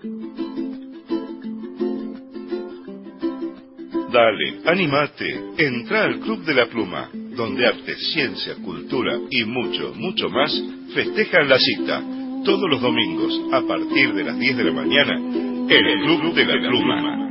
Dale, animate, entra al Club de la Pluma, donde arte, ciencia, cultura y mucho, mucho más festejan la cita, todos los domingos, a partir de las 10 de la mañana, en el Club de la Pluma.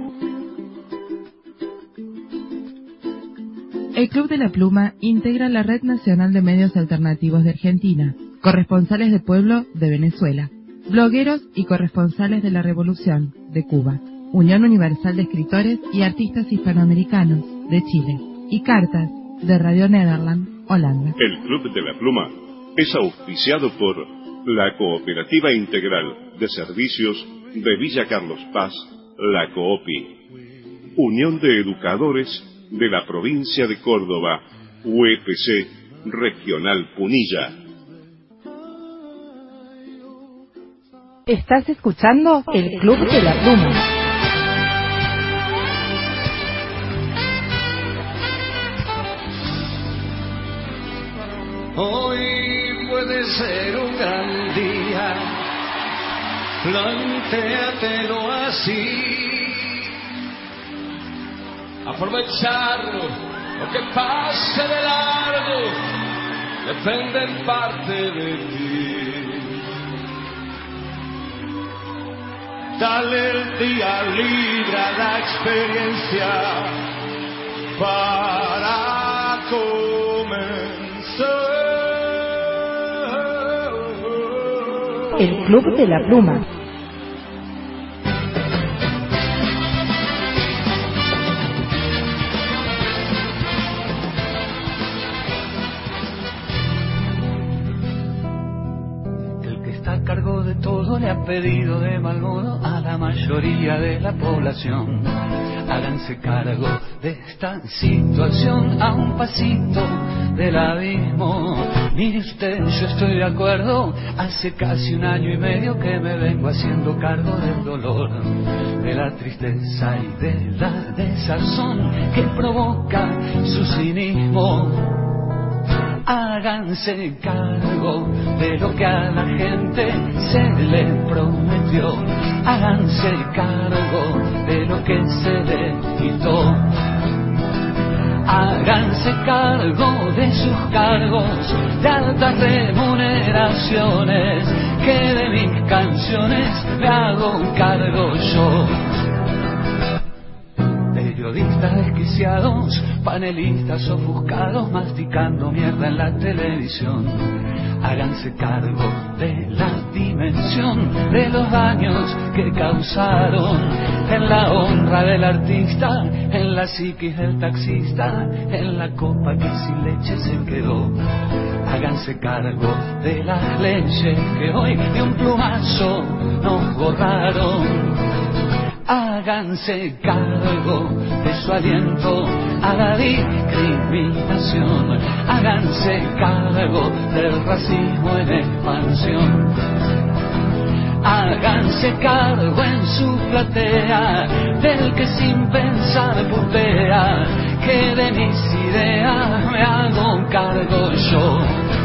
El Club de la Pluma integra la Red Nacional de Medios Alternativos de Argentina, corresponsales de pueblo de Venezuela, blogueros y corresponsales de la Revolución de Cuba, Unión Universal de Escritores y Artistas Hispanoamericanos de Chile y Cartas de Radio Nederland, Holanda. El Club de la Pluma es auspiciado por la Cooperativa Integral de Servicios de Villa Carlos Paz, la COOPI, Unión de Educadores de la Provincia de Córdoba, UEPC Regional Punilla. Estás escuchando el Club de la Pluma. Hoy puede ser un gran día, plantéatelo así. Aprovechar lo que pase de largo depende en parte de ti. Dale el día libre a la experiencia para comenzar. El Club de la Pluma. A cargo de todo le ha pedido de mal modo a la mayoría de la población. Háganse cargo de esta situación a un pasito del abismo. Mire usted, yo estoy de acuerdo, hace casi 1 año y medio que me vengo haciendo cargo del dolor, de la tristeza y de la desazón que provoca su cinismo. Háganse cargo de lo que a la gente se le prometió. Háganse cargo de lo que se le quitó. Háganse cargo de sus cargos de altas remuneraciones, que de mis canciones me hago cargo yo. Periodistas desquiciados, panelistas ofuscados, masticando mierda en la televisión. Háganse cargo de la dimensión de los daños que causaron en la honra del artista, en la psiquis del taxista, en la copa que sin leche se quedó. Háganse cargo de las leyes que hoy de un plumazo nos borraron. Háganse cargo de su aliento a la discriminación. Háganse cargo del racismo en expansión. Háganse cargo en su platea del que sin pensar putea, que de mis ideas me hago cargo yo.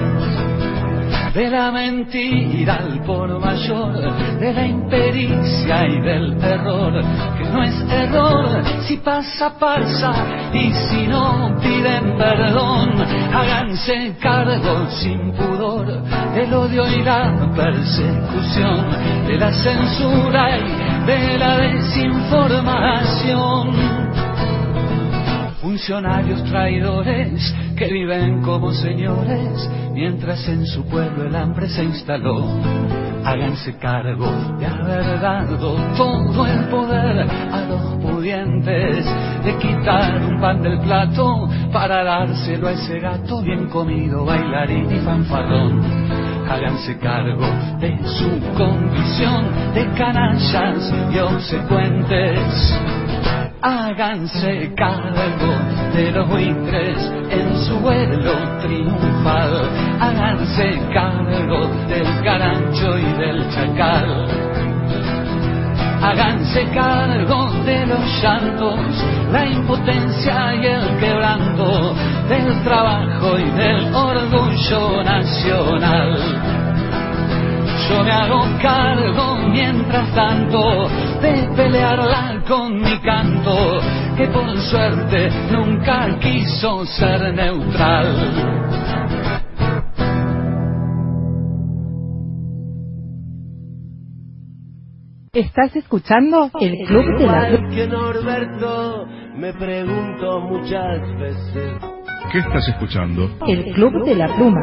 De la mentira al por mayor, de la impericia y del terror, que no es error, si pasa, pasa, y si no piden perdón. Háganse cargo sin pudor del odio y la persecución, de la censura y de la desinformación. Funcionarios traidores que viven como señores, mientras en su pueblo el hambre se instaló. Háganse cargo de haber dado todo el poder a los pudientes, de quitar un pan del plato para dárselo a ese gato bien comido, bailarín y fanfarrón. Háganse cargo de su condición de canallas y obsecuentes. Háganse cargo de los buitres en su vuelo triunfal. Háganse cargo del carancho y del chacal. Háganse cargo de los llantos, la impotencia y el quebranto, del trabajo y del orgullo nacional. yo me hago cargo mientras tanto de pelearla con mi canto, que por suerte nunca quiso ser neutral. Estás escuchando el Club de la Pluma. Que Norberto, me pregunto muchas veces. ¿Qué estás escuchando? El Club de la Pluma.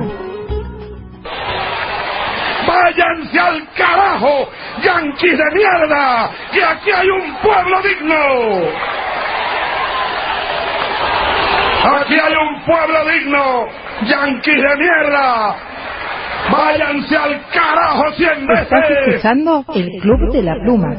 ¡Váyanse al carajo, yanquis de mierda! ¡Que aquí hay un pueblo digno! ¡Aquí hay un pueblo digno, yanquis de mierda! ¡Váyanse al carajo 100 veces! Estás escuchando el Club de la Pluma.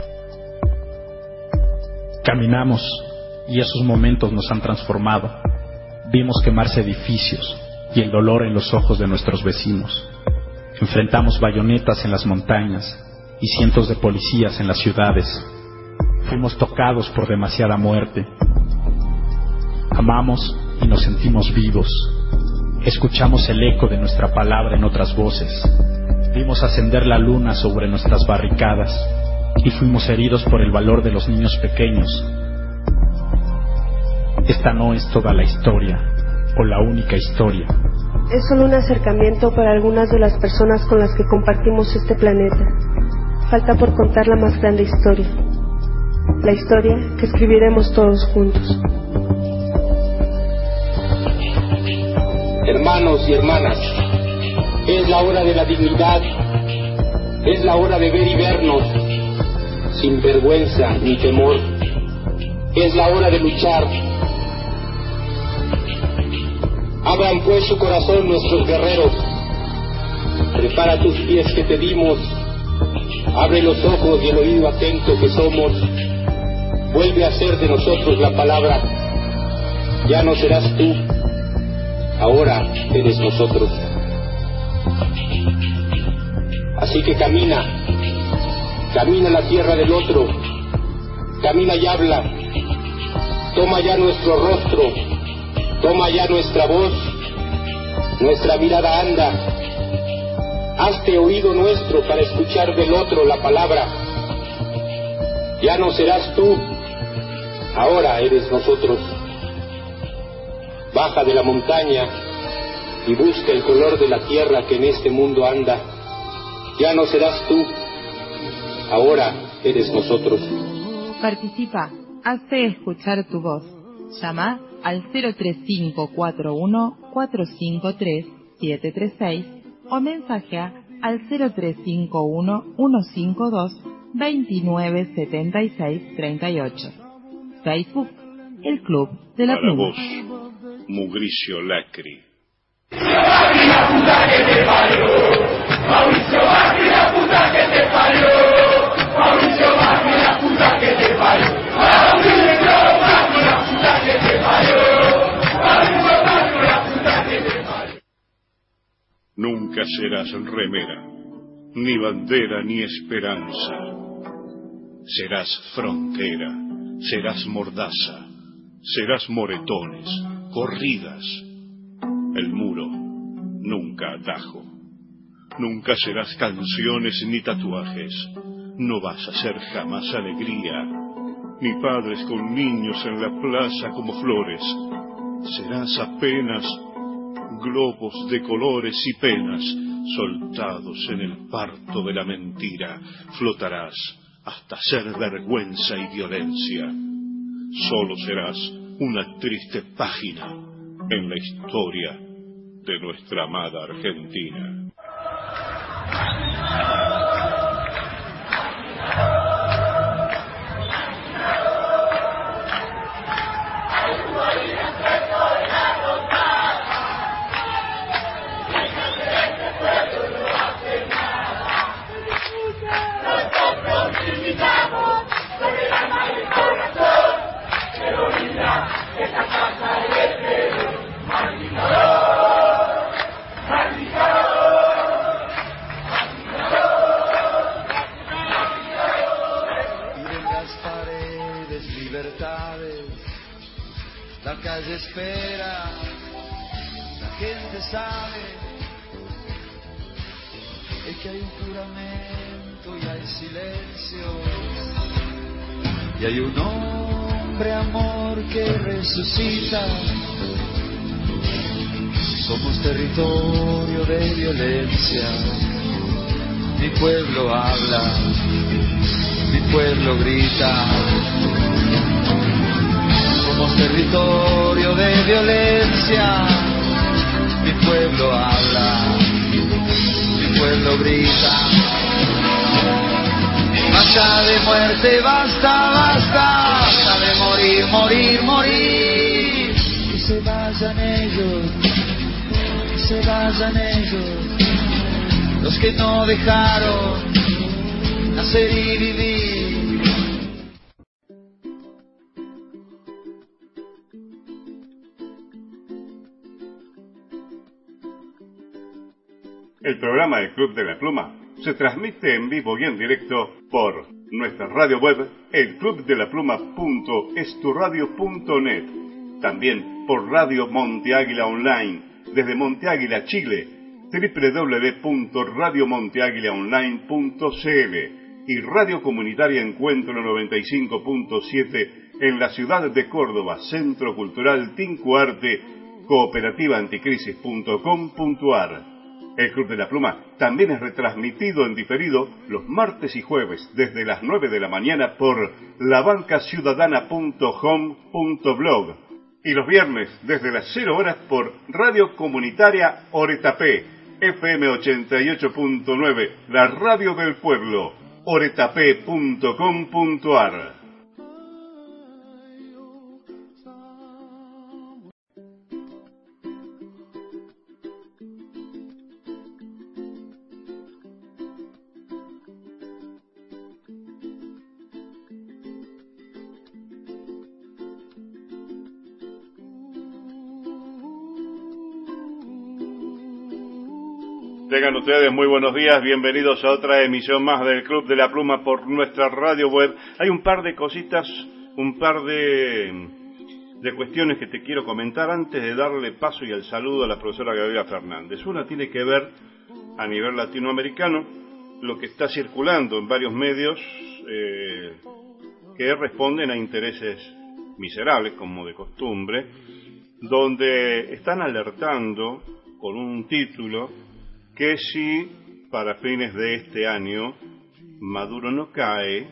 Caminamos y esos momentos nos han transformado. Vimos quemarse edificios y el dolor en los ojos de nuestros vecinos. Enfrentamos bayonetas en las montañas y cientos de policías en las ciudades. Fuimos tocados por demasiada muerte. Amamos y nos sentimos vivos. Escuchamos el eco de nuestra palabra en otras voces. Vimos ascender la luna sobre nuestras barricadas y fuimos heridos por el valor de los niños pequeños. Esta no es toda la historia o la única historia. Es solo un acercamiento para algunas de las personas con las que compartimos este planeta. Falta por contar la más grande historia. La historia que escribiremos todos juntos. Hermanos y hermanas, es la hora de la dignidad, es la hora de ver y vernos, sin vergüenza ni temor, es la hora de luchar. Abran pues su corazón nuestros guerreros, prepara tus pies que te dimos, abre los ojos y el oído atento que somos, vuelve a ser de nosotros la palabra, ya no serás tú, ahora eres nosotros. Así que camina a la tierra del otro, camina y habla, toma ya nuestro rostro, toma ya nuestra voz, nuestra mirada anda, hazte oído nuestro para escuchar del otro la palabra, ya no serás tú, ahora eres nosotros. Baja de la montaña y busca el color de la tierra que en este mundo anda. Ya no serás tú, ahora eres nosotros. Participa, hazte escuchar tu voz. Llama al 03541-453-736 o mensajea al 0351-152-297638. Facebook, El Club de la Pluma. Mugricio Lacri. la puta que te parió! Mauricio Macri, la puta que te parió! Mauricio Macri, la puta que te parió! Mauricio Macri, la puta que te parió! Mauricio Macri, la puta que te parió! Nunca serás remera, ni bandera ni esperanza. Serás frontera, serás mordaza, serás moretones, corridas. El muro, nunca atajo. Nunca serás canciones ni tatuajes. No vas a ser jamás alegría, ni padres con niños en la plaza como flores. Serás apenas globos de colores y penas soltados en el parto de la mentira. Flotarás hasta ser vergüenza y violencia. Solo serás una triste página en la historia de nuestra amada Argentina. La calle espera, la gente sabe, el que hay un juramento y hay silencio, y hay un hombre amor que resucita. Somos territorio de violencia. Mi pueblo habla, mi pueblo grita. Somos territorio de violencia. Mi pueblo habla, mi pueblo grita. Basta de muerte, basta, basta, basta de morir, morir, morir. Que se vayan ellos, que se vayan ellos, los que no dejaron nacer y vivir. El programa del Club de la Pluma se transmite en vivo y en directo por nuestra radio web, elclubdelapluma.esturadio.net, también por Radio Monte Águila Online, desde Monte Águila, Chile, www.radiomonteaguilaonline.cl, y Radio Comunitaria Encuentro 95.7 en la ciudad de Córdoba, Centro Cultural Tincuarte, cooperativaanticrisis.com.ar. El Club de la Pluma también es retransmitido en diferido los martes y jueves desde las 9 de la mañana por labancasiudadana.home.blog y los viernes desde las 0 horas por Radio Comunitaria Oretapé, FM 88.9, la radio del pueblo, oretapé.com.ar. Tengan ustedes muy buenos días, bienvenidos a otra emisión más del Club de la Pluma por nuestra radio web. Hay un par de cositas, un par de cuestiones que te quiero comentar antes de darle paso y el saludo a la profesora Gabriela Fernández. Una tiene que ver, a nivel latinoamericano, lo que está circulando en varios medios que responden a intereses miserables, como de costumbre, donde están alertando con un título que si para fines de este año Maduro no cae,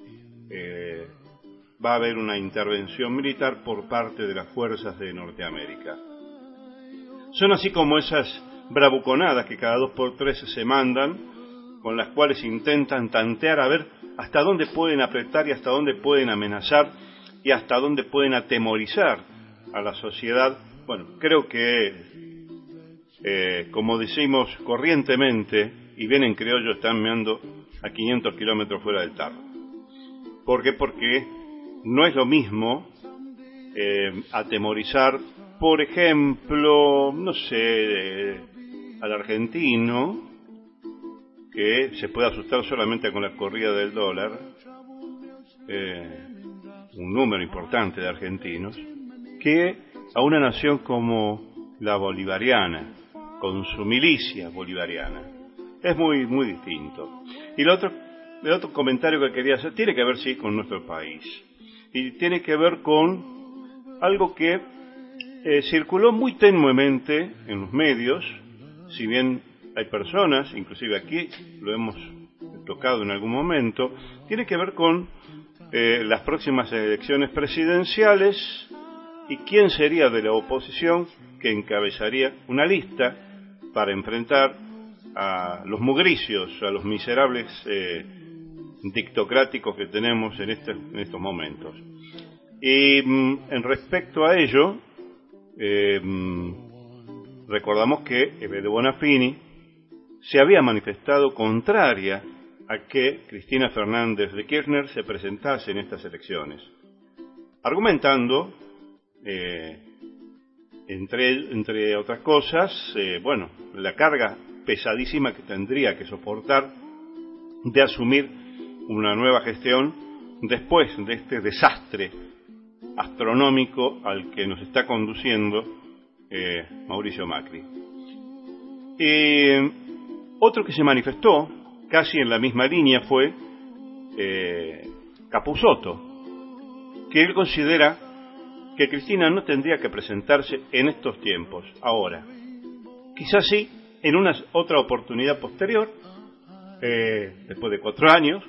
va a haber una intervención militar por parte de las fuerzas de Norteamérica. Son así como esas bravuconadas que cada 2 por 3 se mandan, con las cuales intentan tantear a ver hasta dónde pueden apretar y hasta dónde pueden amenazar y hasta dónde pueden atemorizar a la sociedad. Bueno, creo que como decimos corrientemente, y bien en criollo, están meando a 500 kilómetros fuera del tarro. ¿Por qué? Porque no es lo mismo atemorizar, por ejemplo, no sé, al argentino, que se puede asustar solamente con la corrida del dólar, un número importante de argentinos, que a una nación como la bolivariana, con su milicia bolivariana. Es muy, muy distinto. Y el otro comentario que quería hacer tiene que ver, sí, con nuestro país. Y tiene que ver con algo que circuló muy tenuemente en los medios, si bien hay personas, inclusive aquí lo hemos tocado en algún momento, tiene que ver con las próximas elecciones presidenciales y quién sería de la oposición que encabezaría una lista para enfrentar a los mugricios, a los miserables dictocráticos que tenemos en estos momentos. Y en respecto a ello, recordamos que Eve de Bonafini se había manifestado contraria a que Cristina Fernández de Kirchner se presentase en estas elecciones, argumentando entre otras cosas, la carga pesadísima que tendría que soportar de asumir una nueva gestión después de este desastre astronómico al que nos está conduciendo Mauricio Macri. Otro que se manifestó casi en la misma línea fue Capusotto, que él considera que Cristina no tendría que presentarse en estos tiempos, ahora. Quizás sí, en una otra oportunidad posterior, después de 4 años,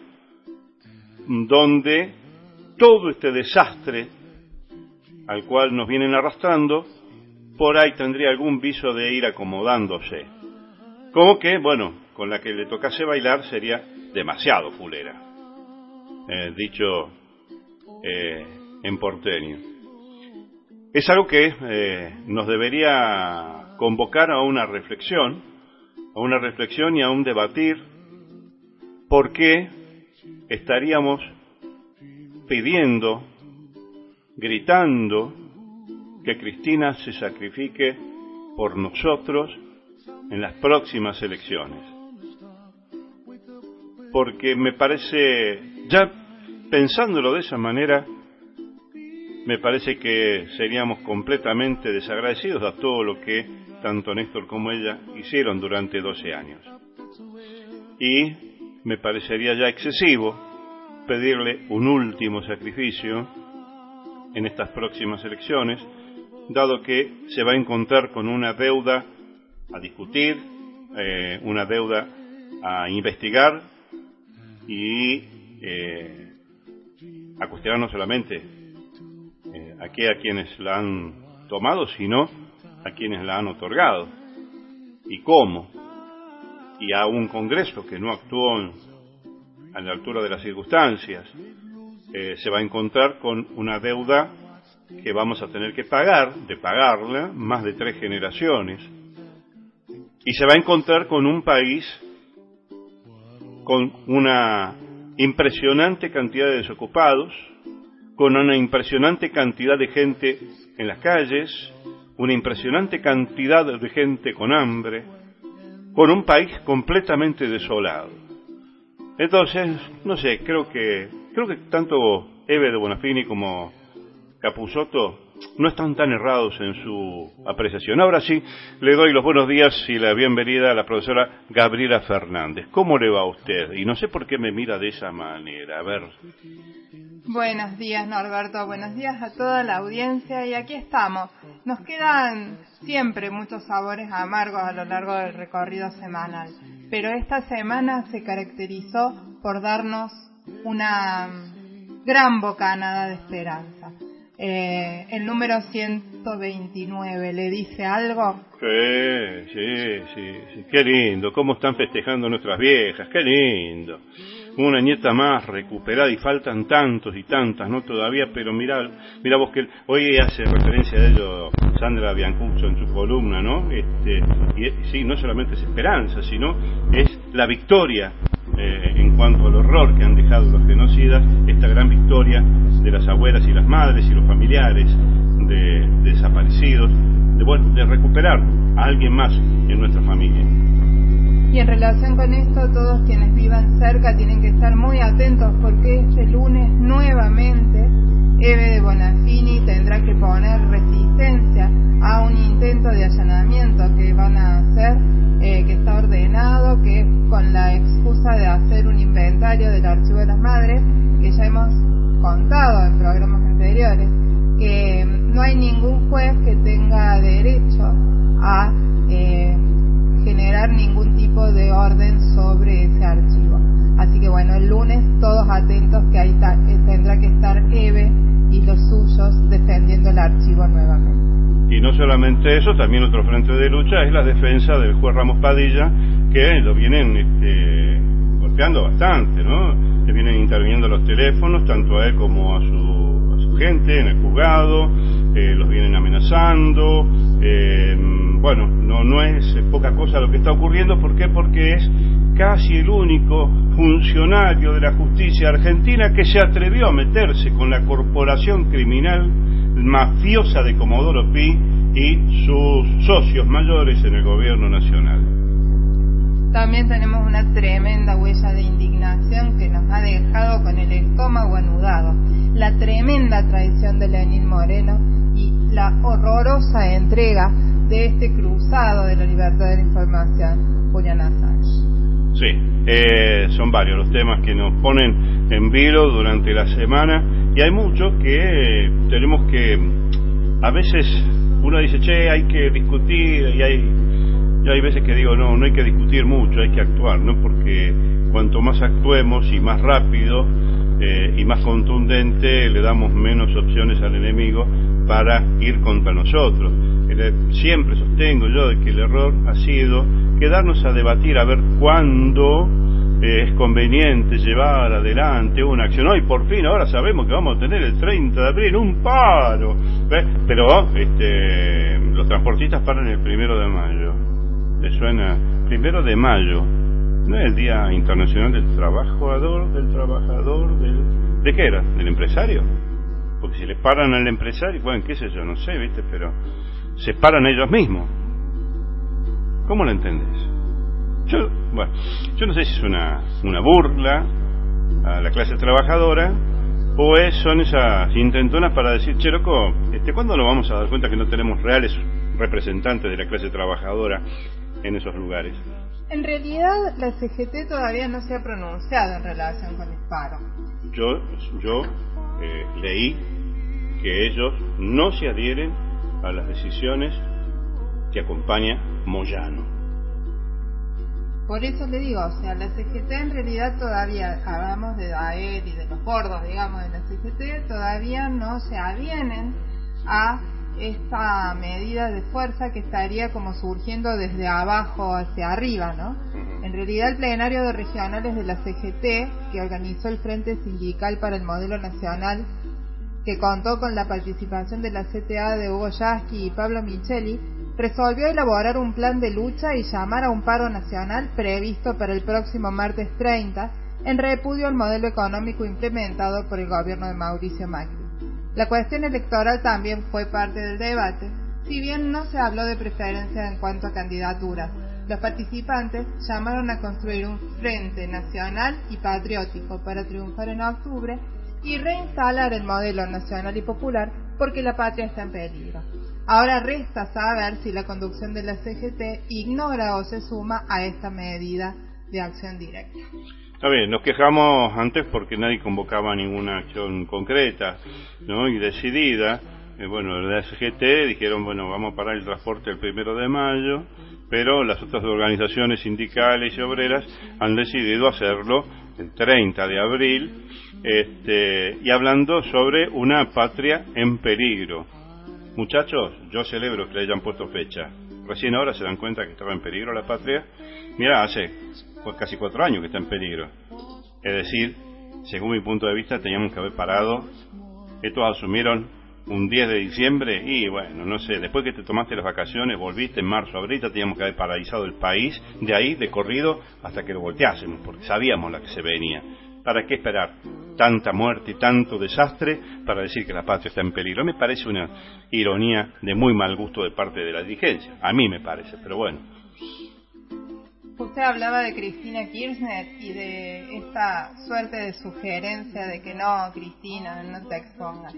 donde todo este desastre al cual nos vienen arrastrando, por ahí tendría algún viso de ir acomodándose. Como que, bueno, con la que le tocase bailar sería demasiado fulera, dicho en porteño. Es algo que nos debería convocar a una reflexión y a un debatir por qué estaríamos pidiendo, gritando, que Cristina se sacrifique por nosotros en las próximas elecciones. Porque me parece, ya pensándolo de esa manera, me parece que seríamos completamente desagradecidos a todo lo que tanto Néstor como ella hicieron durante 12 años. Y me parecería ya excesivo pedirle un último sacrificio en estas próximas elecciones, dado que se va a encontrar con una deuda a discutir, una deuda a investigar y a cuestionar no solamente a quienes la han tomado, sino a quienes la han otorgado y cómo, y a un Congreso que no actuó a la altura de las circunstancias. Se va a encontrar con una deuda que vamos a tener que pagarla más de 3 generaciones, y se va a encontrar con un país con una impresionante cantidad de desocupados, con una impresionante cantidad de gente en las calles, una impresionante cantidad de gente con hambre, con un país completamente desolado. Entonces, no sé, creo que tanto Eve de Bonafini como Capusotto no están tan errados en su apreciación. Ahora sí, le doy los buenos días y la bienvenida a la profesora Gabriela Fernández. ¿Cómo le va a usted? Y no sé por qué me mira de esa manera. A ver. Buenos días, Norberto. Buenos días a toda la audiencia. Y aquí estamos. Nos quedan siempre muchos sabores amargos a lo largo del recorrido semanal. Pero esta semana se caracterizó por darnos una gran bocanada de esperanza. El número 129, ¿le dice algo? Sí. Qué lindo, cómo están festejando nuestras viejas, qué lindo. Una nieta más recuperada y faltan tantos y tantas, ¿no? Todavía, pero mira vos que hoy hace referencia a ello Sandra Biancuccio en su columna, ¿no? Y sí, no solamente es esperanza, sino es la victoria en cuanto al horror que han dejado los genocidas, esta gran victoria de las abuelas y las madres y los familiares de desaparecidos, de recuperar a alguien más en nuestra familia. Y en relación con esto, todos quienes vivan cerca tienen que estar muy atentos, porque este lunes nuevamente Eve de Bonafini tendrá que poner resistencia a un intento de allanamiento que van a hacer, que está ordenado, que es con la excusa de hacer un inventario del archivo de las madres, que ya hemos contado en programas anteriores, que no hay ningún juez que tenga derecho a generar ningún tipo de orden sobre ese archivo. Así que bueno, el lunes todos atentos, que ahí tendrá que estar Eve y los suyos defendiendo el archivo nuevamente. Y no solamente eso, también otro frente de lucha es la defensa del juez Ramos Padilla, que lo vienen golpeando bastante, ¿no? Le vienen interviniendo los teléfonos, tanto a él como a su gente en el juzgado, los vienen amenazando. Bueno, no es poca cosa lo que está ocurriendo. ¿Por qué? Porque es casi el único funcionario de la justicia argentina que se atrevió a meterse con la corporación criminal mafiosa de Comodoro Pi y sus socios mayores en el gobierno nacional. También tenemos una tremenda huella de indignación que nos ha dejado con el estómago anudado. La tremenda traición de Lenín Moreno y la horrorosa entrega de este cruzado de la libertad de la información. Julian Assange. Sí, son varios los temas que nos ponen en vilo durante la semana, y hay muchos que tenemos que, a veces uno dice, che, hay que discutir, y hay veces que digo, no hay que discutir mucho, hay que actuar, ¿no? Porque cuanto más actuemos y más rápido y más contundente, le damos menos opciones al enemigo para ir contra nosotros. Siempre sostengo yo de que el error ha sido quedarnos a debatir a ver cuándo es conveniente llevar adelante una acción. Hoy por fin, ahora sabemos que vamos a tener el 30 de abril un paro, ¿ves? Pero los transportistas paran el 1 de mayo. ¿Le suena? 1 de mayo. ¿No es el Día Internacional del Trabajador, ¿de qué era? ¿Del empresario? Porque si le paran al empresario, bueno, qué sé yo, no sé, ¿viste? Pero se paran ellos mismos. ¿Cómo lo entendés? Yo no sé si es una burla a la clase trabajadora o son esas intentonas para decir, che, loco, ¿cuándo nos vamos a dar cuenta que no tenemos reales representantes de la clase trabajadora en esos lugares? En realidad, la CGT todavía no se ha pronunciado en relación con el paro. Yo leí que ellos no se adhieren a las decisiones que acompaña Moyano. Por eso le digo, o sea, la CGT en realidad todavía, hablamos de AER y de los gordos, digamos, de la CGT, todavía no se avienen a esta medida de fuerza que estaría como surgiendo desde abajo hacia arriba, ¿no? En realidad el plenario de regionales de la CGT, que organizó el Frente Sindical para el Modelo Nacional, que contó con la participación de la CTA de Hugo Yasky y Pablo Micheli, resolvió elaborar un plan de lucha y llamar a un paro nacional previsto para el próximo martes 30, en repudio al modelo económico implementado por el gobierno de Mauricio Macri. La cuestión electoral también fue parte del debate, si bien no se habló de preferencia en cuanto a candidaturas. Los participantes llamaron a construir un frente nacional y patriótico para triunfar en octubre y reinstalar el modelo nacional y popular porque la patria está en peligro. Ahora resta saber si la conducción de la CGT ignora o se suma a esta medida de acción directa. Está bien, nos quejamos antes porque nadie convocaba ninguna acción concreta, ¿no? Y decidida. Bueno, la CGT dijeron, bueno, vamos a parar el transporte el 1 de mayo, pero las otras organizaciones sindicales y obreras han decidido hacerlo el 30 de abril, y hablando sobre una patria en peligro. Muchachos, yo celebro que le hayan puesto fecha. Recién ahora se dan cuenta que estaba en peligro la patria. Mira, hace casi 4 años que está en peligro. Es decir, según mi punto de vista, teníamos que haber parado. Estos asumieron un 10 de diciembre y bueno, no sé, después que te tomaste las vacaciones, volviste en marzo, abril, teníamos que haber paralizado el país de ahí, de corrido, hasta que lo volteásemos, porque sabíamos la que se venía. ¿Para qué esperar tanta muerte y tanto desastre para decir que la patria está en peligro? Me parece una ironía de muy mal gusto de parte de la dirigencia. A mí me parece, pero bueno. Usted hablaba de Cristina Kirchner y de esta suerte de sugerencia de que no, Cristina, no te expongas.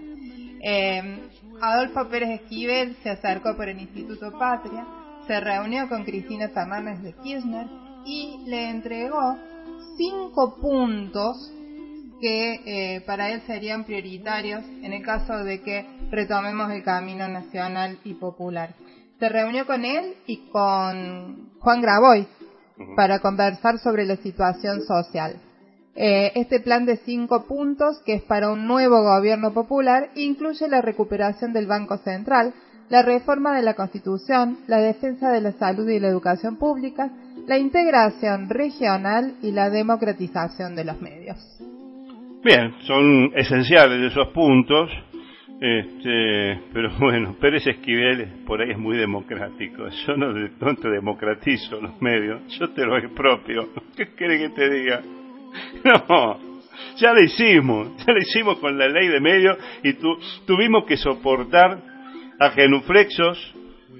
Adolfo Pérez Esquivel se acercó por el Instituto Patria, se reunió con Cristina Fernández de Kirchner y le entregó 5 puntos que para él serían prioritarios en el caso de que retomemos el camino nacional y popular. Se reunió con él y con Juan Grabois para conversar sobre la situación social. Este plan de 5 puntos, que es para un nuevo gobierno popular, incluye la recuperación del Banco Central, la reforma de la Constitución, la defensa de la salud y la educación pública, la integración regional y la democratización de los medios. Bien, son esenciales esos puntos, pero bueno, Pérez Esquivel por ahí es muy democrático. Yo no te democratizo los medios, yo te lo expropio. ¿Qué querés que te diga? No, ya lo hicimos con la ley de medios y tuvimos que soportar a genuflexos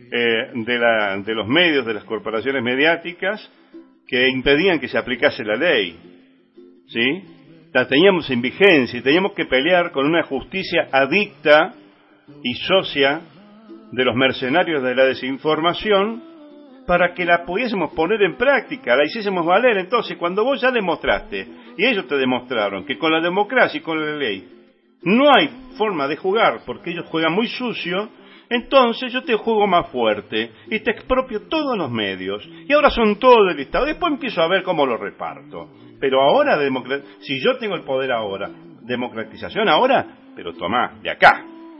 de los medios, de las corporaciones mediáticas, que impedían que se aplicase la ley, ¿sí? La teníamos en vigencia y teníamos que pelear con una justicia adicta y socia de los mercenarios de la desinformación para que la pudiésemos poner en práctica, la hiciésemos valer. Entonces, cuando vos ya demostraste, y ellos te demostraron, que con la democracia y con la ley no hay forma de jugar, porque ellos juegan muy sucio, entonces yo te juego más fuerte y te expropio todos los medios, y ahora son todos del Estado. Después empiezo a ver cómo lo reparto. Pero ahora, si yo tengo el poder ahora, democratización ahora, pero tomá, de acá.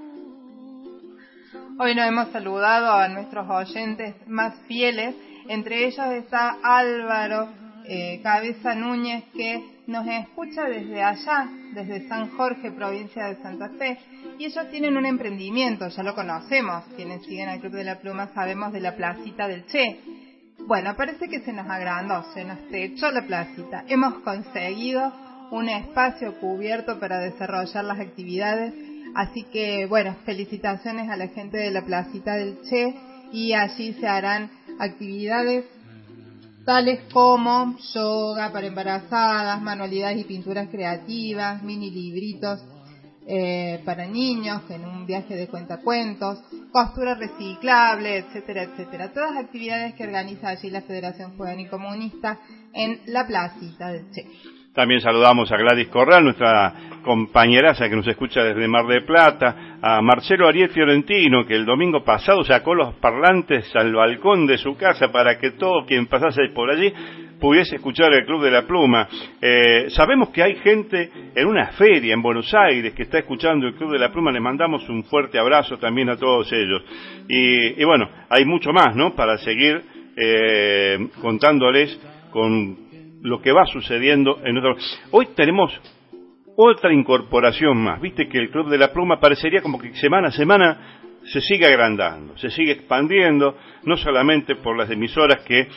Hoy nos hemos saludado a nuestros oyentes más fieles, entre ellos está Álvaro Cabeza Núñez, que nos escucha desde allá, desde San Jorge, provincia de Santa Fe, y ellos tienen un emprendimiento, ya lo conocemos, quienes siguen al Club de la Pluma sabemos de la placita del Che. Bueno, parece que se nos agrandó, se nos techó la placita, hemos conseguido un espacio cubierto para desarrollar las actividades. Así que, bueno, felicitaciones a la gente de la placita del Che, y allí se harán actividades tales como yoga para embarazadas, manualidades y pinturas creativas, mini libritos para niños en un viaje de cuentacuentos, costura reciclable, etcétera, etcétera. Todas actividades que organiza allí la Federación Juvenil Comunista en la placita del Che. También saludamos a Gladys Corral, nuestra compañeraza que nos escucha desde Mar del Plata, a Marcelo Ariel Fiorentino, que el domingo pasado sacó los parlantes al balcón de su casa para que todo quien pasase por allí pudiese escuchar el Club de la Pluma. Sabemos que hay gente en una feria en Buenos Aires que está escuchando el Club de la Pluma. Les mandamos un fuerte abrazo también a todos ellos. Y bueno, hay mucho más, ¿no?, para seguir contándoles con lo que va sucediendo en nuestro... Hoy tenemos otra incorporación más. Viste que el Club de la Pluma parecería como que semana a semana se sigue agrandando, se sigue expandiendo, no solamente por las emisoras que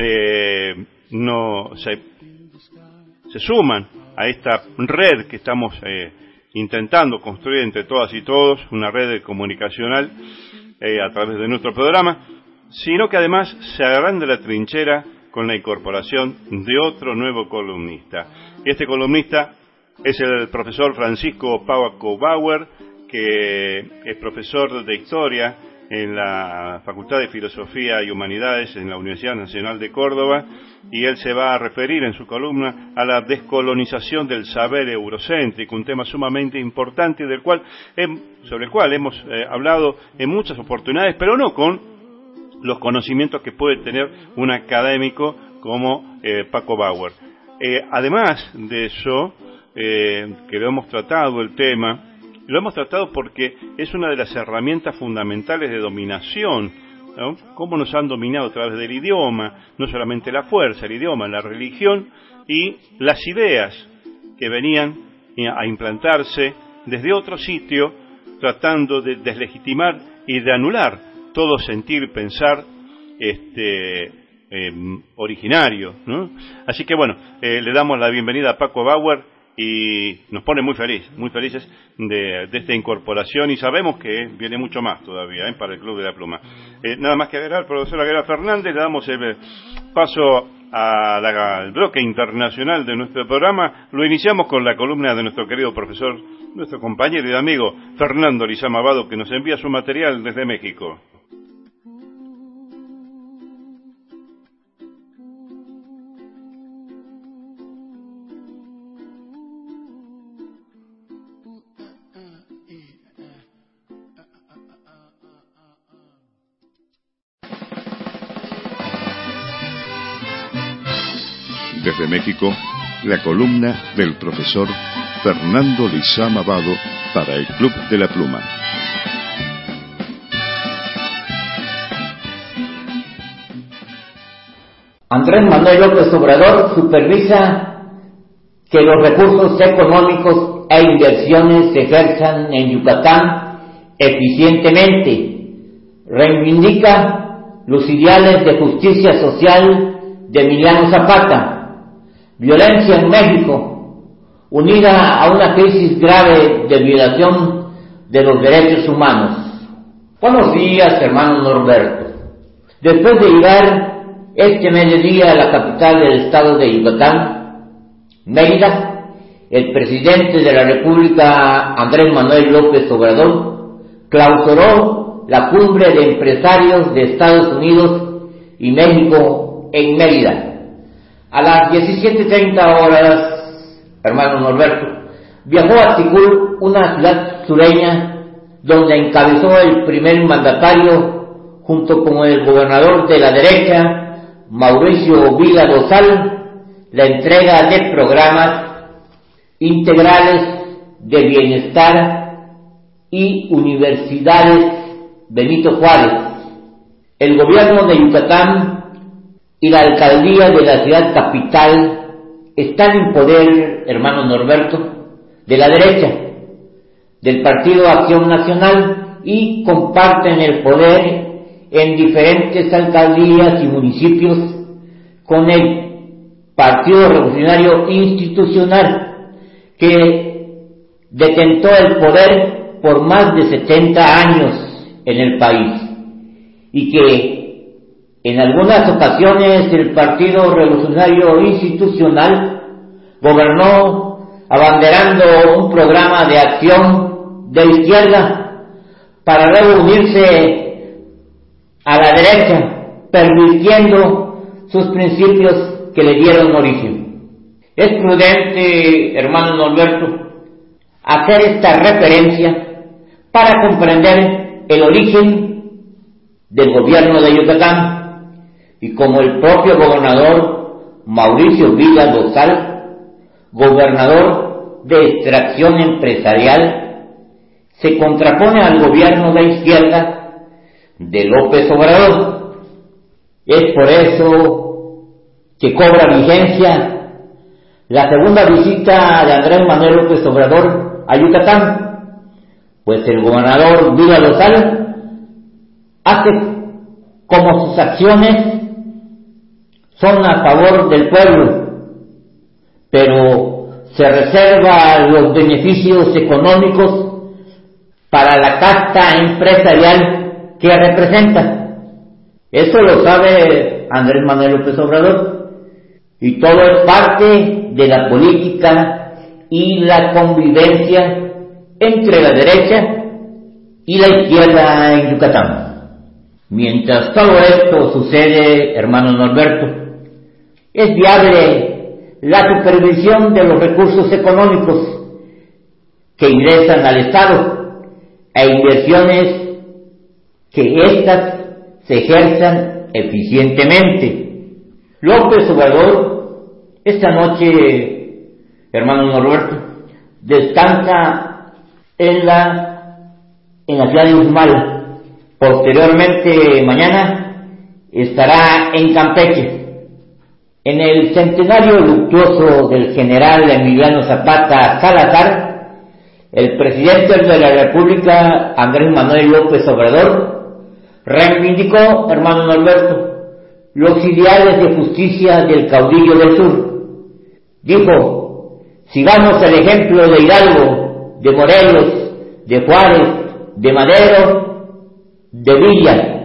se suman a esta red que estamos intentando construir entre todas y todos, una red comunicacional a través de nuestro programa, sino que además se agranda la trinchera con la incorporación de otro nuevo columnista. Este columnista es el profesor Francisco Paco Bauer, que es profesor de Historia en la Facultad de Filosofía y Humanidades en la Universidad Nacional de Córdoba, y él se va a referir en su columna a la descolonización del saber eurocéntrico, un tema sumamente importante sobre el cual hemos hablado en muchas oportunidades, pero no con los conocimientos que puede tener un académico como Paco Bauer. Además de eso, que lo hemos tratado el tema, lo hemos tratado porque es una de las herramientas fundamentales de dominación, ¿no? Cómo nos han dominado a través del idioma, no solamente la fuerza, el idioma, la religión y las ideas que venían a implantarse desde otro sitio, tratando de deslegitimar y de anular todo sentir, pensar originario, ¿no? Así que bueno, le damos la bienvenida a Paco Bauer y nos pone muy felices de esta incorporación, y sabemos que viene mucho más todavía para el Club de la Pluma. Nada más que agregar, profesora Guerra Fernández, le damos el paso al bloque internacional de nuestro programa. Lo iniciamos con la columna de nuestro querido profesor, nuestro compañero y amigo Fernando Lizama Abado, que nos envía su material desde México. Desde México, la columna del profesor Fernando Lizama Abado para el Club de la Pluma. Andrés Manuel López Obrador supervisa que los recursos económicos e inversiones se ejerzan en Yucatán eficientemente. Reivindica los ideales de justicia social de Emiliano Zapata. Violencia en México, unida a una crisis grave de violación de los derechos humanos. Buenos días, hermano Norberto. Después de llegar este mediodía a la capital del estado de Yucatán, Mérida, el presidente de la República, Andrés Manuel López Obrador, clausuró la cumbre de empresarios de Estados Unidos y México en Mérida. A las 17:30 horas, hermano Norberto viajó a Ticul, una ciudad sureña, donde encabezó el primer mandatario, junto con el gobernador de la derecha, Mauricio Vila Dosal, la entrega de programas integrales de bienestar y universidades Benito Juárez. El gobierno de Yucatán y la alcaldía de la ciudad capital están en poder, hermano Norberto, de la derecha, del Partido Acción Nacional, y comparten el poder en diferentes alcaldías y municipios con el Partido Revolucionario Institucional, que detentó el poder por más de 70 años en el país, y que en algunas ocasiones el Partido Revolucionario Institucional gobernó abanderando un programa de acción de izquierda para luego unirse a la derecha, pervirtiendo sus principios que le dieron origen. Es prudente, hermano Norberto, hacer esta referencia para comprender el origen del gobierno de Yucatán, y como el propio gobernador Mauricio Vila Dosal, gobernador de extracción empresarial, se contrapone al gobierno de izquierda de López Obrador. Es por eso que cobra vigencia la segunda visita de Andrés Manuel López Obrador a Yucatán, pues el gobernador Vila Dosal hace como sus acciones son a favor del pueblo, pero se reserva los beneficios económicos para la casta empresarial que representa. Eso lo sabe Andrés Manuel López Obrador, y todo es parte de la política y la convivencia entre la derecha y la izquierda en Yucatán. Mientras todo esto sucede, hermano Norberto, es viable la supervisión de los recursos económicos que ingresan al Estado e inversiones que éstas se ejerzan eficientemente. López Obrador, esta noche, hermano Norberto, descansa en la ciudad de Uxmal. Posteriormente, mañana, estará en Campeche. En el centenario luctuoso del general Emiliano Zapata Salazar, el presidente de la República, Andrés Manuel López Obrador, reivindicó, hermano Norberto, los ideales de justicia del caudillo del sur. Dijo: sigamos el ejemplo de Hidalgo, de Morelos, de Juárez, de Madero, de Villa.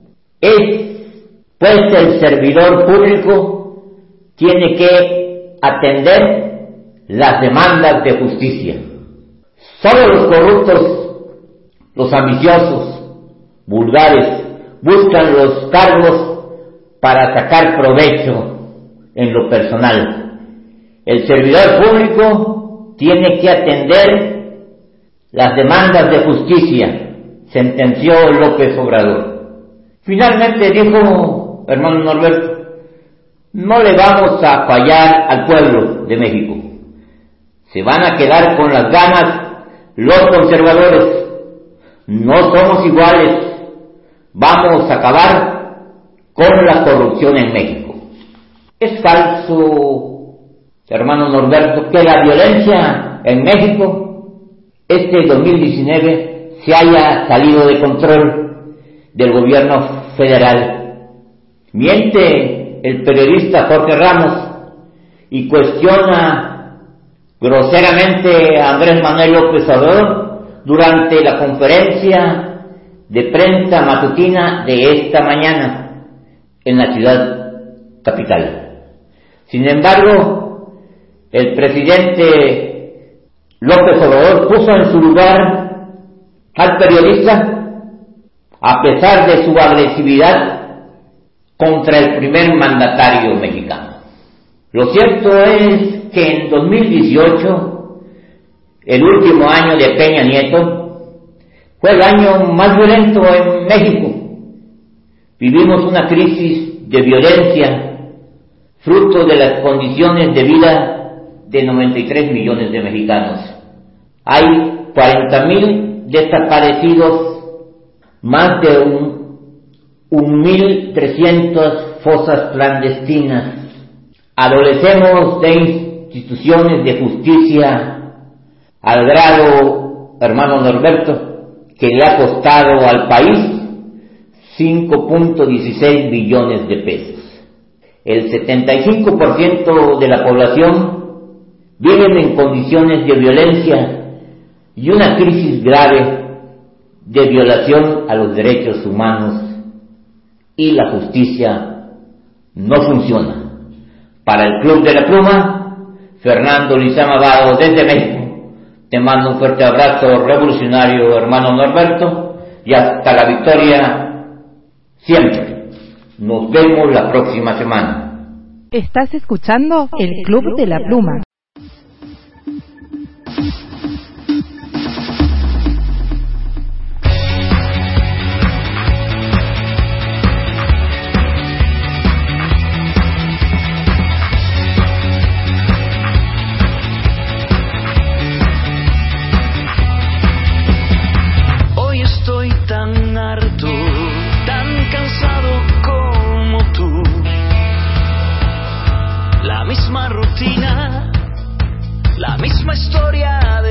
Pues el servidor público tiene que atender las demandas de justicia. Solo los corruptos, los ambiciosos, vulgares, buscan los cargos para sacar provecho en lo personal. El servidor público tiene que atender las demandas de justicia, sentenció López Obrador. Finalmente dijo, hermano Norberto, no le vamos a fallar al pueblo de México. Se van a quedar con las ganas los conservadores. No somos iguales. Vamos a acabar con la corrupción en México. Es falso, hermano Norberto, que la violencia en México este 2019 se haya salido de control del gobierno federal. Miente el periodista Jorge Ramos y cuestiona groseramente a Andrés Manuel López Obrador durante la conferencia de prensa matutina de esta mañana en la ciudad capital. Sin embargo, el presidente López Obrador puso en su lugar al periodista, a pesar de su agresividad, contra el primer mandatario mexicano. Lo cierto es que en 2018, el último año de Peña Nieto, fue el año más violento en México. Vivimos una crisis de violencia, fruto de las condiciones de vida de 93 millones de mexicanos. Hay 40,000 desaparecidos, más de 1,300 fosas clandestinas. Adolecemos de instituciones de justicia al grado, hermano Norberto, que le ha costado al país 5.16 billones de pesos. El 75% de la población viven en condiciones de violencia y una crisis grave de violación a los derechos humanos, y la justicia no funciona. Para el Club de la Pluma, Fernando Lizama Vado desde México. Te mando un fuerte abrazo revolucionario, hermano Norberto, y hasta la victoria siempre. Nos vemos la próxima semana. Estás escuchando el Club de la Pluma. La misma historia de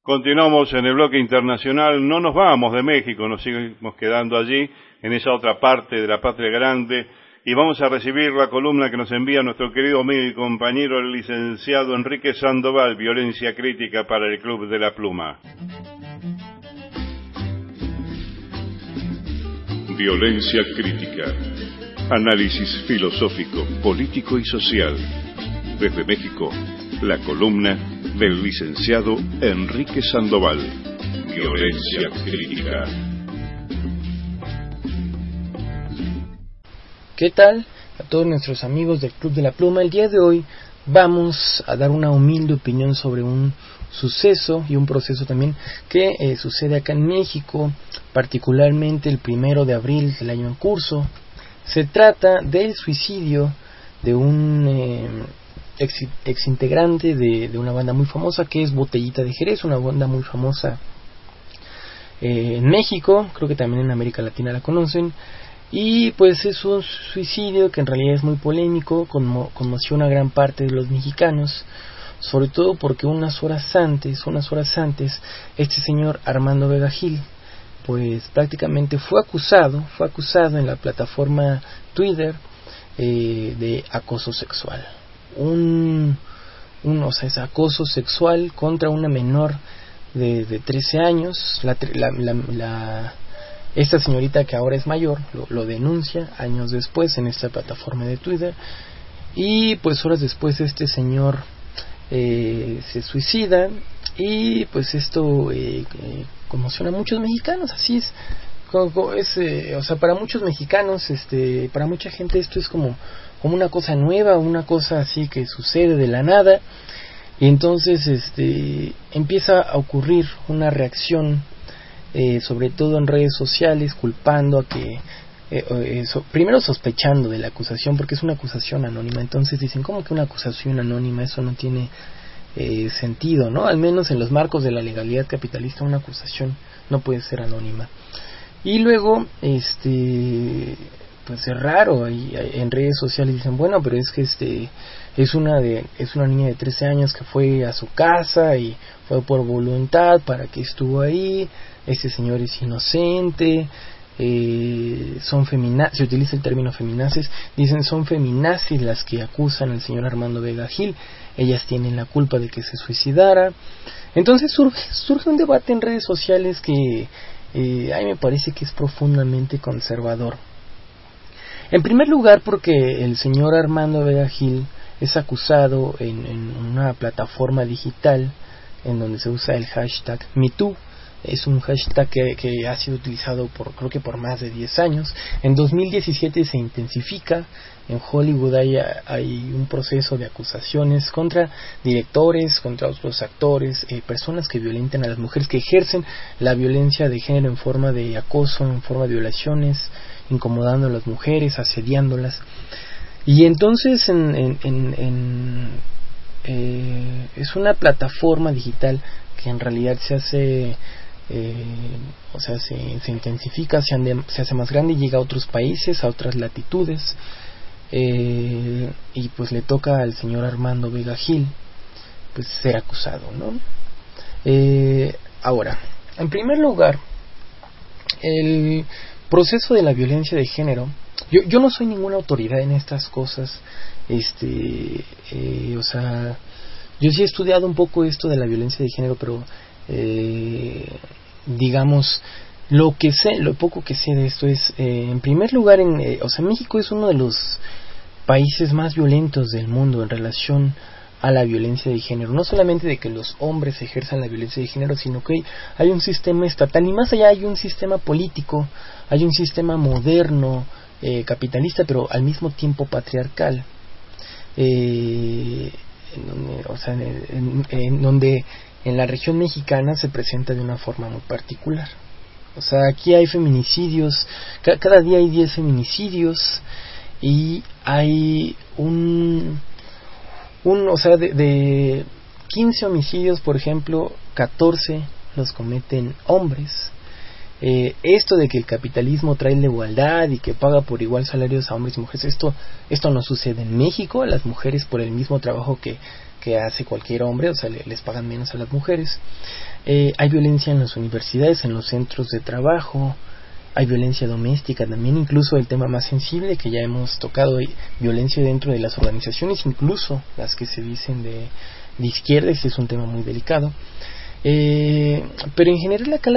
Continuamos en el bloque internacional, no nos vamos de México, nos seguimos quedando allí, en esa otra parte de la patria grande, y vamos a recibir la columna que nos envía nuestro querido amigo y compañero, el licenciado Enrique Sandoval, Violencia Crítica para el Club de la Pluma. Violencia Crítica. Análisis filosófico, político y social. Desde México, la columna del licenciado Enrique Sandoval. Violencia Crítica. ¿Qué tal a todos nuestros amigos del Club de la Pluma? El día de hoy vamos a dar una humilde opinión sobre un suceso y un proceso también que sucede acá en México, particularmente el 1 de abril del año en curso. Se trata del suicidio de un exintegrante de una banda muy famosa que es Botellita de Jerez, una banda muy famosa en México, creo que también en América Latina la conocen, y pues es un suicidio que en realidad es muy polémico, conmocionó a gran parte de los mexicanos, sobre todo porque unas horas antes, este señor Armando Vega Gil, pues prácticamente fue acusado en la plataforma Twitter de acoso sexual. Es acoso sexual contra una menor de 13 años. Esta señorita, que ahora es mayor, lo denuncia años después en esta plataforma de Twitter, y pues horas después este señor se suicida, y pues esto conmociona a muchos mexicanos. Así es, para muchos mexicanos, para mucha gente esto es como una cosa nueva, una cosa así que sucede de la nada, y entonces empieza a ocurrir una reacción, sobre todo en redes sociales, culpando a que primero sospechando de la acusación, porque es una acusación anónima. Entonces dicen, ¿cómo que una acusación anónima? Eso no tiene sentido, ¿no? Al menos en los marcos de la legalidad capitalista, una acusación no puede ser anónima. Y luego pues es raro, en redes sociales dicen, bueno, pero es que es una niña de 13 años que fue a su casa y fue por voluntad, para que estuvo ahí, este señor es inocente, se utiliza el término feminaces, dicen son feminazis las que acusan al señor Armando Vega Gil, ellas tienen la culpa de que se suicidara. Entonces surge un debate en redes sociales que a mí me parece que es profundamente conservador. En primer lugar, porque el señor Armando Vega Gil es acusado en una plataforma digital en donde se usa el hashtag MeToo. Es un hashtag que ha sido utilizado creo que por más de 10 años. En 2017 se intensifica. En Hollywood hay un proceso de acusaciones contra directores, contra otros actores, personas que violentan a las mujeres, que ejercen la violencia de género en forma de acoso, en forma de violaciones, incomodando a las mujeres, asediándolas. Y entonces es una plataforma digital que en realidad se hace se intensifica, se hace más grande y llega a otros países, a otras latitudes, y pues le toca al señor Armando Vega Gil pues ser acusado, ¿no? Ahora, en primer lugar, el proceso de la violencia de género, yo no soy ninguna autoridad en estas cosas, yo sí he estudiado un poco esto de la violencia de género, pero digamos, lo poco que sé de esto es, en primer lugar, México es uno de los países más violentos del mundo en relación a la violencia de género. No solamente de que los hombres ejerzan la violencia de género, sino que hay un sistema estatal, y más allá hay un sistema político, hay un sistema moderno, capitalista, pero al mismo tiempo patriarcal, en donde en la región mexicana se presenta de una forma muy particular. Aquí hay feminicidios, cada día hay 10 feminicidios, y hay de 15 homicidios, por ejemplo, 14 los cometen hombres. Esto de que el capitalismo trae la igualdad y que paga por igual salarios a hombres y mujeres, esto no sucede en México. Las mujeres, por el mismo trabajo que que hace cualquier hombre, o sea, les pagan menos a las mujeres. Hay violencia en las universidades, en los centros de trabajo, hay violencia doméstica también, incluso el tema más sensible que ya hemos tocado, hay violencia dentro de las organizaciones, incluso las que se dicen de izquierda, ese es un tema muy delicado. Pero en general acá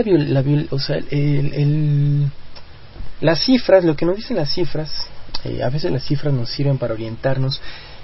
las cifras, lo que nos dicen las cifras, a veces las cifras nos sirven para orientarnos.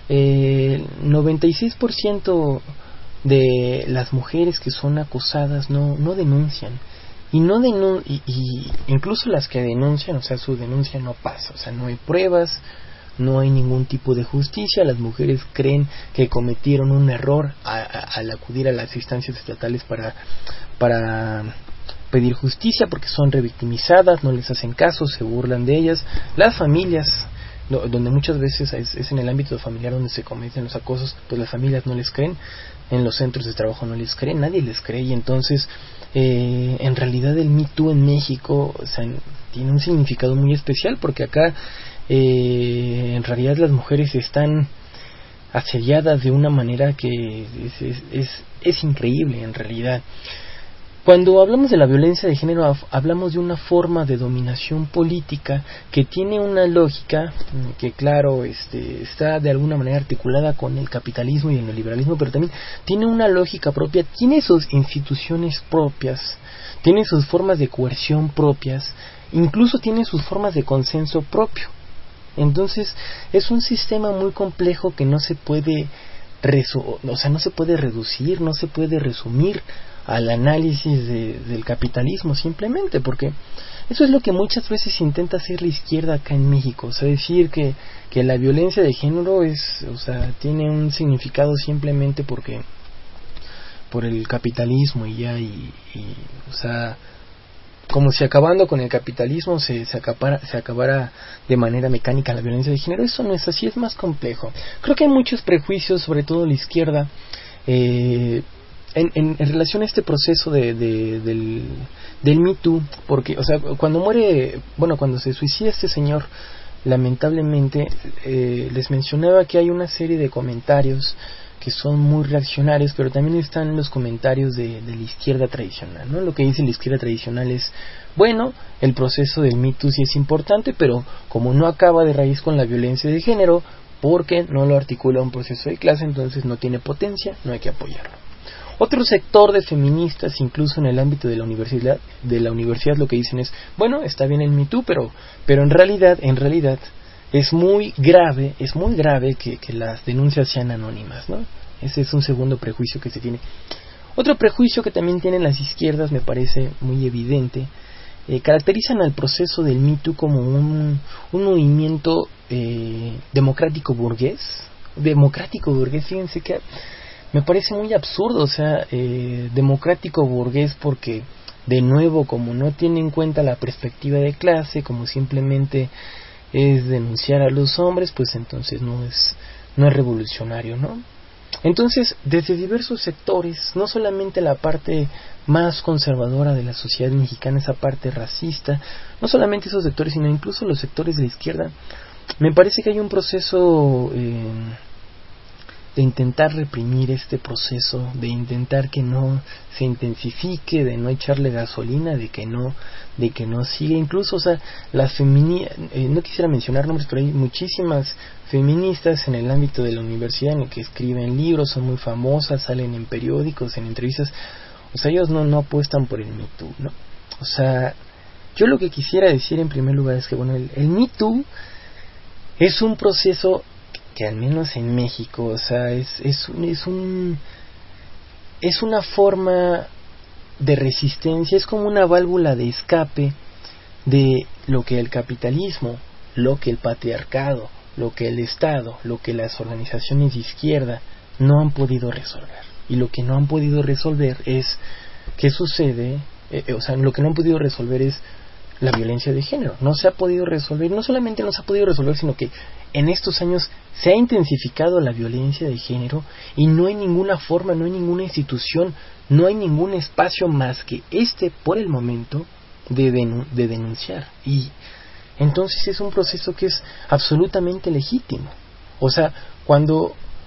96% de las mujeres que son acosadas no denuncian, y incluso las que denuncian, o sea, su denuncia no pasa, o sea, no hay pruebas, no hay ningún tipo de justicia. Las mujeres creen que cometieron un error al acudir a las instancias estatales para pedir justicia, porque son revictimizadas, no les hacen caso, se burlan de ellas. Las familias, donde muchas veces es en el ámbito familiar donde se cometen los acosos, pues las familias no les creen, en los centros de trabajo no les creen, nadie les cree, y entonces en realidad el Me Too en México, o sea, tiene un significado muy especial, porque acá en realidad las mujeres están asediadas de una manera que es increíble en realidad. Cuando hablamos de la violencia de género, hablamos de una forma de dominación política que tiene una lógica que, claro, está de alguna manera articulada con el capitalismo y el neoliberalismo, pero también tiene una lógica propia, tiene sus instituciones propias, tiene sus formas de coerción propias, incluso tiene sus formas de consenso propio. Entonces es un sistema muy complejo que no se puede no se puede reducir, no se puede resumir al análisis del capitalismo simplemente, porque eso es lo que muchas veces intenta hacer la izquierda acá en México, o sea, decir que la violencia de género tiene un significado simplemente por el capitalismo y ya, o sea, como si acabando con el capitalismo se acabara de manera mecánica la violencia de género. Eso no es así, es más complejo. Creo que hay muchos prejuicios, sobre todo la izquierda, en relación a este proceso del Me Too, porque, o sea, cuando se suicida este señor, lamentablemente, les mencionaba que hay una serie de comentarios que son muy reaccionarios, pero también están los comentarios de la izquierda tradicional, ¿no? Lo que dice la izquierda tradicional es, bueno, el proceso del Me Too sí es importante, pero como no acaba de raíz con la violencia de género, porque no lo articula un proceso de clase, entonces no tiene potencia, no hay que apoyarlo. Otro sector de feministas, incluso en el ámbito de la universidad lo que dicen es, bueno, está bien el Me Too, pero en realidad es muy grave que las denuncias sean anónimas, ¿no? Ese es un segundo prejuicio que se tiene. Otro prejuicio que también tienen las izquierdas, me parece muy evidente, caracterizan al proceso del Me Too como un movimiento democrático burgués, fíjense que me parece muy absurdo, o sea, democrático burgués, porque de nuevo, como no tiene en cuenta la perspectiva de clase, como simplemente es denunciar a los hombres, pues entonces no es revolucionario, ¿no? Entonces, desde diversos sectores, no solamente la parte más conservadora de la sociedad mexicana, esa parte racista, no solamente esos sectores, sino incluso los sectores de la izquierda, me parece que hay un proceso de intentar reprimir este proceso, de intentar que no se intensifique, de no echarle gasolina, de que no siga. Incluso, o sea, no quisiera mencionar nombres, pero hay muchísimas feministas en el ámbito de la universidad en el que escriben libros, son muy famosas, salen en periódicos, en entrevistas. O sea, ellos no apuestan por el Me Too, ¿no? O sea, yo lo que quisiera decir en primer lugar es que, bueno, el Me Too es un proceso que al menos en México, o sea, es una forma de resistencia, es como una válvula de escape de lo que el capitalismo, lo que el patriarcado, lo que el Estado, lo que las organizaciones de izquierda no han podido resolver. Y lo que no han podido resolver es qué sucede, lo que no han podido resolver es la violencia de género. No se ha podido resolver, no solamente no se ha podido resolver, sino que en estos años se ha intensificado la violencia de género y no hay ninguna forma, no hay ninguna institución, no hay ningún espacio más que por el momento, de denunciar. Y entonces es un proceso que es absolutamente legítimo. O sea, cuando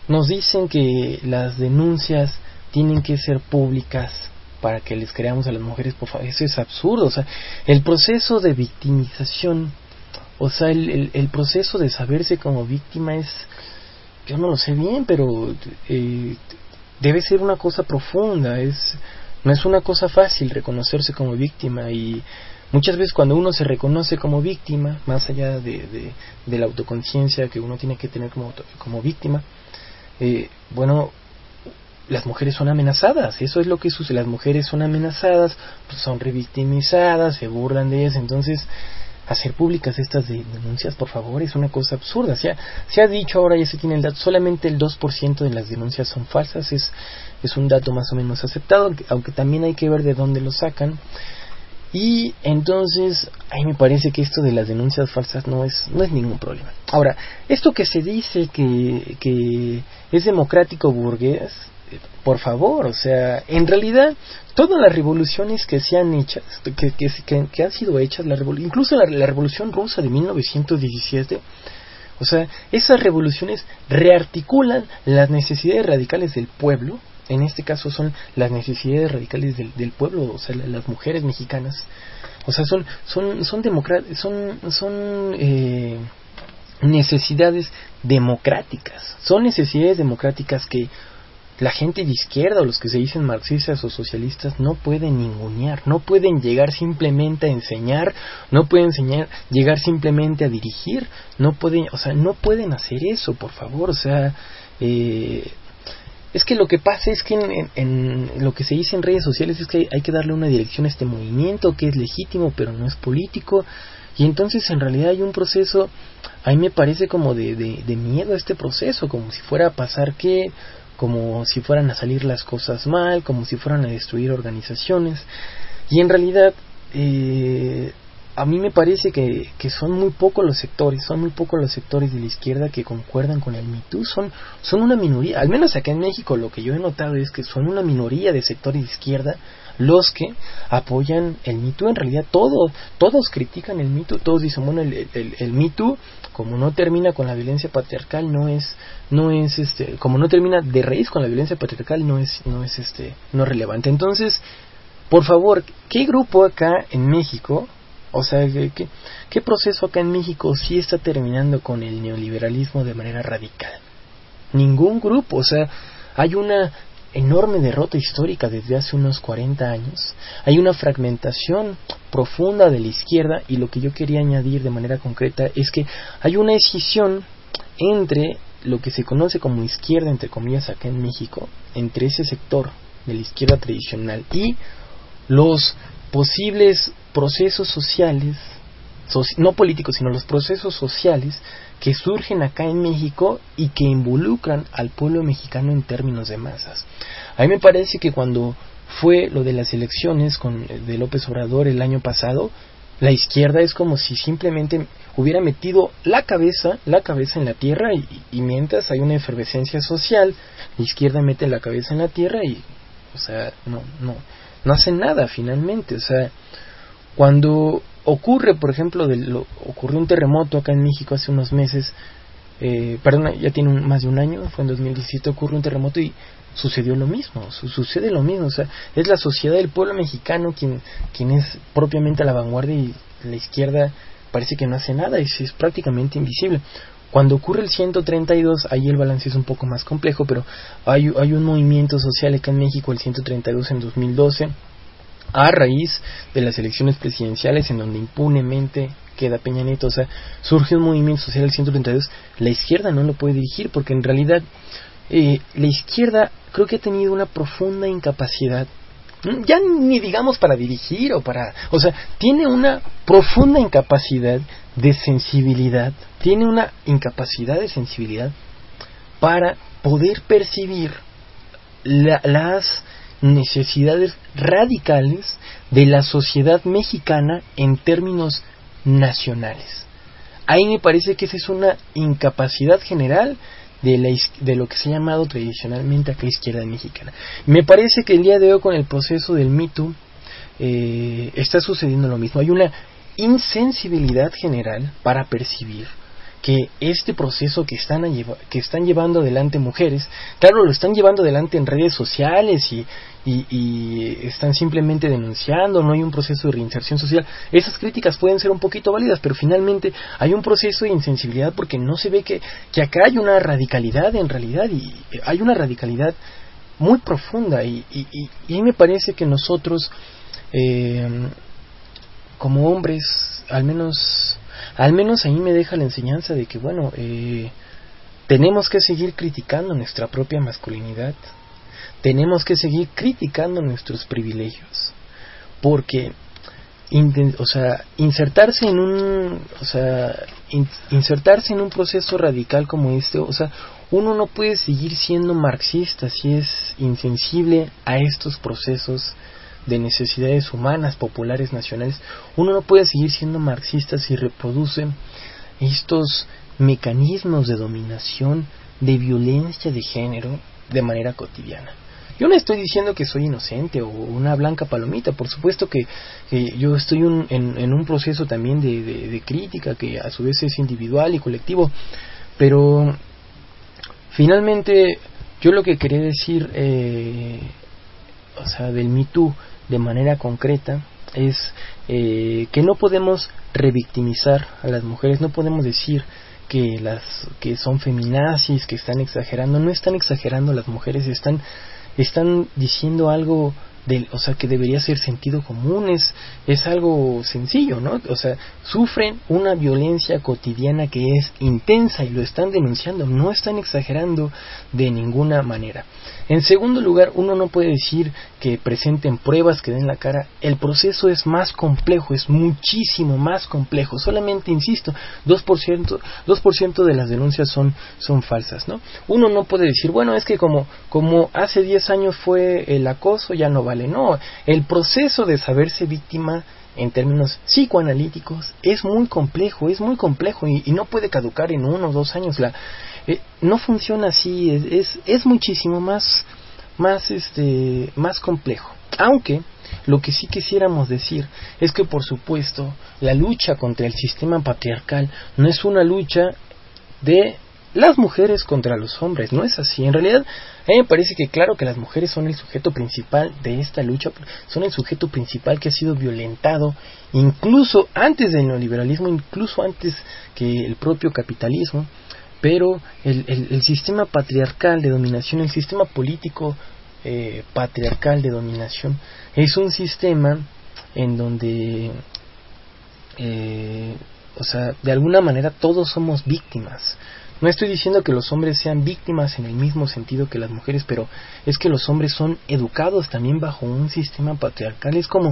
nos dicen que las denuncias tienen que ser públicas para que les creamos a las mujeres, por favor, eso es absurdo. O sea, el proceso de victimización, o sea, el proceso de saberse como víctima es, yo no lo sé bien, pero debe ser una cosa profunda, no es una cosa fácil reconocerse como víctima, y muchas veces cuando uno se reconoce como víctima, más allá de la autoconciencia que uno tiene que tener como víctima, bueno, las mujeres son amenazadas, eso es lo que sucede, las mujeres son amenazadas, pues son revictimizadas, se burlan de ellas. Entonces hacer públicas estas denuncias, por favor, es una cosa absurda. Se ha dicho, ahora ya se tiene el dato, solamente el 2% de las denuncias son falsas, es un dato más o menos aceptado, aunque también hay que ver de dónde lo sacan. Y entonces, a mí me parece que esto de las denuncias falsas no es ningún problema. Ahora, esto que se dice que es democrático burgués, por favor, o sea, en realidad todas las revoluciones que se han hecho, que han sido hechas, incluso la revolución rusa de 1917, o sea, esas revoluciones rearticulan las necesidades radicales del pueblo. En este caso son las necesidades radicales del pueblo, o sea, las mujeres mexicanas. O sea, son necesidades democráticas. Son necesidades democráticas que la gente de izquierda o los que se dicen marxistas o socialistas no pueden ningunear, no pueden llegar simplemente a enseñar, no pueden llegar simplemente a dirigir, no pueden hacer eso, por favor. O sea, es que lo que pasa es que en lo que se dice en redes sociales es que hay que darle una dirección a este movimiento que es legítimo pero no es político, y entonces en realidad hay un proceso, a mí me parece como de miedo a este proceso, como si fuera a pasar como si fueran a salir las cosas mal, como si fueran a destruir organizaciones, y en realidad a mí me parece que son muy pocos los sectores de la izquierda que concuerdan con el Me Too. Son una minoría, al menos acá en México lo que yo he notado es que son una minoría de sectores de izquierda los que apoyan el Me Too. En realidad todos critican el Me Too, todos dicen, bueno, el Me Too, como no termina con la violencia patriarcal, como no termina de raíz con la violencia patriarcal, no es relevante. Entonces, por favor, ¿qué grupo acá en México, o sea, qué proceso acá en México sí está terminando con el neoliberalismo de manera radical? Ningún grupo. O sea, hay una enorme derrota histórica desde hace unos 40 años, hay una fragmentación profunda de la izquierda, y lo que yo quería añadir de manera concreta es que hay una escisión entre lo que se conoce como izquierda, entre comillas, acá en México, entre ese sector de la izquierda tradicional y los posibles procesos sociales, no políticos, sino los procesos sociales que surgen acá en México y que involucran al pueblo mexicano en términos de masas. A mí me parece que cuando fue lo de las elecciones de López Obrador el año pasado, la izquierda es como si simplemente hubiera metido la cabeza en la tierra, y mientras hay una efervescencia social, la izquierda mete la cabeza en la tierra y, o sea, no hacen nada finalmente. O sea, cuando ocurre, por ejemplo, ocurrió un terremoto acá en México hace unos meses, ya tiene más de un año, fue en 2017, ocurre un terremoto y sucede lo mismo. O sea, es la sociedad del pueblo mexicano quien es propiamente a la vanguardia, y la izquierda parece que no hace nada, y es prácticamente invisible. Cuando ocurre el 132, ahí el balance es un poco más complejo, pero hay un movimiento social acá en México, el 132 en 2012, a raíz de las elecciones presidenciales en donde impunemente queda Peña Nieto. O sea, surge un movimiento social, el 132, la izquierda no lo puede dirigir, porque en realidad la izquierda creo que ha tenido una profunda incapacidad, ya ni digamos para dirigir o sea, tiene una profunda incapacidad de sensibilidad, para poder percibir las necesidades radicales de la sociedad mexicana en términos nacionales. Ahí me parece que esa es una incapacidad general de lo que se ha llamado tradicionalmente acá izquierda mexicana. Me parece que el día de hoy, con el proceso del Me Too, está sucediendo lo mismo. Hay una insensibilidad general para percibir que este proceso que están llevando adelante mujeres, claro, lo están llevando adelante en redes sociales y están simplemente denunciando, no hay un proceso de reinserción social. Esas críticas pueden ser un poquito válidas, pero finalmente hay un proceso de insensibilidad porque no se ve que acá hay una radicalidad en realidad, y hay una radicalidad muy profunda, y me parece que nosotros como hombres, al menos a mí me deja la enseñanza de que bueno, tenemos que seguir criticando nuestra propia masculinidad, tenemos que seguir criticando nuestros privilegios, porque insertarse en un proceso radical como este, uno no puede seguir siendo marxista si es insensible a estos procesos de necesidades humanas, populares, nacionales. Uno no puede seguir siendo marxista si reproduce estos mecanismos de dominación, de violencia de género de manera cotidiana. Yo no estoy diciendo que soy inocente o una blanca palomita, por supuesto que yo estoy en un proceso también de crítica que a su vez es individual y colectivo, pero finalmente yo lo que quería decir del Me Too de manera concreta es que no podemos revictimizar a las mujeres, no podemos decir que son feminazis, que están exagerando. No están exagerando las mujeres, están diciendo algo que debería ser sentido común, es algo sencillo, ¿no? Sufren una violencia cotidiana que es intensa y lo están denunciando, no están exagerando de ninguna manera. En segundo lugar, uno no puede decir que presenten pruebas que den la cara. El proceso es más complejo, es muchísimo más complejo. Solamente, insisto, 2% de las denuncias son falsas, ¿no? Uno no puede decir, bueno, es que como hace 10 años fue el acoso, ya no vale. No, el proceso de saberse víctima en términos psicoanalíticos es muy complejo y no puede caducar en 1 o 2 años. No funciona así, es muchísimo más complejo. Aunque lo que sí quisiéramos decir es que, por supuesto, la lucha contra el sistema patriarcal no es una lucha de las mujeres contra los hombres, no es así. En realidad, a mí me parece que claro que las mujeres son el sujeto principal de esta lucha, son el sujeto principal que ha sido violentado incluso antes del neoliberalismo, incluso antes que el propio capitalismo. Pero el sistema patriarcal de dominación, el sistema político patriarcal de dominación, es un sistema en donde, de alguna manera todos somos víctimas. No estoy diciendo que los hombres sean víctimas en el mismo sentido que las mujeres, pero es que los hombres son educados también bajo un sistema patriarcal. Es como,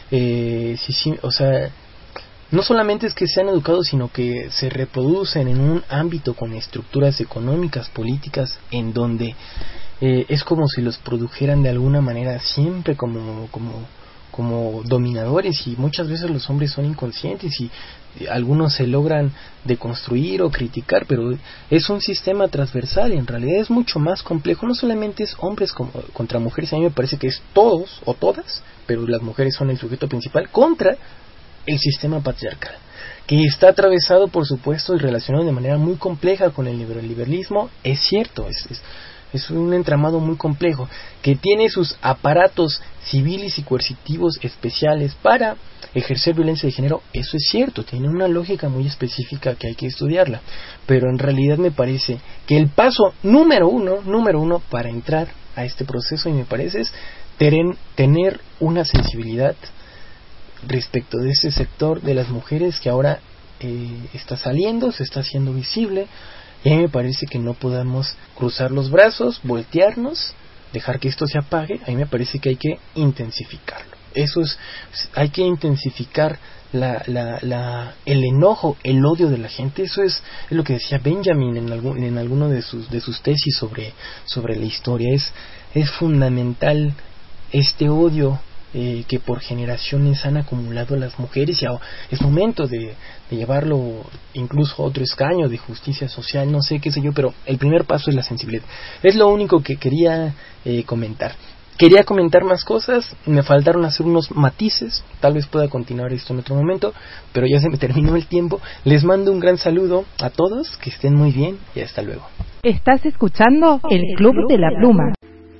no solamente es que sean educados, sino que se reproducen en un ámbito con estructuras económicas, políticas, en donde es como si los produjeran de alguna manera siempre como dominadores, y muchas veces los hombres son inconscientes y algunos se logran deconstruir o criticar, pero es un sistema transversal, en realidad es mucho más complejo. No solamente es hombres contra mujeres, a mí me parece que es todos o todas, pero las mujeres son el sujeto principal contra el sistema patriarcal, que está atravesado, por supuesto, y relacionado de manera muy compleja con el liberalismo. Es cierto, es un entramado muy complejo, que tiene sus aparatos civiles y coercitivos especiales para ejercer violencia de género. Eso es cierto, tiene una lógica muy específica que hay que estudiarla, pero en realidad me parece que el paso número uno para entrar a este proceso, y me parece, es tener una sensibilidad respecto de ese sector de las mujeres que ahora está saliendo, se está haciendo visible, y a mí me parece que no podamos cruzar los brazos, voltearnos, dejar que esto se apague. A mí me parece que hay que intensificarlo. Hay que intensificar el enojo, el odio de la gente. Eso es lo que decía Benjamin en alguno de sus tesis sobre la historia. Es fundamental este odio que por generaciones han acumulado las mujeres, y es momento de llevarlo incluso a otro escaño de justicia social, no sé, qué sé yo, pero el primer paso es la sensibilidad. Es lo único que quería comentar. Quería comentar más cosas, me faltaron hacer unos matices, tal vez pueda continuar esto en otro momento, pero ya se me terminó el tiempo. Les mando un gran saludo a todos, que estén muy bien y hasta luego. Estás escuchando el Club de la Pluma.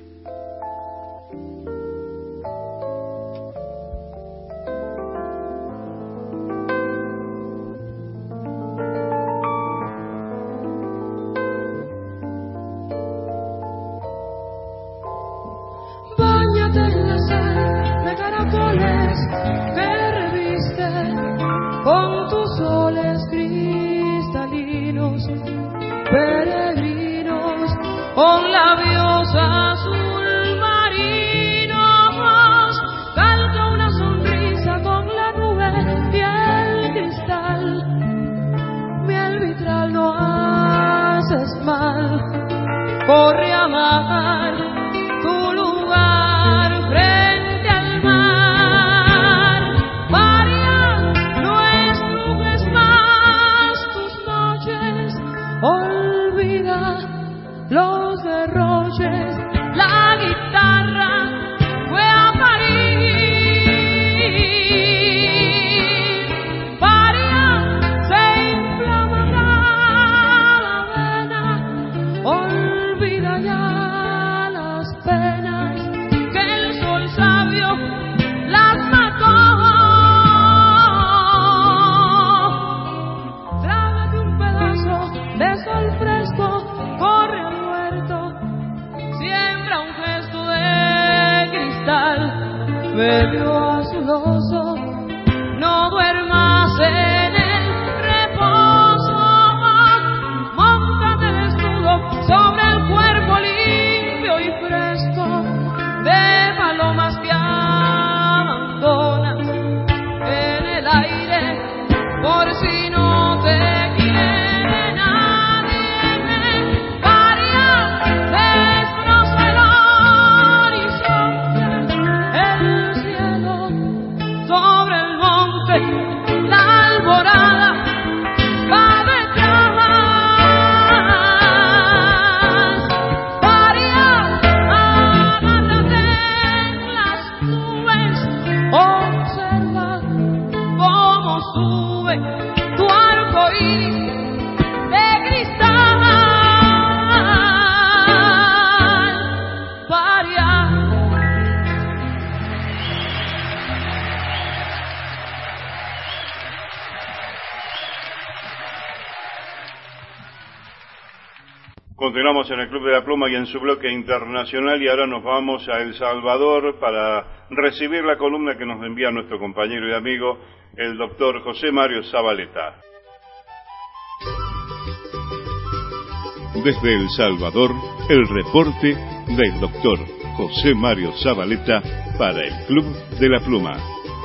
Con labios azul marinos, calca una sonrisa con la nube y el cristal. Miel vitral, no haces mal, corre a amar tu lugar frente al mar. María, no estrujes más tus noches, olvida los derroches, la guitarra fue a parir. María, se inflamará la vena, olvida ya las penas, que el sol sabio las mató. Trágate un pedazo de sol fresco, corre al huerto, siembra un gesto de cristal, bebió azuloso, no duermas en el reposo, móntate desnudo sobre el cuerpo limpio y fresco de palomas que abandonan en el aire por si no te quiere nadie. Destroza el horizonte, el cielo sobre el monte, la alborada va detrás. María, amárrate en las nubes, observa cómo sube tu arco iris de cristal. Continuamos en el Club de la Pluma y en su bloque internacional, y ahora nos vamos a El Salvador para recibir la columna que nos envía nuestro compañero y amigo, el doctor José Mario Zabaleta. Desde El Salvador, el reporte del doctor José Mario Zabaleta para el Club de la Pluma.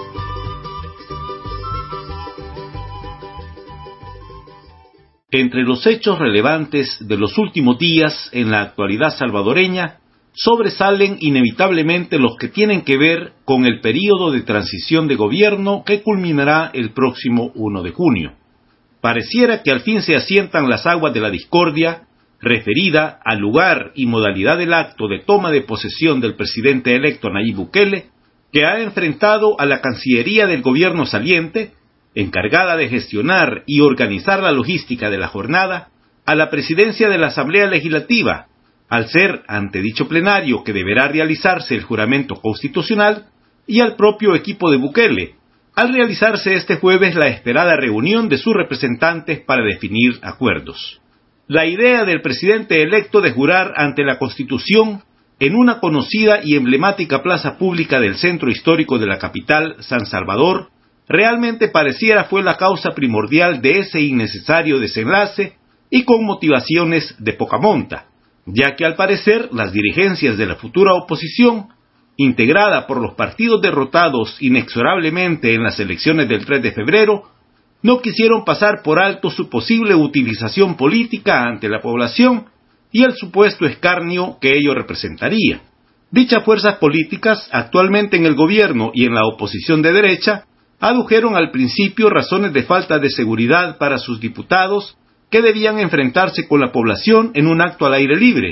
Entre los hechos relevantes de los últimos días en la actualidad salvadoreña, sobresalen inevitablemente los que tienen que ver con el período de transición de gobierno que culminará el próximo 1 de junio. Pareciera que al fin se asientan las aguas de la discordia referida al lugar y modalidad del acto de toma de posesión del presidente electo Nayib Bukele, que ha enfrentado a la Cancillería del gobierno saliente, encargada de gestionar y organizar la logística de la jornada, a la presidencia de la Asamblea Legislativa, al ser ante dicho plenario que deberá realizarse el juramento constitucional, y al propio equipo de Bukele, al realizarse este jueves la esperada reunión de sus representantes para definir acuerdos. La idea del presidente electo de jurar ante la Constitución en una conocida y emblemática plaza pública del centro histórico de la capital, San Salvador, realmente pareciera fue la causa primordial de ese innecesario desenlace y con motivaciones de poca monta, ya que al parecer las dirigencias de la futura oposición, integrada por los partidos derrotados inexorablemente en las elecciones del 3 de febrero, no quisieron pasar por alto su posible utilización política ante la población y el supuesto escarnio que ello representaría. Dichas fuerzas políticas, actualmente en el gobierno y en la oposición de derecha, adujeron al principio razones de falta de seguridad para sus diputados que debían enfrentarse con la población en un acto al aire libre,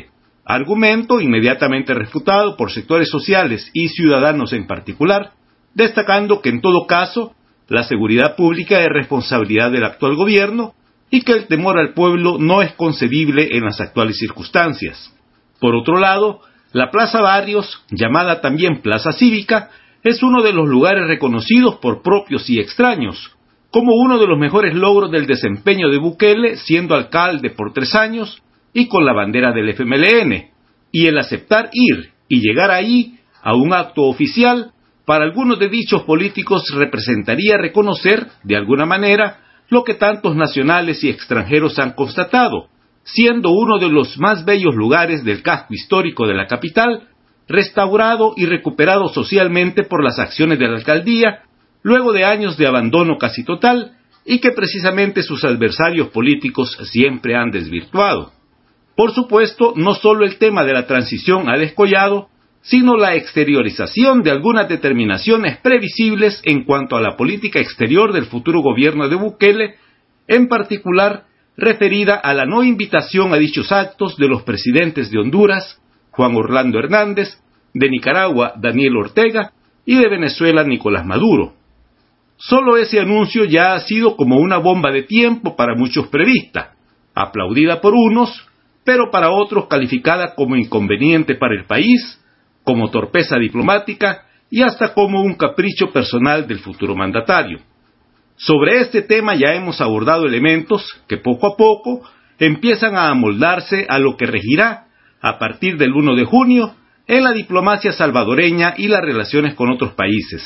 argumento inmediatamente refutado por sectores sociales y ciudadanos en particular, destacando que en todo caso la seguridad pública es responsabilidad del actual gobierno y que el temor al pueblo no es concebible en las actuales circunstancias. Por otro lado, la Plaza Barrios, llamada también Plaza Cívica, es uno de los lugares reconocidos por propios y extraños como uno de los mejores logros del desempeño de Bukele siendo alcalde por 3 años y con la bandera del FMLN, y el aceptar ir y llegar ahí a un acto oficial, para algunos de dichos políticos representaría reconocer, de alguna manera, lo que tantos nacionales y extranjeros han constatado, siendo uno de los más bellos lugares del casco histórico de la capital, restaurado y recuperado socialmente por las acciones de la alcaldía, luego de años de abandono casi total, y que precisamente sus adversarios políticos siempre han desvirtuado. Por supuesto, no solo el tema de la transición ha descollado, sino la exteriorización de algunas determinaciones previsibles en cuanto a la política exterior del futuro gobierno de Bukele, en particular referida a la no invitación a dichos actos de los presidentes de Honduras, Juan Orlando Hernández, de Nicaragua, Daniel Ortega, y de Venezuela, Nicolás Maduro. Solo ese anuncio ya ha sido como una bomba de tiempo para muchos previstas, aplaudida por unos, pero para otros calificada como inconveniente para el país, como torpeza diplomática y hasta como un capricho personal del futuro mandatario. Sobre este tema ya hemos abordado elementos que poco a poco empiezan a amoldarse a lo que regirá, a partir del 1 de junio, en la diplomacia salvadoreña y las relaciones con otros países.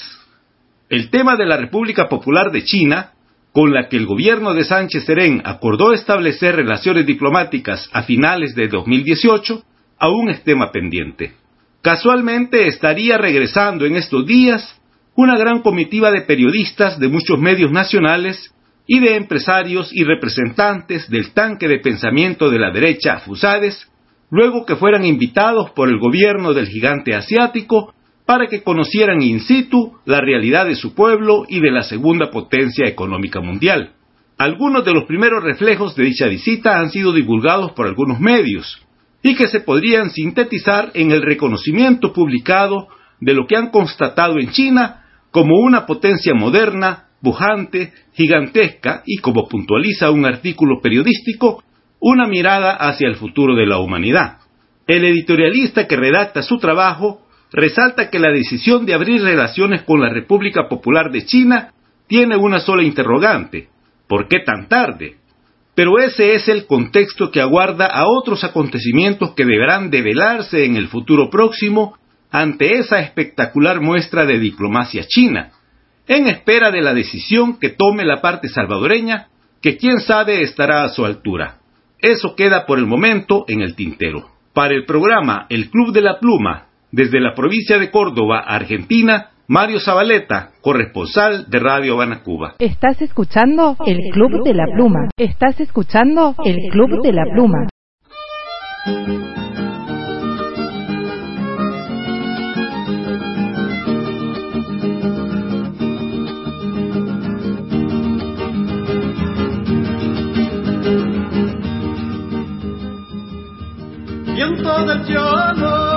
El tema de la República Popular de China, con la que el gobierno de Sánchez Serén acordó establecer relaciones diplomáticas a finales de 2018, aún es tema pendiente. Casualmente estaría regresando en estos días una gran comitiva de periodistas de muchos medios nacionales y de empresarios y representantes del tanque de pensamiento de la derecha Fusades, luego que fueran invitados por el gobierno del gigante asiático para que conocieran in situ la realidad de su pueblo y de la segunda potencia económica mundial. Algunos de los primeros reflejos de dicha visita han sido divulgados por algunos medios, y que se podrían sintetizar en el reconocimiento publicado de lo que han constatado en China como una potencia moderna, pujante, gigantesca y, como puntualiza un artículo periodístico, una mirada hacia el futuro de la humanidad. El editorialista que redacta su trabajo resalta que la decisión de abrir relaciones con la República Popular de China tiene una sola interrogante: ¿por qué tan tarde? Pero ese es el contexto que aguarda a otros acontecimientos que deberán develarse en el futuro próximo ante esa espectacular muestra de diplomacia china, en espera de la decisión que tome la parte salvadoreña, que quién sabe estará a su altura. Eso queda por el momento en el tintero. Para el programa El Club de la Pluma, desde la provincia de Córdoba, Argentina, Mario Zabaleta, corresponsal de Radio Habana, Cuba. Estás escuchando El Club de la Pluma. Estás escuchando El Club de la Pluma. Viento del llano,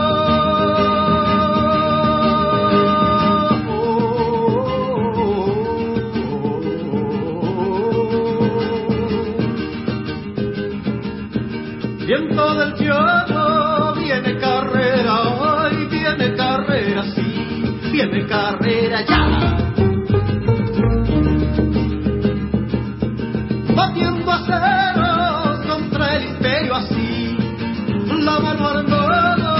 viento del llano, viene carrera hoy, viene carrera sí, viene carrera ya. Batiendo aceros contra el imperio así, la mano armada.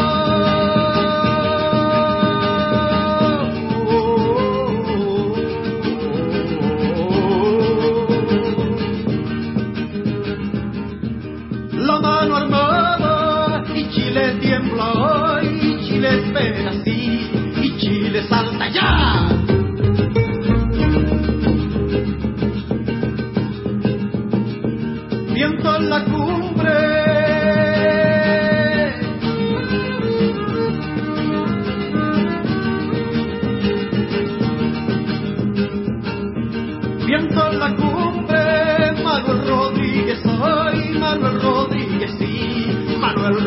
La mano armada y Chile tiembla hoy, y Chile espera así, y Chile salta ya.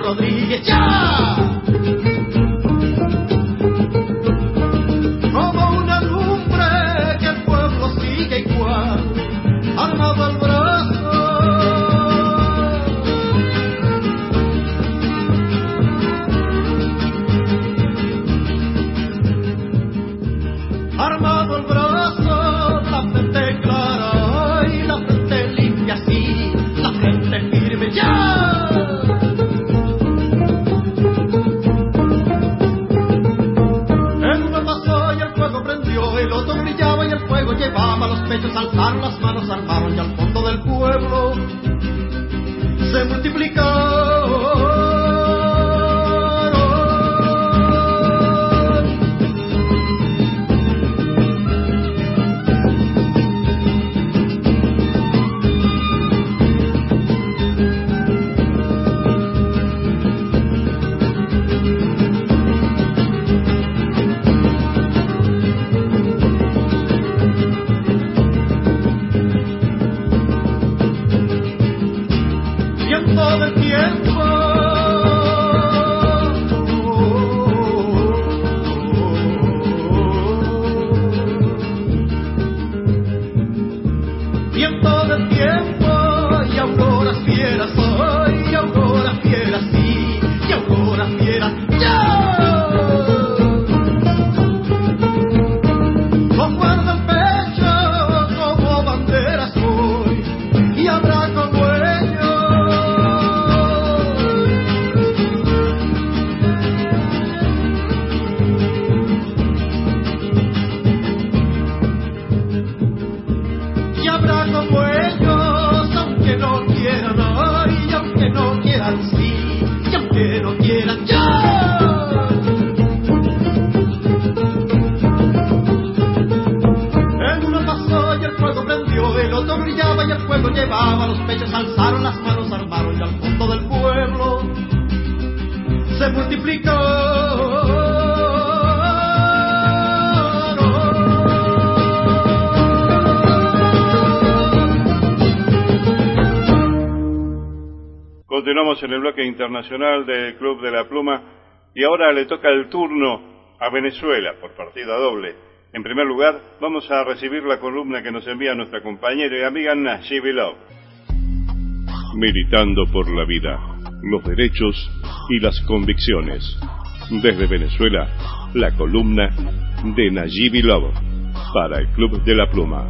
Rodríguez, ¡ya! Como una lumbre que el pueblo sigue igual, armado al brazo. Armado al brazo, la frente clara y la frente limpia, así, la frente firme, ¡ya! En uno pasó y el fuego prendió, el otro brillaba y el fuego llevaba los pechos, alzaron las manos, armaron y al fondo del pueblo se multiplicó. Llevaba los pechos, alzaron las manos, armaron y al fondo del pueblo se multiplicó. Continuamos en el bloque internacional del Club de la Pluma y ahora le toca el turno a Venezuela por partida doble. En primer lugar, vamos a recibir la columna que nos envía nuestra compañera y amiga Nayibi Love. Militando por la vida, los derechos y las convicciones. Desde Venezuela, la columna de Nayibi Love para el Club de la Pluma.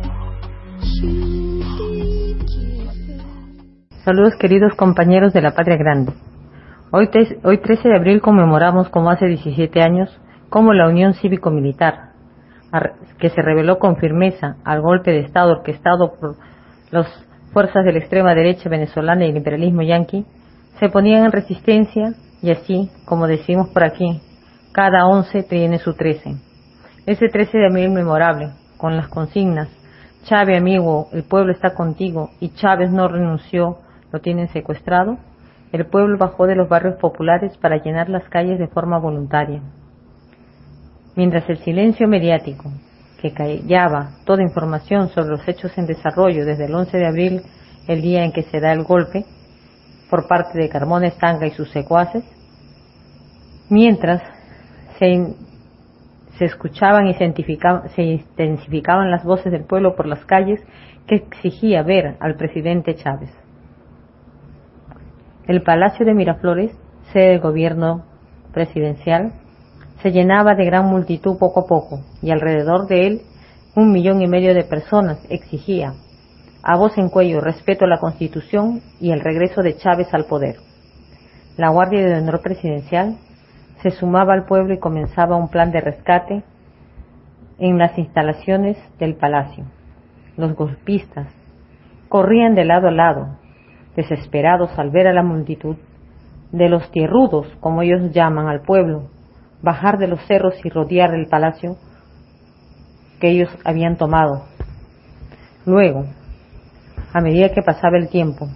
Saludos queridos compañeros de la Patria Grande. Hoy 13 de abril conmemoramos, como hace 17 años, como la Unión Cívico-Militar, que se rebeló con firmeza al golpe de Estado orquestado por las fuerzas de la extrema derecha venezolana y el imperialismo yanqui, se ponían en resistencia y así, como decimos por aquí, cada 11 tiene su 13. Ese 13 de abril memorable, con las consignas Chávez amigo, el pueblo está contigo y Chávez no renunció, lo tienen secuestrado, el pueblo bajó de los barrios populares para llenar las calles de forma voluntaria. Mientras el silencio mediático, que callaba toda información sobre los hechos en desarrollo desde el 11 de abril, el día en que se da el golpe, por parte de Carmona Estanga y sus secuaces, mientras se escuchaban y se intensificaban las voces del pueblo por las calles que exigía ver al presidente Chávez. El Palacio de Miraflores, sede del gobierno presidencial, se llenaba de gran multitud poco a poco, y alrededor de él 1,5 millones de personas exigía, a voz en cuello, respeto a la Constitución y el regreso de Chávez al poder. La Guardia de Honor Presidencial se sumaba al pueblo y comenzaba un plan de rescate en las instalaciones del palacio. Los golpistas corrían de lado a lado, desesperados al ver a la multitud de los tierrudos, como ellos llaman al pueblo, bajar de los cerros y rodear el palacio que ellos habían tomado. Luego, a medida que pasaba el tiempo,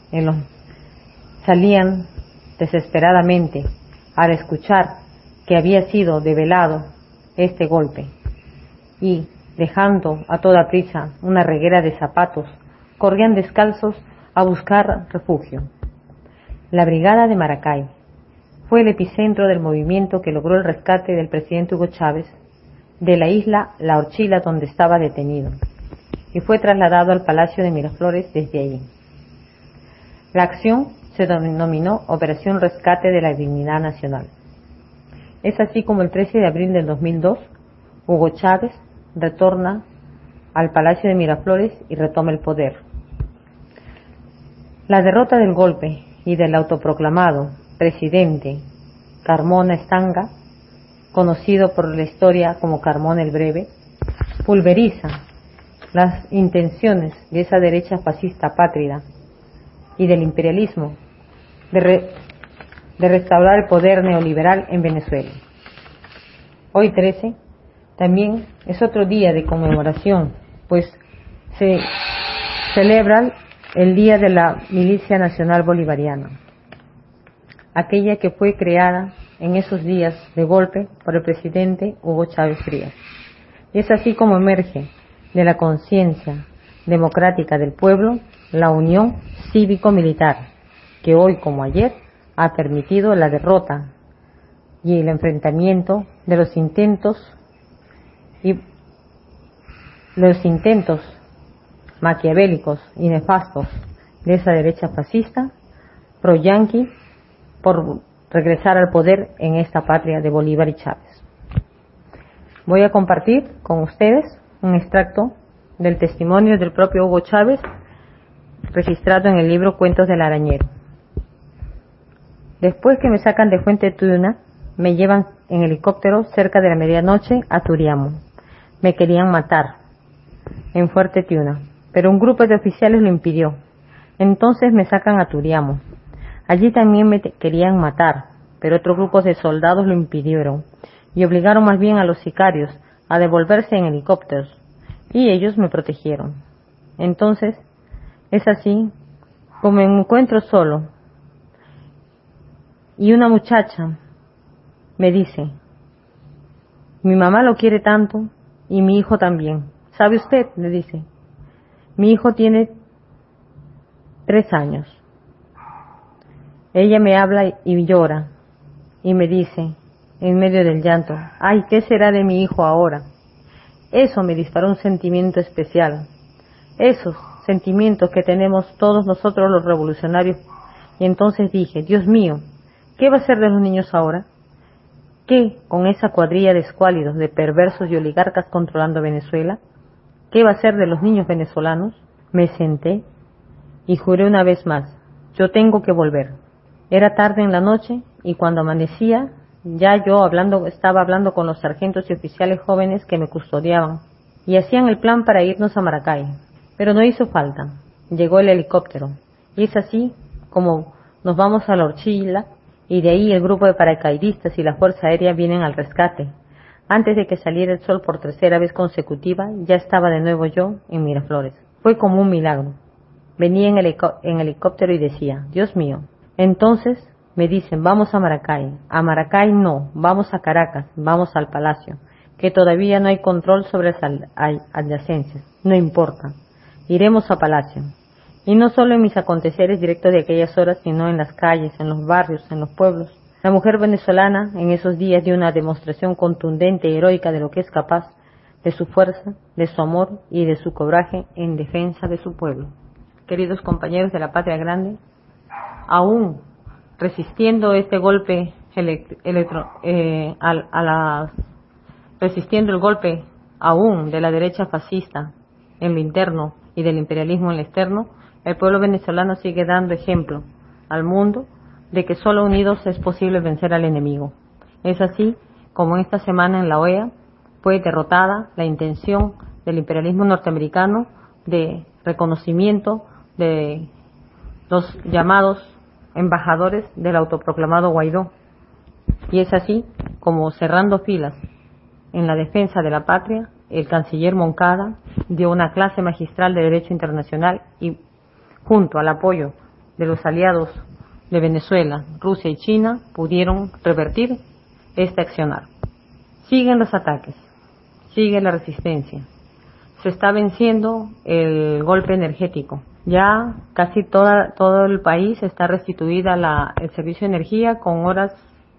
salían desesperadamente al escuchar que había sido develado este golpe y, dejando a toda prisa una reguera de zapatos, corrían descalzos a buscar refugio. La brigada de Maracay, fue el epicentro del movimiento que logró el rescate del presidente Hugo Chávez de la isla La Orchila, donde estaba detenido, y fue trasladado al Palacio de Miraflores desde allí. La acción se denominó Operación Rescate de la Dignidad Nacional. Es así como el 13 de abril del 2002, Hugo Chávez retorna al Palacio de Miraflores y retoma el poder. La derrota del golpe y del autoproclamado presidente Carmona Stanga, conocido por la historia como Carmona el Breve, pulveriza las intenciones de esa derecha fascista apátrida y del imperialismo de restaurar el poder neoliberal en Venezuela. Hoy 13 también es otro día de conmemoración, pues se celebra el Día de la Milicia Nacional Bolivariana, aquella que fue creada en esos días de golpe por el presidente Hugo Chávez Frías. Y es así como emerge de la conciencia democrática del pueblo la unión cívico-militar, que hoy como ayer ha permitido la derrota y el enfrentamiento de los intentos maquiavélicos y nefastos de esa derecha fascista pro-yanqui por regresar al poder en esta patria de Bolívar y Chávez. Voy a compartir con ustedes un extracto del testimonio del propio Hugo Chávez registrado en el libro Cuentos del Arañero. Después que me sacan de Fuente Tiuna, me llevan en helicóptero cerca de la medianoche a Turiamo. Me querían matar en Fuerte Tiuna, pero un grupo de oficiales lo impidió. Entonces me sacan a Turiamo. Allí también me querían matar, pero otros grupos de soldados lo impidieron y obligaron más bien a los sicarios a devolverse en helicópteros, y ellos me protegieron. Entonces, es así como me encuentro solo, y una muchacha me dice: mi mamá lo quiere tanto y mi hijo también. ¿Sabe usted?, le dice, mi hijo tiene 3 años. Ella me habla y llora y me dice en medio del llanto: ay, ¿qué será de mi hijo ahora? Eso me disparó un sentimiento especial, esos sentimientos que tenemos todos nosotros los revolucionarios. Y entonces dije: Dios mío, ¿qué va a ser de los niños ahora? ¿Qué con esa cuadrilla de escuálidos, de perversos y oligarcas controlando Venezuela? ¿Qué va a ser de los niños venezolanos? Me senté y juré una vez más: yo tengo que volver. Era tarde en la noche y cuando amanecía ya yo estaba hablando con los sargentos y oficiales jóvenes que me custodiaban y hacían el plan para irnos a Maracay. Pero no hizo falta. Llegó el helicóptero y es así como nos vamos a La Orchila, y de ahí el grupo de paracaidistas y la Fuerza Aérea vienen al rescate. Antes de que saliera el sol por 3ª vez consecutiva, ya estaba de nuevo yo en Miraflores. Fue como un milagro. Venía en helicóptero y decía: Dios mío. Entonces me dicen: vamos a Maracay. A Maracay no, vamos a Caracas, vamos al Palacio, que todavía no hay control sobre las adyacencias. No importa, iremos a Palacio. Y no solo en mis aconteceres directos de aquellas horas, sino en las calles, en los barrios, en los pueblos. La mujer venezolana en esos días dio una demostración contundente y heroica de lo que es capaz, de su fuerza, de su amor y de su coraje en defensa de su pueblo. Queridos compañeros de la Patria Grande, aún resistiendo este golpe resistiendo el golpe aún de la derecha fascista en lo interno y del imperialismo en lo externo, el pueblo venezolano sigue dando ejemplo al mundo de que solo unidos es posible vencer al enemigo. Es así como esta semana en la OEA fue derrotada la intención del imperialismo norteamericano de reconocimiento de los llamados embajadores del autoproclamado Guaidó. Y es así como, cerrando filas en la defensa de la patria, el canciller Moncada dio una clase magistral de Derecho Internacional y, junto al apoyo de los aliados de Venezuela, Rusia y China, pudieron revertir este accionar. Siguen los ataques, sigue la resistencia. Se está venciendo el golpe energético. Ya casi todo el país está restituida el servicio de energía con horas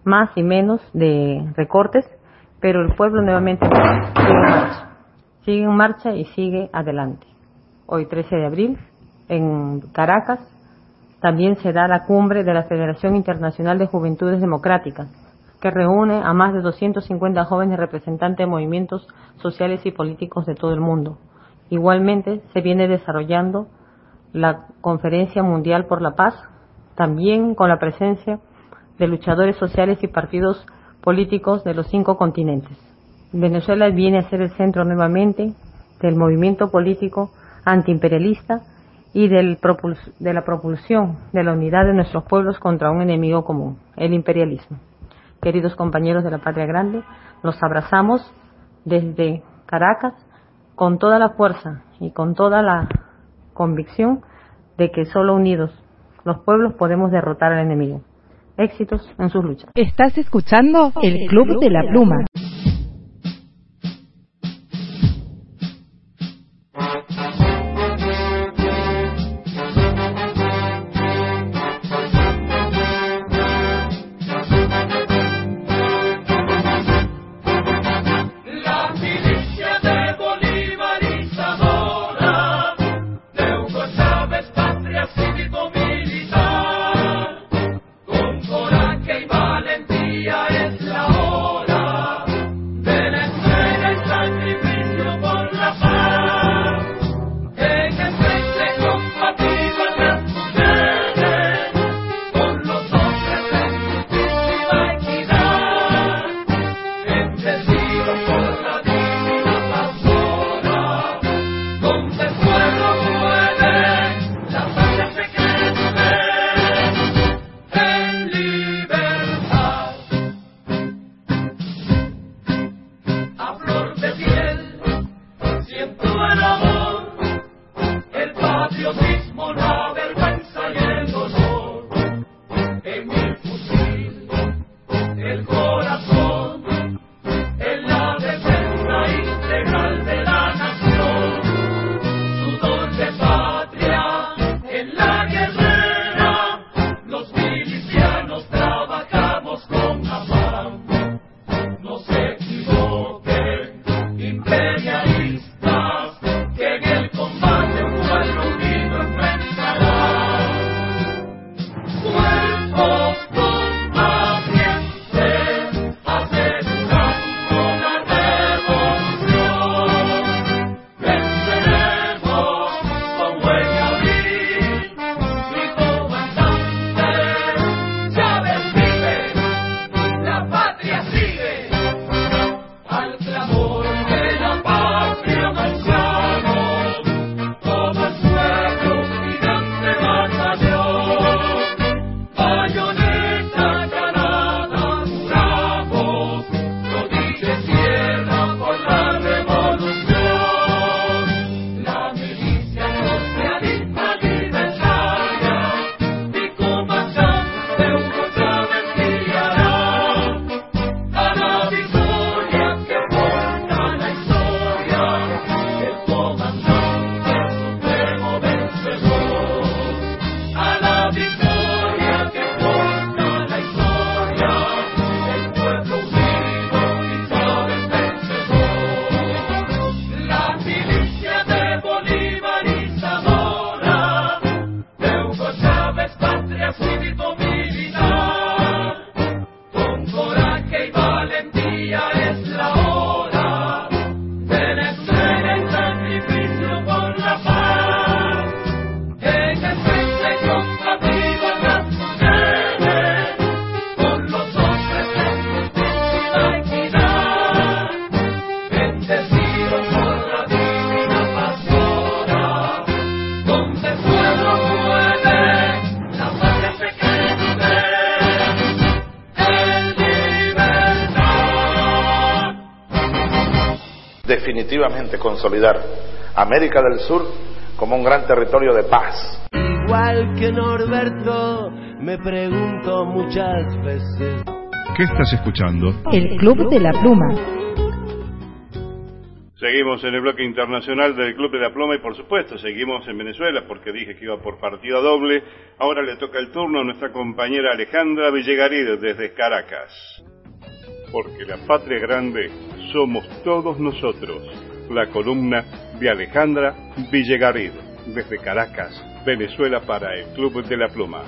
más y menos de recortes, pero el pueblo nuevamente sigue en marcha y sigue adelante. Hoy 13 de abril, en Caracas, también se da la cumbre de la Federación Internacional de Juventudes Democráticas, que reúne a más de 250 jóvenes representantes de movimientos sociales y políticos de todo el mundo. Igualmente, se viene desarrollando la Conferencia Mundial por la Paz, también con la presencia de luchadores sociales y partidos políticos de los 5 continentes. Venezuela viene a ser el centro nuevamente del movimiento político antiimperialista y de la propulsión de la unidad de nuestros pueblos contra un enemigo común, el imperialismo. Queridos compañeros de la Patria Grande, los abrazamos desde Caracas con toda la fuerza y con toda la convicción de que solo unidos los pueblos podemos derrotar al enemigo. Éxitos en sus luchas. Estás escuchando el Club de la Pluma. Definitivamente consolidar América del Sur como un gran territorio de paz. Igual que Norberto, me pregunto muchas veces. ¿Qué estás escuchando? El Club de la Pluma. Seguimos en el bloque internacional del Club de la Pluma y por supuesto seguimos en Venezuela porque dije que iba por partida doble. Ahora le toca el turno a nuestra compañera Alejandra Villegarid desde Caracas. Porque la patria grande somos todos nosotros. La columna de Alejandra Villegarid desde Caracas, Venezuela para el Club de la Pluma.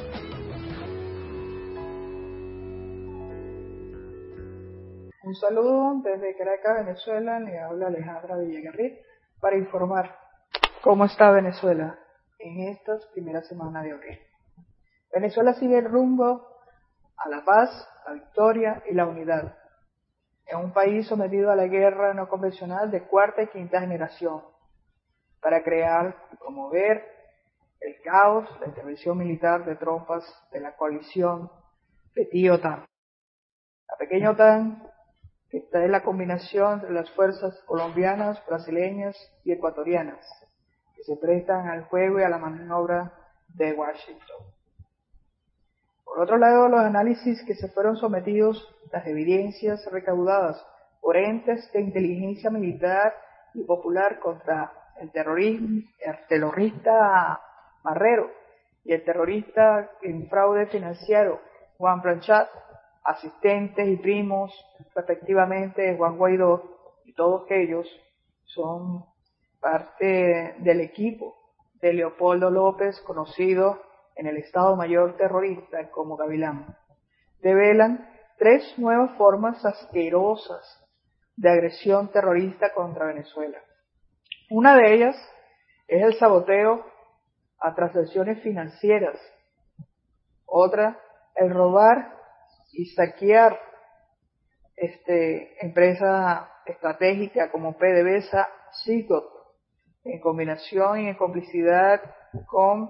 Un saludo desde Caracas, Venezuela. Le habla Alejandra Villegarid para informar cómo está Venezuela en estas primeras semanas de abril. Venezuela sigue el rumbo a la paz, la victoria y la unidad. En un país sometido a la guerra no convencional de cuarta y quinta generación para crear y promover el caos, la intervención militar de tropas de la coalición Petit-OTAN. La pequeña OTAN, que está en la combinación entre las fuerzas colombianas, brasileñas y ecuatorianas, que se prestan al juego y a la maniobra de Washington. Por otro lado, los análisis que se fueron sometidos, las evidencias recaudadas por entes de inteligencia militar y popular contra el terrorista Marrero y el terrorista en fraude financiero Juan Planchat, asistentes y primos respectivamente de Juan Guaidó, y todos ellos son parte del equipo de Leopoldo López, conocido en el Estado Mayor terrorista como Gavilán. Develan 3 nuevas formas asquerosas de agresión terrorista contra Venezuela. Una de ellas es el saboteo a transacciones financieras. Otra, el robar y saquear empresa estratégica como PDVSA, Cigop, en combinación y en complicidad con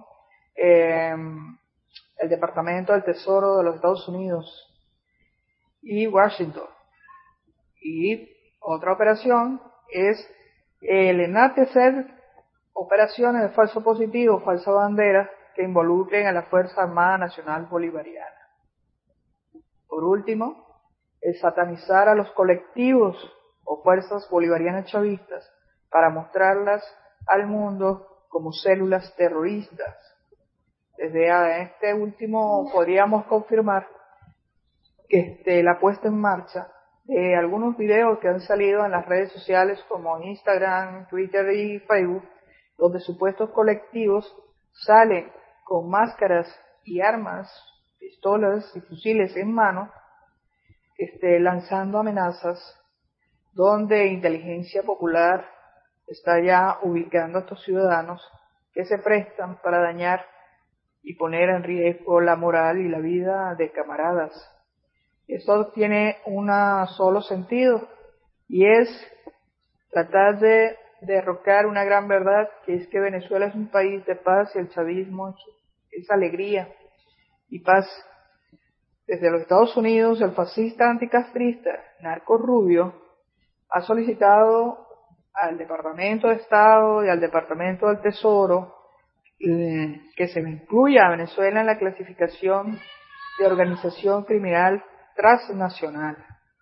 el Departamento del Tesoro de los Estados Unidos y Washington. Y otra operación es el enaltecer operaciones de falso positivo, falsa bandera, que involucren a la Fuerza Armada Nacional Bolivariana. Por último, el satanizar a los colectivos o fuerzas bolivarianas chavistas para mostrarlas al mundo como células terroristas. Desde este último podríamos confirmar que la puesta en marcha de algunos videos que han salido en las redes sociales como Instagram, Twitter y Facebook, donde supuestos colectivos salen con máscaras y armas, pistolas y fusiles en mano, lanzando amenazas, donde inteligencia popular está ya ubicando a estos ciudadanos que se prestan para dañar y poner en riesgo la moral y la vida de camaradas. Esto tiene un solo sentido, y es tratar de derrocar una gran verdad, que es que Venezuela es un país de paz y el chavismo es alegría y paz. Desde los Estados Unidos, el fascista anticastrista Narco Rubio ha solicitado al Departamento de Estado y al Departamento del Tesoro que se incluya a Venezuela en la clasificación de organización criminal transnacional.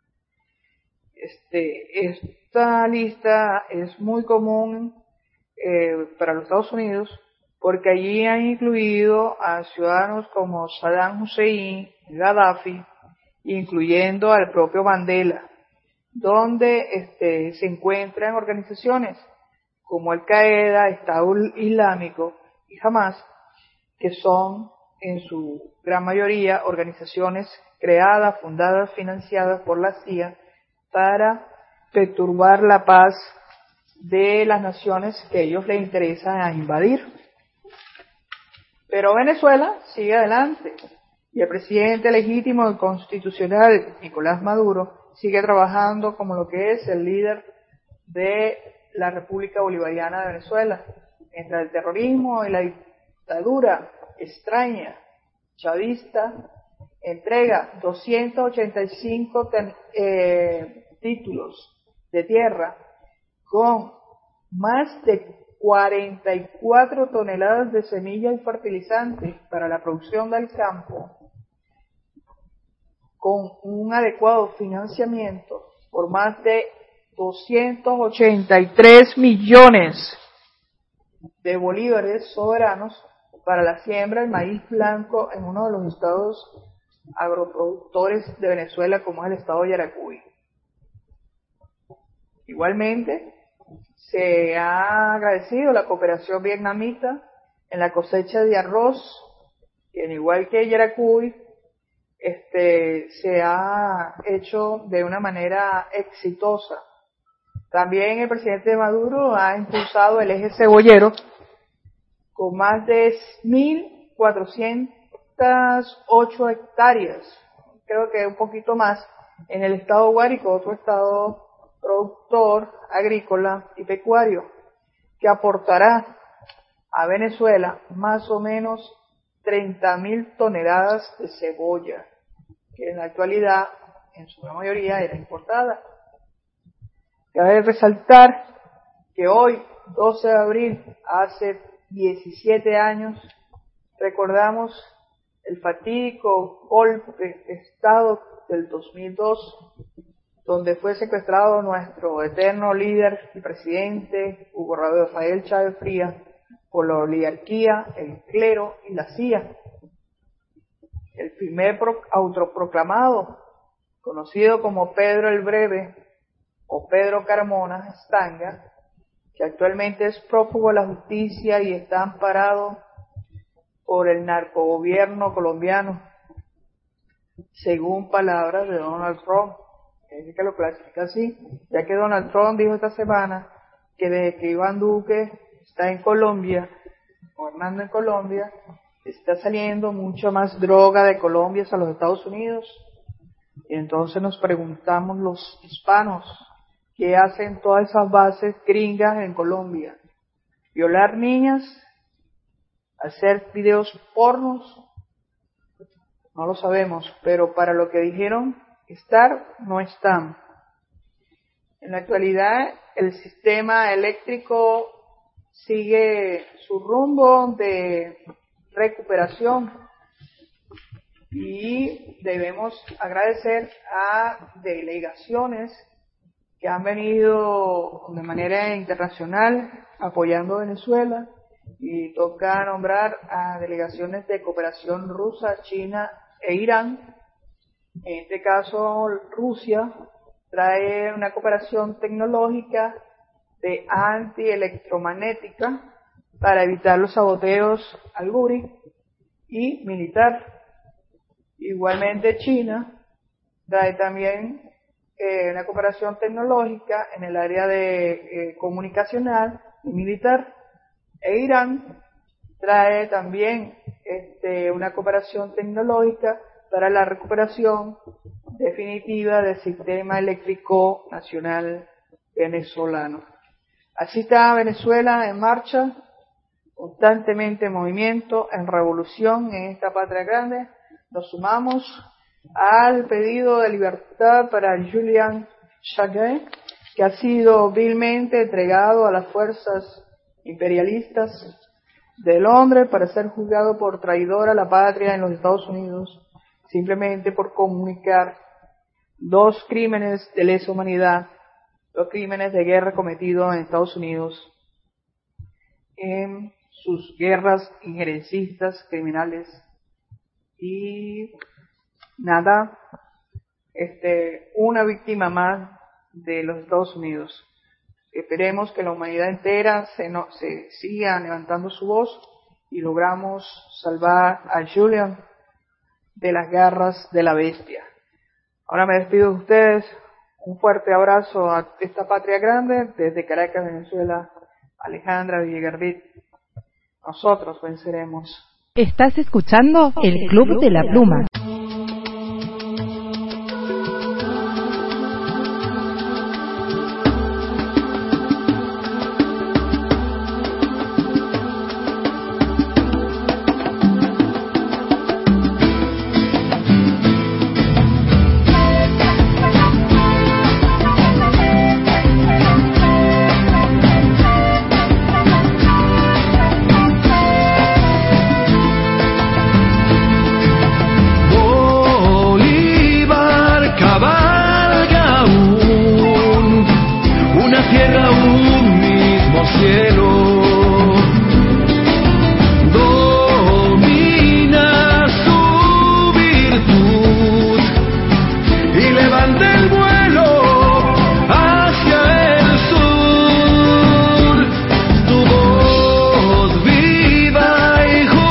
Esta lista es muy común para los Estados Unidos, porque allí han incluido a ciudadanos como Saddam Hussein, Gaddafi, incluyendo al propio Mandela, donde se encuentran organizaciones como Al-Qaeda, Estado Islámico y Hamas, que son en su gran mayoría organizaciones creadas, fundadas, financiadas por la CIA para perturbar la paz de las naciones que a ellos les interesa invadir. Pero Venezuela sigue adelante y el presidente legítimo y constitucional Nicolás Maduro sigue trabajando como lo que es el líder de la República Bolivariana de Venezuela, mientras el terrorismo y la dictadura extraña chavista entrega 285 títulos de tierra con más de 44 toneladas de semillas y fertilizantes para la producción del campo, con un adecuado financiamiento por más de 283 millones de bolívares soberanos para la siembra del maíz blanco en uno de los estados agroproductores de Venezuela, como es el estado de Yaracuy. Igualmente, se ha agradecido la cooperación vietnamita en la cosecha de arroz, y en igual que Yaracuy, se ha hecho de una manera exitosa. También el presidente Maduro ha impulsado el eje cebollero con más de 1.408 hectáreas, creo que un poquito más, en el estado Guárico, otro estado productor agrícola y pecuario, que aportará a Venezuela más o menos 30.000 toneladas de cebolla, que en la actualidad, en su gran mayoría, era importada. Cabe resaltar que hoy, 12 de abril, hace 17 años, recordamos el fatídico golpe de Estado del 2002, donde fue secuestrado nuestro eterno líder y presidente, Hugo Rafael Chávez Frías, por la oligarquía, el clero y la CIA. El primer autoproclamado, conocido como Pedro el Breve o Pedro Carmona Stanga, que actualmente es prófugo de la justicia y está amparado por el narcogobierno colombiano, según palabras de Donald Trump, que lo clasifica así, ya que Donald Trump dijo esta semana que desde que Iván Duque está en Colombia, gobernando en Colombia, está saliendo mucho más droga de Colombia hacia los Estados Unidos. Y entonces nos preguntamos los hispanos, ¿qué hacen todas esas bases gringas en Colombia? ¿Violar niñas? ¿Hacer videos pornos? No lo sabemos, pero para lo que dijeron estar, no están. En la actualidad, el sistema eléctrico sigue su rumbo de recuperación y debemos agradecer a delegaciones que han venido de manera internacional apoyando a Venezuela, y toca nombrar a delegaciones de cooperación rusa, China e Irán. En este caso, Rusia trae una cooperación tecnológica de antielectromagnética para evitar los saboteos al GURI y militar. Igualmente, China trae también una cooperación tecnológica en el área de comunicacional y militar. E Irán trae también una cooperación tecnológica para la recuperación definitiva del sistema eléctrico nacional venezolano. Así está Venezuela en marcha, constantemente en movimiento, en revolución en esta patria grande. Nos sumamos al pedido de libertad para Julian Assange, que ha sido vilmente entregado a las fuerzas imperialistas de Londres para ser juzgado por traidor a la patria en los Estados Unidos, simplemente por comunicar 2 crímenes de lesa humanidad, 2 crímenes de guerra cometidos en Estados Unidos en sus guerras injerencistas criminales. Y nada, una víctima más de los Estados Unidos. Esperemos que la humanidad entera se siga levantando su voz y logramos salvar a Julian de las garras de la bestia. Ahora me despido de ustedes. Un fuerte abrazo a esta patria grande desde Caracas, Venezuela. Alejandra Villagarrit. Nosotros venceremos. Estás escuchando el Club de la Pluma. tierra un mismo cielo. Domina su virtud y levanta el vuelo hacia el sur. Tu voz viva y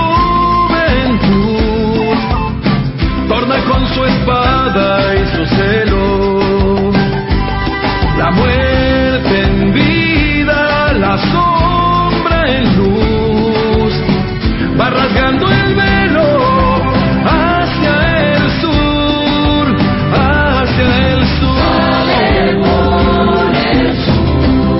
juventud torna con su espada y su celo. La muerte en vida, la sombra en luz, va rasgando el velo hacia el sur, hacia el sur. Sale por el sur,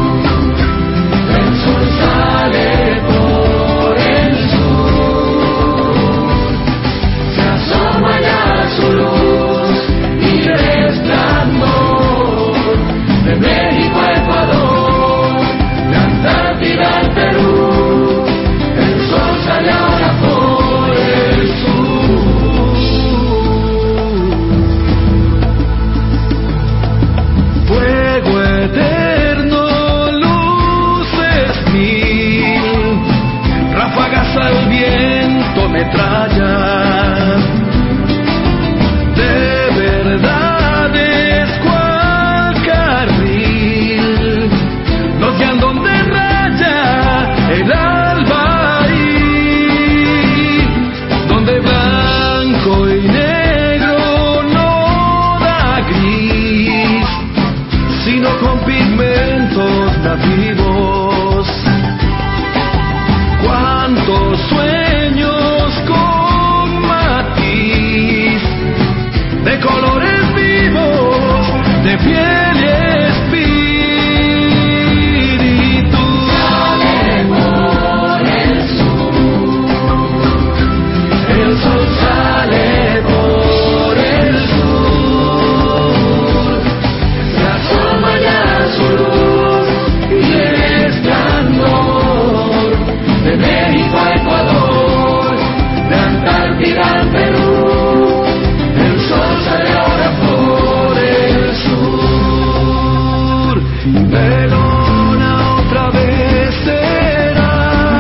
el sol sale por el sur, se asoma ya su luz y resplandor. De México a Ecuador, de Antártida al Perú, el sol sale ahora por el sur. Fuego eterno, luces mil, ráfagas al viento, metrallas de verdades cual carril, nos guían donde raya el alba ahí, donde blanco y negro no da gris, sino con pigmentos nativos. Cuántos sueños con matiz de colores vivos, de piel y espíritu. Sale por el sur, el sol sale por el sur, se asoma ya su luz y resplandor. De México a Ecuador, de Antártida al Perú, el sol sale ahora por el sur. Pelona otra vez será,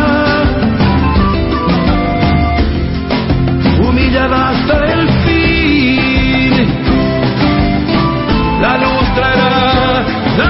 humillada hasta el fin, la luz traerá la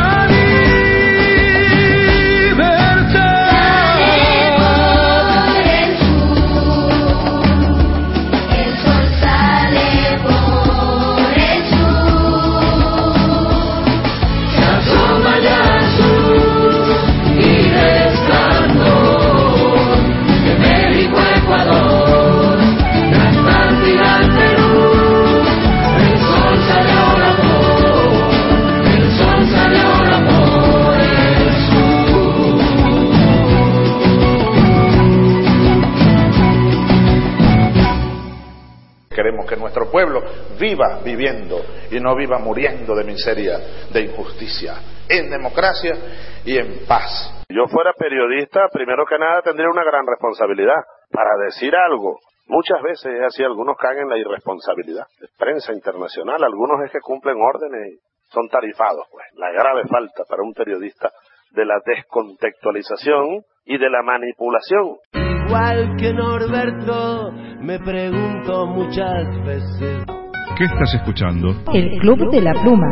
Queremos que nuestro pueblo viva viviendo y no viva muriendo de miseria, de injusticia, en democracia y en paz. Si yo fuera periodista, primero que nada tendría una gran responsabilidad para decir algo. Muchas veces es así, algunos caen en la irresponsabilidad. Prensa internacional, algunos es que cumplen órdenes y son tarifados, pues. La grave falta para un periodista de la descontextualización y de la manipulación. Igual que Norberto, me pregunto muchas veces. ¿Qué estás escuchando? El Club de la Pluma.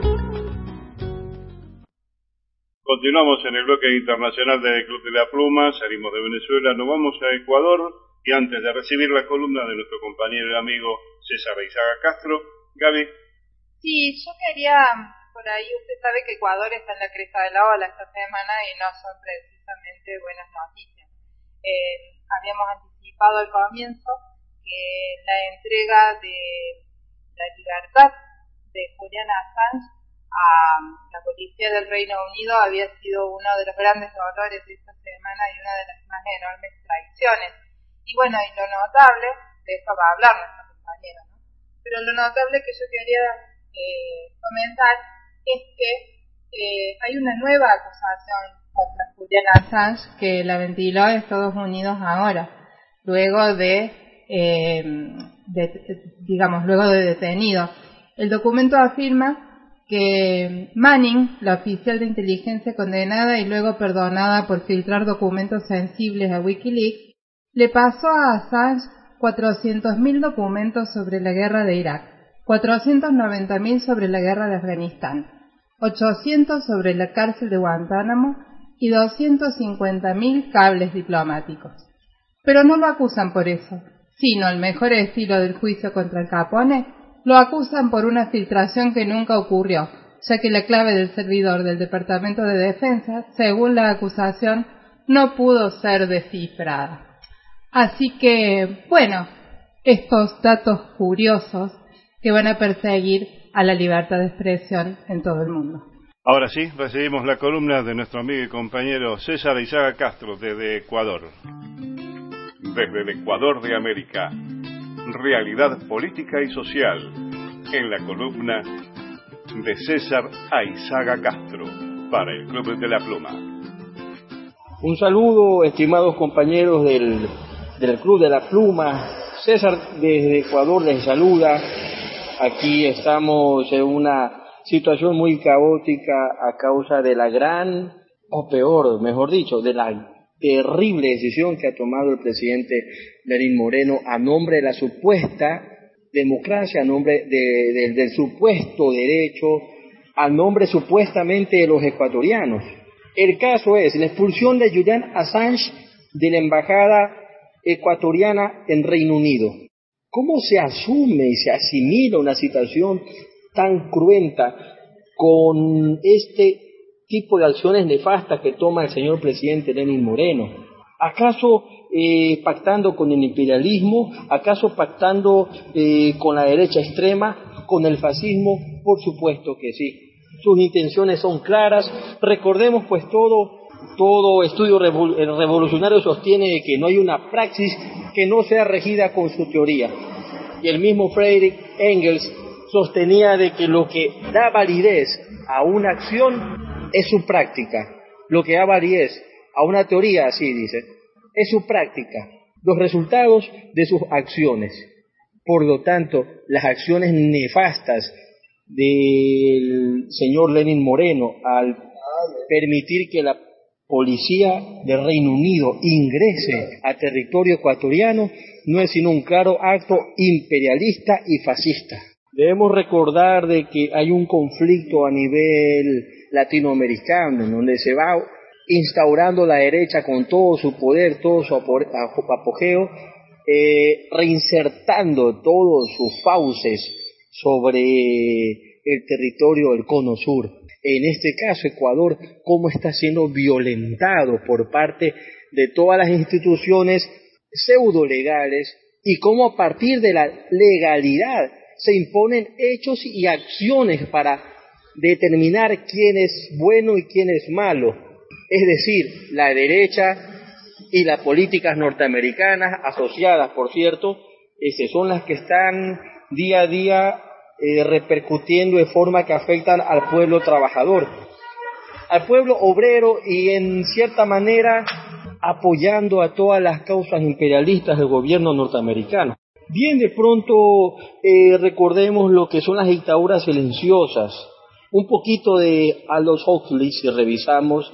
Continuamos en el bloque internacional del Club de la Pluma, salimos de Venezuela, nos vamos a Ecuador y antes de recibir la columna de nuestro compañero y amigo César Reizaga Castro, Gaby. Sí, yo quería, por ahí usted sabe que Ecuador está en la cresta de la ola esta semana y no son precisamente buenas noticias. Habíamos anticipado al comienzo que la entrega de la libertad de Julian Assange a la policía del Reino Unido había sido uno de los grandes dolores de esta semana y una de las más enormes traiciones. Y bueno, y lo notable, de esto va a hablar nuestra compañera, ¿no? Pero lo notable que yo quería comentar es que hay una nueva acusación contra Julian Assange que la ventiló Estados Unidos ahora, luego de luego de detenido. El documento afirma que Manning, la oficial de inteligencia condenada y luego perdonada por filtrar documentos sensibles a Wikileaks, le pasó a Assange 400.000 documentos sobre la guerra de Irak, 490.000 sobre la guerra de Afganistán, 800 sobre la cárcel de Guantánamo y 250.000 cables diplomáticos. Pero no lo acusan por eso, sino al mejor estilo del juicio contra el Capone, lo acusan por una filtración que nunca ocurrió, ya que la clave del servidor del Departamento de Defensa, según la acusación, no pudo ser descifrada. Así que, bueno, estos datos curiosos que van a perseguir a la libertad de expresión en todo el mundo. Ahora sí, recibimos la columna de nuestro amigo y compañero César Aizaga Castro desde Ecuador. Desde el Ecuador de América, realidad política y social, en la columna de César Aizaga Castro, para el Club de la Pluma. Un saludo, estimados compañeros del Club de la Pluma. César desde Ecuador les saluda. Aquí estamos en una situación muy caótica a causa de la gran, o peor, mejor dicho, de la terrible decisión que ha tomado el presidente Lenín Moreno a nombre de la supuesta democracia, a nombre del supuesto derecho, a nombre supuestamente de los ecuatorianos. El caso es la expulsión de Julian Assange de la embajada ecuatoriana en Reino Unido. ¿Cómo se asume y se asimila una situación tan cruenta con este tipo de acciones nefastas que toma el señor presidente Lenín Moreno? ¿Acaso pactando con el imperialismo? ¿Acaso pactando con la derecha extrema? ¿Con el fascismo? Por supuesto que sí. Sus intenciones son claras. Recordemos pues todo estudio revolucionario sostiene que no hay una praxis que no sea regida con su teoría. Y el mismo Friedrich Engels sostenía de que lo que da validez a una acción es su práctica. Lo que da validez a una teoría, así dice, es su práctica, los resultados de sus acciones. Por lo tanto, las acciones nefastas del señor Lenín Moreno al permitir que la policía del Reino Unido ingrese a territorio ecuatoriano no es sino un claro acto imperialista y fascista. Debemos recordar de que hay un conflicto a nivel latinoamericano en donde se va instaurando la derecha con todo su poder, todo su apogeo, reinsertando todos sus fauces sobre el territorio del Cono Sur. En este caso, Ecuador, cómo está siendo violentado por parte de todas las instituciones pseudolegales y cómo a partir de la legalidad se imponen hechos y acciones para determinar quién es bueno y quién es malo. Es decir, la derecha y las políticas norteamericanas asociadas, por cierto, son las que están día a día repercutiendo de forma que afectan al pueblo trabajador, al pueblo obrero y en cierta manera apoyando a todas las causas imperialistas del gobierno norteamericano. Bien, de pronto recordemos lo que son las dictaduras silenciosas. Un poquito de Aldous Huxley, si revisamos,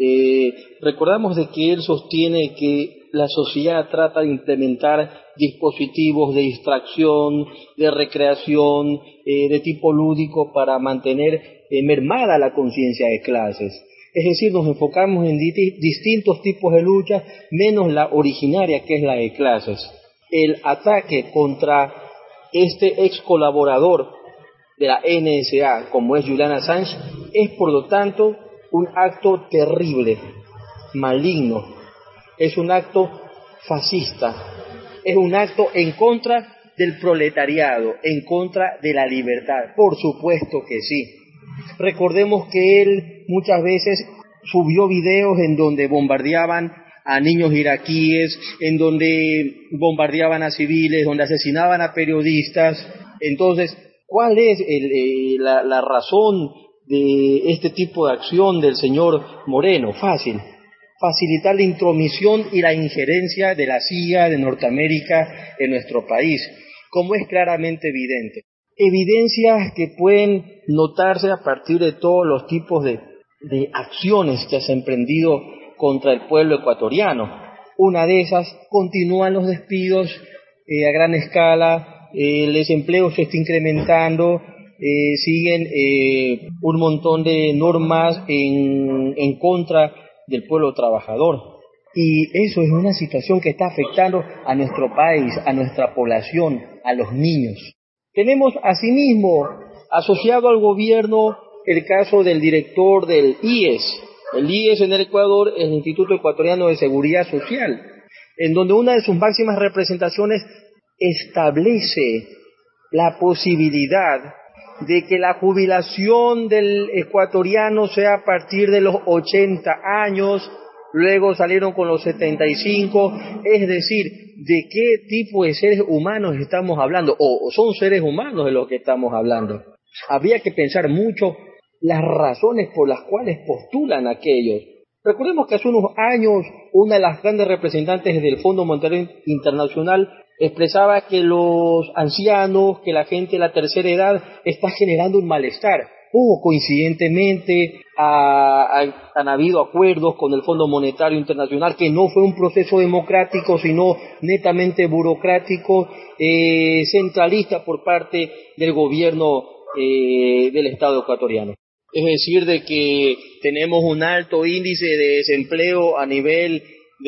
recordamos de que él sostiene que la sociedad trata de implementar dispositivos de distracción, de recreación, de tipo lúdico para mantener mermada la conciencia de clases. Es decir, nos enfocamos en distintos tipos de lucha, menos la originaria que es la de clases. El ataque contra este ex colaborador de la NSA, como es Julian Assange, es por lo tanto un acto terrible, maligno, es un acto fascista, es un acto en contra del proletariado, en contra de la libertad, por supuesto que sí. Recordemos que él muchas veces subió videos en donde bombardeaban a niños iraquíes, en donde bombardeaban a civiles, donde asesinaban a periodistas. Entonces, ¿cuál es la razón de este tipo de acción del señor Moreno? Fácil, facilitar la intromisión y la injerencia de la CIA de Norteamérica en nuestro país, como es claramente evidente. evidencias que pueden notarse a partir de todos los tipos de acciones que se han emprendido contra el pueblo ecuatoriano. Una de esas, continúan los despidos a gran escala, el desempleo se está incrementando, siguen un montón de normas en contra del pueblo trabajador. Y eso es una situación que está afectando a nuestro país, a nuestra población, a los niños. Tenemos asimismo asociado al gobierno el caso del director del IES. El IES en el Ecuador es el Instituto Ecuatoriano de Seguridad Social, en donde una de sus máximas representaciones establece la posibilidad de que la jubilación del ecuatoriano sea a partir de los 80 años, luego salieron con los 75, es decir, ¿de qué tipo de seres humanos estamos hablando? ¿O son seres humanos de los que estamos hablando? Habría que pensar mucho las razones por las cuales postulan aquellos. Recordemos que hace unos años una de las grandes representantes del Fondo Monetario Internacional expresaba que los ancianos, que la gente de la tercera edad está generando un malestar. Coincidentemente han habido acuerdos con el Fondo Monetario Internacional que no fue un proceso democrático, sino netamente burocrático, centralista por parte del gobierno del Estado ecuatoriano. Es decir, de que tenemos un alto índice de desempleo a nivel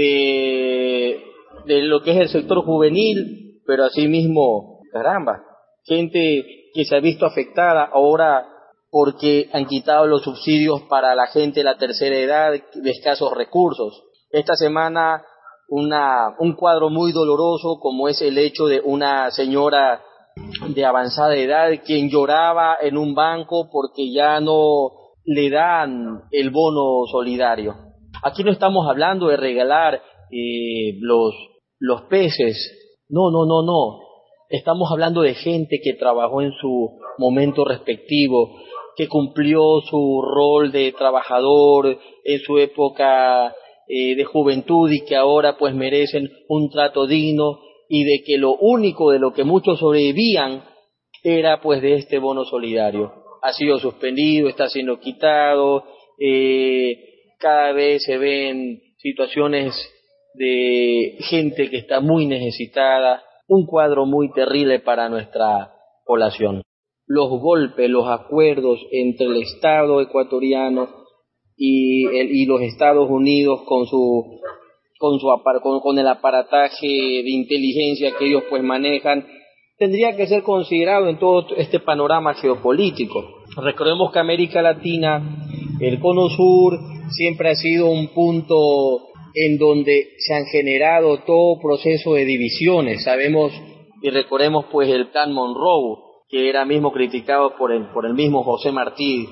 de lo que es el sector juvenil, pero asimismo, caramba, gente que se ha visto afectada ahora porque han quitado los subsidios para la gente de la tercera edad de escasos recursos. Esta semana un cuadro muy doloroso, como es el hecho de una señora de avanzada edad quien lloraba en un banco porque ya no le dan el bono solidario. Aquí no estamos hablando de regalar los peces, no. Estamos hablando de gente que trabajó en su momento respectivo, que cumplió su rol de trabajador en su época de juventud y que ahora pues merecen un trato digno, y de que lo único de lo que muchos sobrevivían era pues de este bono solidario. Ha sido suspendido, está siendo quitado, cada vez se ven situaciones de gente que está muy necesitada, un cuadro muy terrible para nuestra población. Los golpes, los acuerdos entre el Estado ecuatoriano y los Estados Unidos con el aparataje de inteligencia que ellos pues manejan, tendría que ser considerado en todo este panorama geopolítico. Recordemos que América Latina, el Cono Sur, siempre ha sido un punto en donde se han generado todo proceso de divisiones. Sabemos y recordemos pues el Plan Monroe, que era mismo criticado por el mismo José Martí,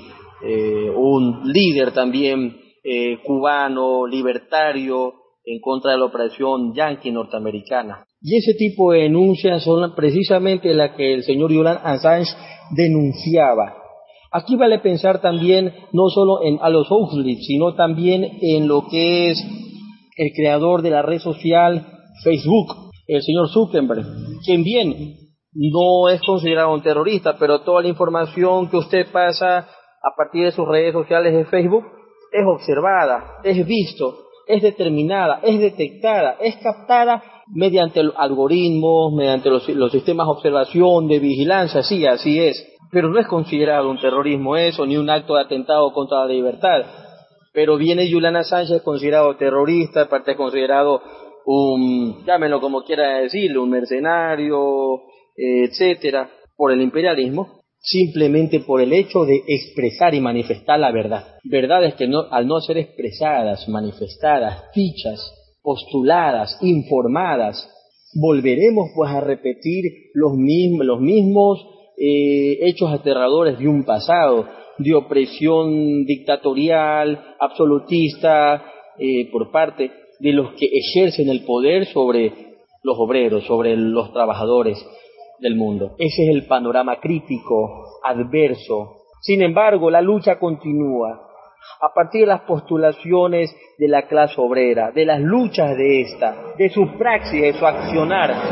un líder también cubano, libertario, en contra de la opresión yanqui norteamericana. Y ese tipo de denuncias son precisamente las que el señor Julian Assange denunciaba. Aquí vale pensar también no solo en Aldous Huxley, sino también en lo que es el creador de la red social Facebook, el señor Zuckerberg, quien bien no es considerado un terrorista, pero toda la información que usted pasa a partir de sus redes sociales de Facebook es observada, es visto, es determinada, es detectada, es captada mediante algoritmos, mediante los sistemas de observación, de vigilancia, sí, así es. Pero no es considerado un terrorismo eso, ni un acto de atentado contra la libertad. Pero viene Julian Assange, es considerado terrorista, aparte es considerado llámenlo como quiera decirlo, un mercenario, etcétera, por el imperialismo, simplemente por el hecho de expresar y manifestar la verdad. Verdades que al no ser expresadas, manifestadas, dichas, postuladas, informadas, volveremos pues a repetir los mismos hechos aterradores de un pasado, de opresión dictatorial, absolutista, por parte de los que ejercen el poder sobre los obreros, sobre los trabajadores del mundo. Ese es el panorama crítico, adverso. Sin embargo, la lucha continúa. A partir de las postulaciones de la clase obrera, de las luchas de esta, de su praxis, de su accionar,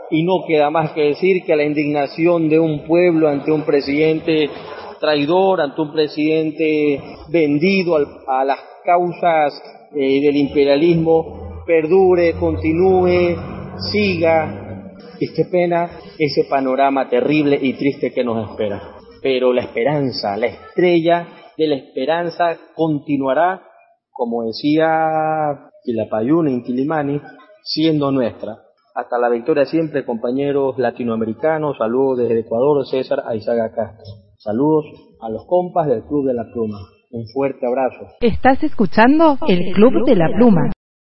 y no queda más que decir que la indignación de un pueblo ante un presidente traidor, ante un presidente vendido a las causas del imperialismo, perdure, continúe, siga, y qué pena ese panorama terrible y triste que nos espera. Pero la esperanza, la estrella de la esperanza continuará, como decía Quilapayún en Quilimani, siendo nuestra. Hasta la victoria siempre, compañeros latinoamericanos. Saludos desde Ecuador, César Aizaga Castro. Saludos a los compas del Club de la Pluma. Un fuerte abrazo. Estás escuchando el Club de la Pluma.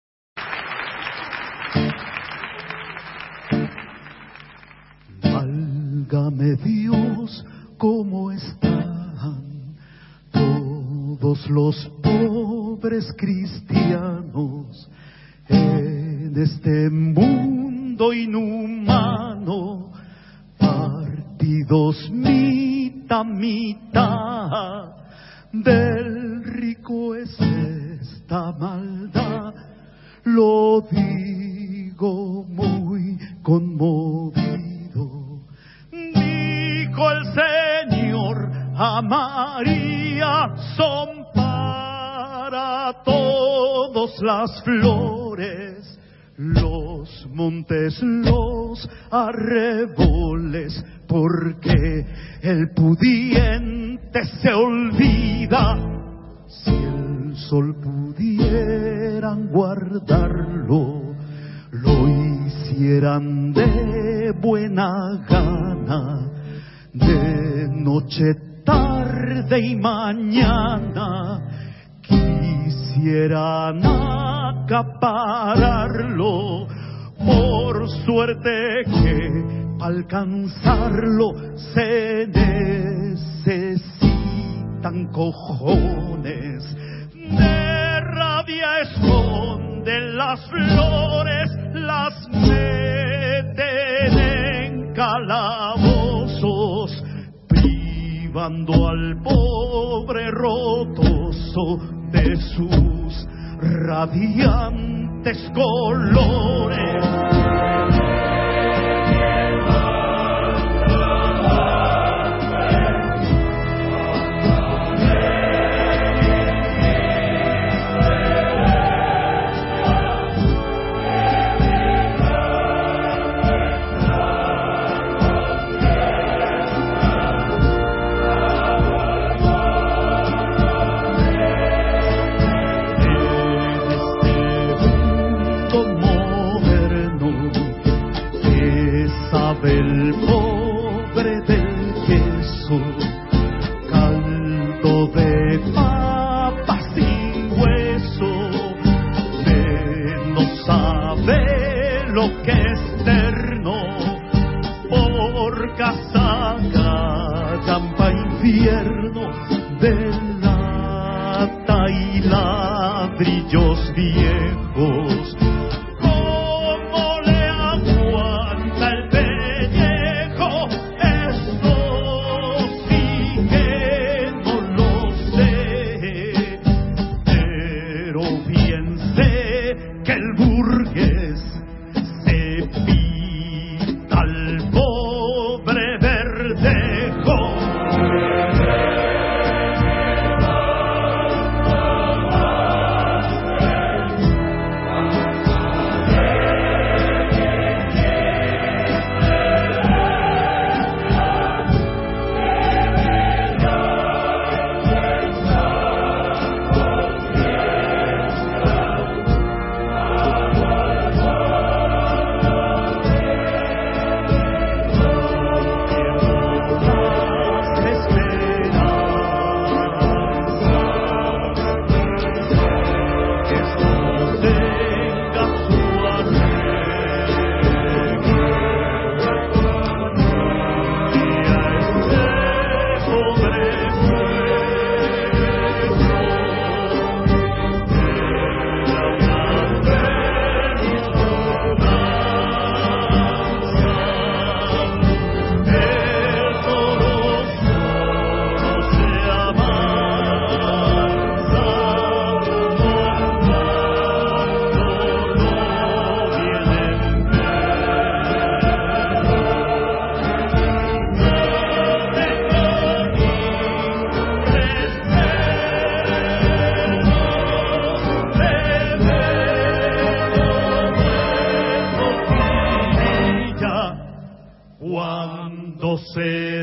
Válgame Dios, ¿cómo están todos los pobres cristianos en este mundo inhumano? Partidos mitad, mitad, del rico es esta maldad. Lo digo muy conmovido. Dijo el Señor a María, son para todos las flores, los montes, los arreboles, porque el pudiente se olvida. Si el sol pudieran guardarlo, lo hicieran de buena gana, de noche, tarde y mañana. Quisieran acapararlo, por suerte que para alcanzarlo se necesitan cojones. De rabia esconden las flores, las meten en calabozos, privando al pobre rotoso de sus radiantes colores. El pobre del queso, caldo de papa sin hueso, de no sabe lo que es terno, por casaca, champa, infierno, de lata y ladrillos viejos.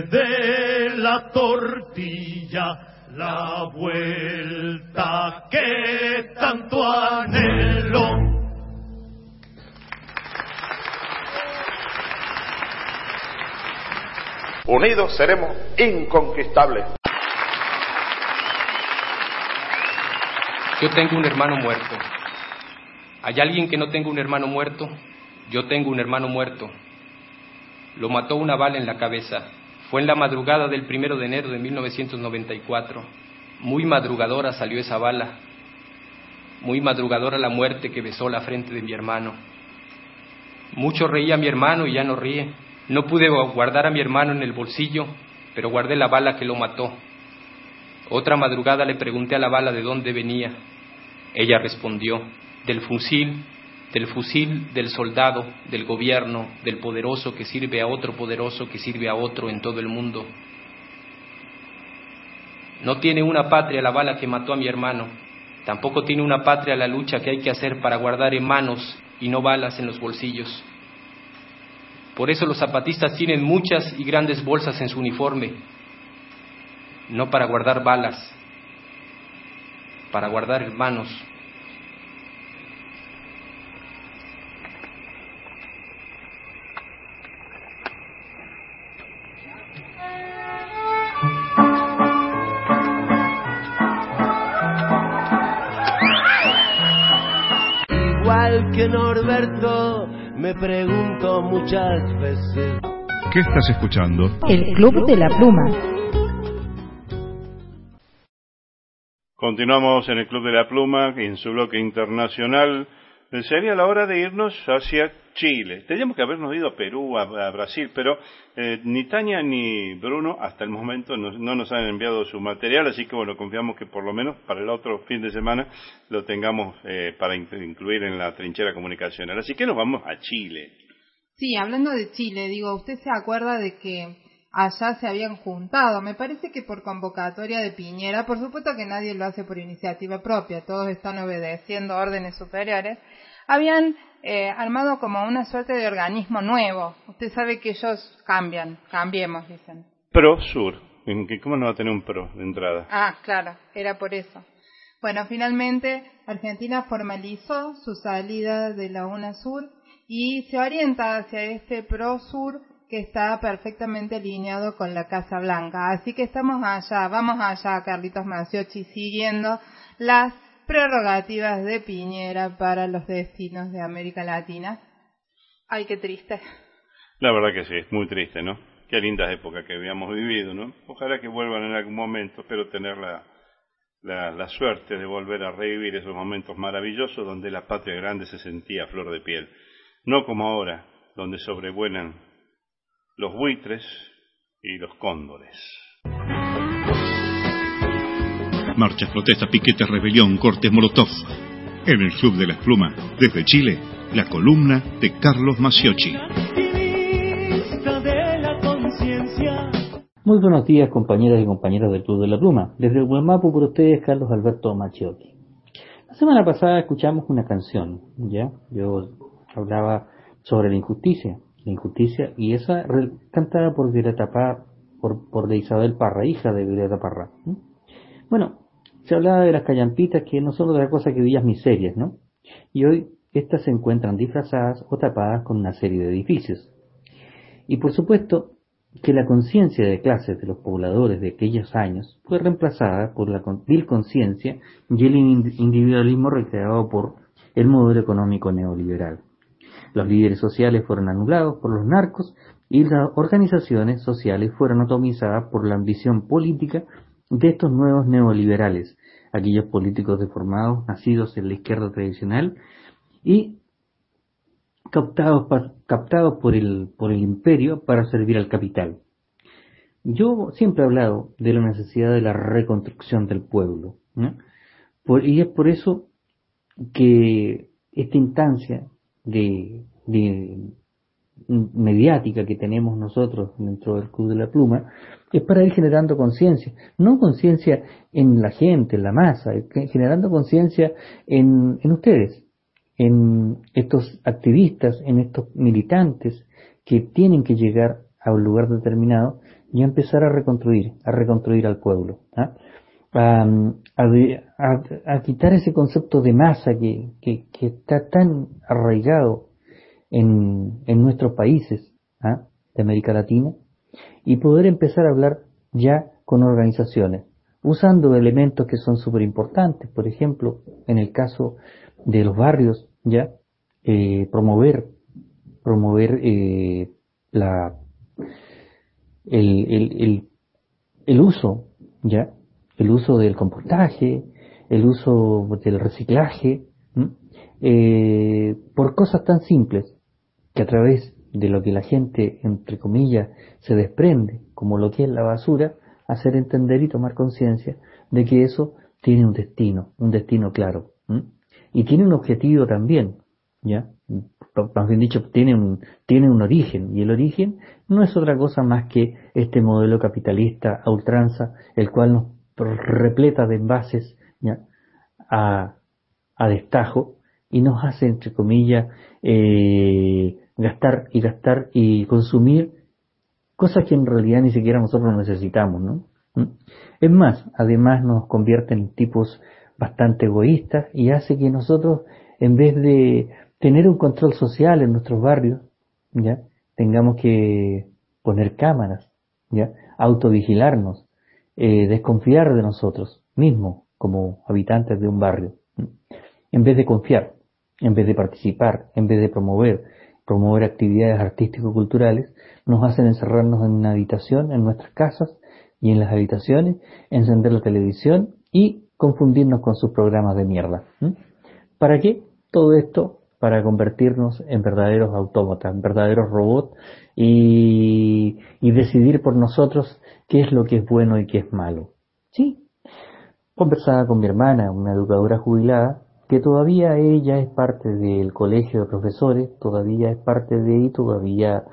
dé la tortilla la vuelta que tanto anhelo. Unidos seremos inconquistables. Yo tengo un hermano muerto. ¿Hay alguien que no tenga un hermano muerto? Yo tengo un hermano muerto. Lo mató una bala en la cabeza. Fue en la madrugada del 1 de enero de 1994. Muy madrugadora salió esa bala. Muy madrugadora la muerte que besó la frente de mi hermano. Mucho reía mi hermano y ya no ríe. No pude guardar a mi hermano en el bolsillo, pero guardé la bala que lo mató. Otra madrugada le pregunté a la bala de dónde venía. Ella respondió: del fusil, del soldado, del gobierno, del poderoso que sirve a otro poderoso que sirve a otro en todo el mundo. No tiene una patria la bala que mató a mi hermano. Tampoco tiene una patria la lucha que hay que hacer para guardar en manos y no balas en los bolsillos. Por eso los zapatistas tienen muchas y grandes bolsas en su uniforme, no para guardar balas, para guardar hermanos. Igual que Norberto, me pregunto muchas veces. ¿Qué estás escuchando? El Club de la Pluma. Continuamos en el Club de la Pluma, en su bloque internacional. Sería la hora de irnos hacia Chile. Teníamos que habernos ido a Perú, a Brasil, pero ni Tania ni Bruno hasta el momento no nos han enviado su material, así que bueno, confiamos que por lo menos para el otro fin de semana lo tengamos para incluir en la trinchera comunicacional. Así que nos vamos a Chile. Sí, hablando de Chile, ¿usted se acuerda de que allá se habían juntado? Me parece que por convocatoria de Piñera, por supuesto que nadie lo hace por iniciativa propia, todos están obedeciendo órdenes superiores. Habían armado como una suerte de organismo nuevo. Usted sabe que ellos cambiemos, dicen. ProSur. ¿Cómo no va a tener un PRO de entrada? Ah, claro, era por eso. Bueno, finalmente Argentina formalizó su salida de la UNASUR y se orienta hacia este ProSur que está perfectamente alineado con la Casa Blanca. Así que vamos allá, Carlitos Maciochi, siguiendo las prerrogativas de Piñera para los destinos de América Latina. Ay, qué triste. La verdad que sí, es muy triste, ¿no? Qué lindas épocas que habíamos vivido, ¿no? Ojalá que vuelvan en algún momento, espero tener la suerte de volver a revivir esos momentos maravillosos donde la patria grande se sentía a flor de piel. No como ahora, donde sobrevuelan los buitres y los cóndores. Marchas, protestas, piquetes, rebelión, cortes, molotov. En el Club de las Plumas, desde Chile, la columna de Carlos Maciochi. Muy buenos días, compañeras y compañeros del Club de la Pluma. Desde el Guamapu por ustedes, Carlos Alberto Maciochi. La semana pasada escuchamos una canción, ¿ya? Yo hablaba sobre la injusticia, y esa cantada por Violeta Parra, por de Isabel Parra, hija de Violeta Parra. Bueno, se hablaba de las callampitas, que no son otra cosa que villas miserias, ¿no? Y hoy estas se encuentran disfrazadas o tapadas con una serie de edificios. Y por supuesto que la conciencia de clases de los pobladores de aquellos años fue reemplazada por la vil conciencia y el individualismo recreado por el modelo económico neoliberal. Los líderes sociales fueron anulados por los narcos y las organizaciones sociales fueron atomizadas por la ambición política de estos nuevos neoliberales, aquellos políticos deformados, nacidos en la izquierda tradicional y captados por el imperio para servir al capital. Yo siempre he hablado de la necesidad de la reconstrucción del pueblo, ¿no? Y es por eso que esta instancia de mediática que tenemos nosotros dentro del Club de la Pluma es para ir generando conciencia, no conciencia en la gente, en la masa, generando conciencia en ustedes, en estos activistas, en estos militantes que tienen que llegar a un lugar determinado y a empezar a reconstruir al pueblo, a quitar ese concepto de masa que está tan arraigado en nuestros países de América Latina, y poder empezar a hablar ya con organizaciones, usando elementos que son súper importantes. Por ejemplo, en el caso de los barrios, ya promover el uso, ya el uso del compostaje, el uso del reciclaje, por cosas tan simples que a través de lo que la gente, entre comillas, se desprende, como lo que es la basura, hacer entender y tomar conciencia de que eso tiene un destino claro, y tiene un objetivo también, ya, más bien dicho, tiene un origen, y el origen no es otra cosa más que este modelo capitalista a ultranza, el cual nos repleta de envases, ya, a destajo, y nos hace, entre comillas, gastar y consumir cosas que en realidad ni siquiera nosotros necesitamos, ¿no? Es más, además nos convierte en tipos bastante egoístas y hace que nosotros, en vez de tener un control social en nuestros barrios, ya, tengamos que poner cámaras, ya, autovigilarnos, desconfiar de nosotros mismos como habitantes de un barrio, en vez de confiar, en vez de participar, en vez de promover actividades artístico-culturales, nos hacen encerrarnos en una habitación, en nuestras casas y en las habitaciones, encender la televisión y confundirnos con sus programas de mierda. ¿Para qué? Todo esto para convertirnos en verdaderos autómatas, en verdaderos robots y decidir por nosotros qué es lo que es bueno y qué es malo. Sí, conversaba con mi hermana, una educadora jubilada, que todavía ella es parte del colegio de profesores, todavía es parte de ahí, todavía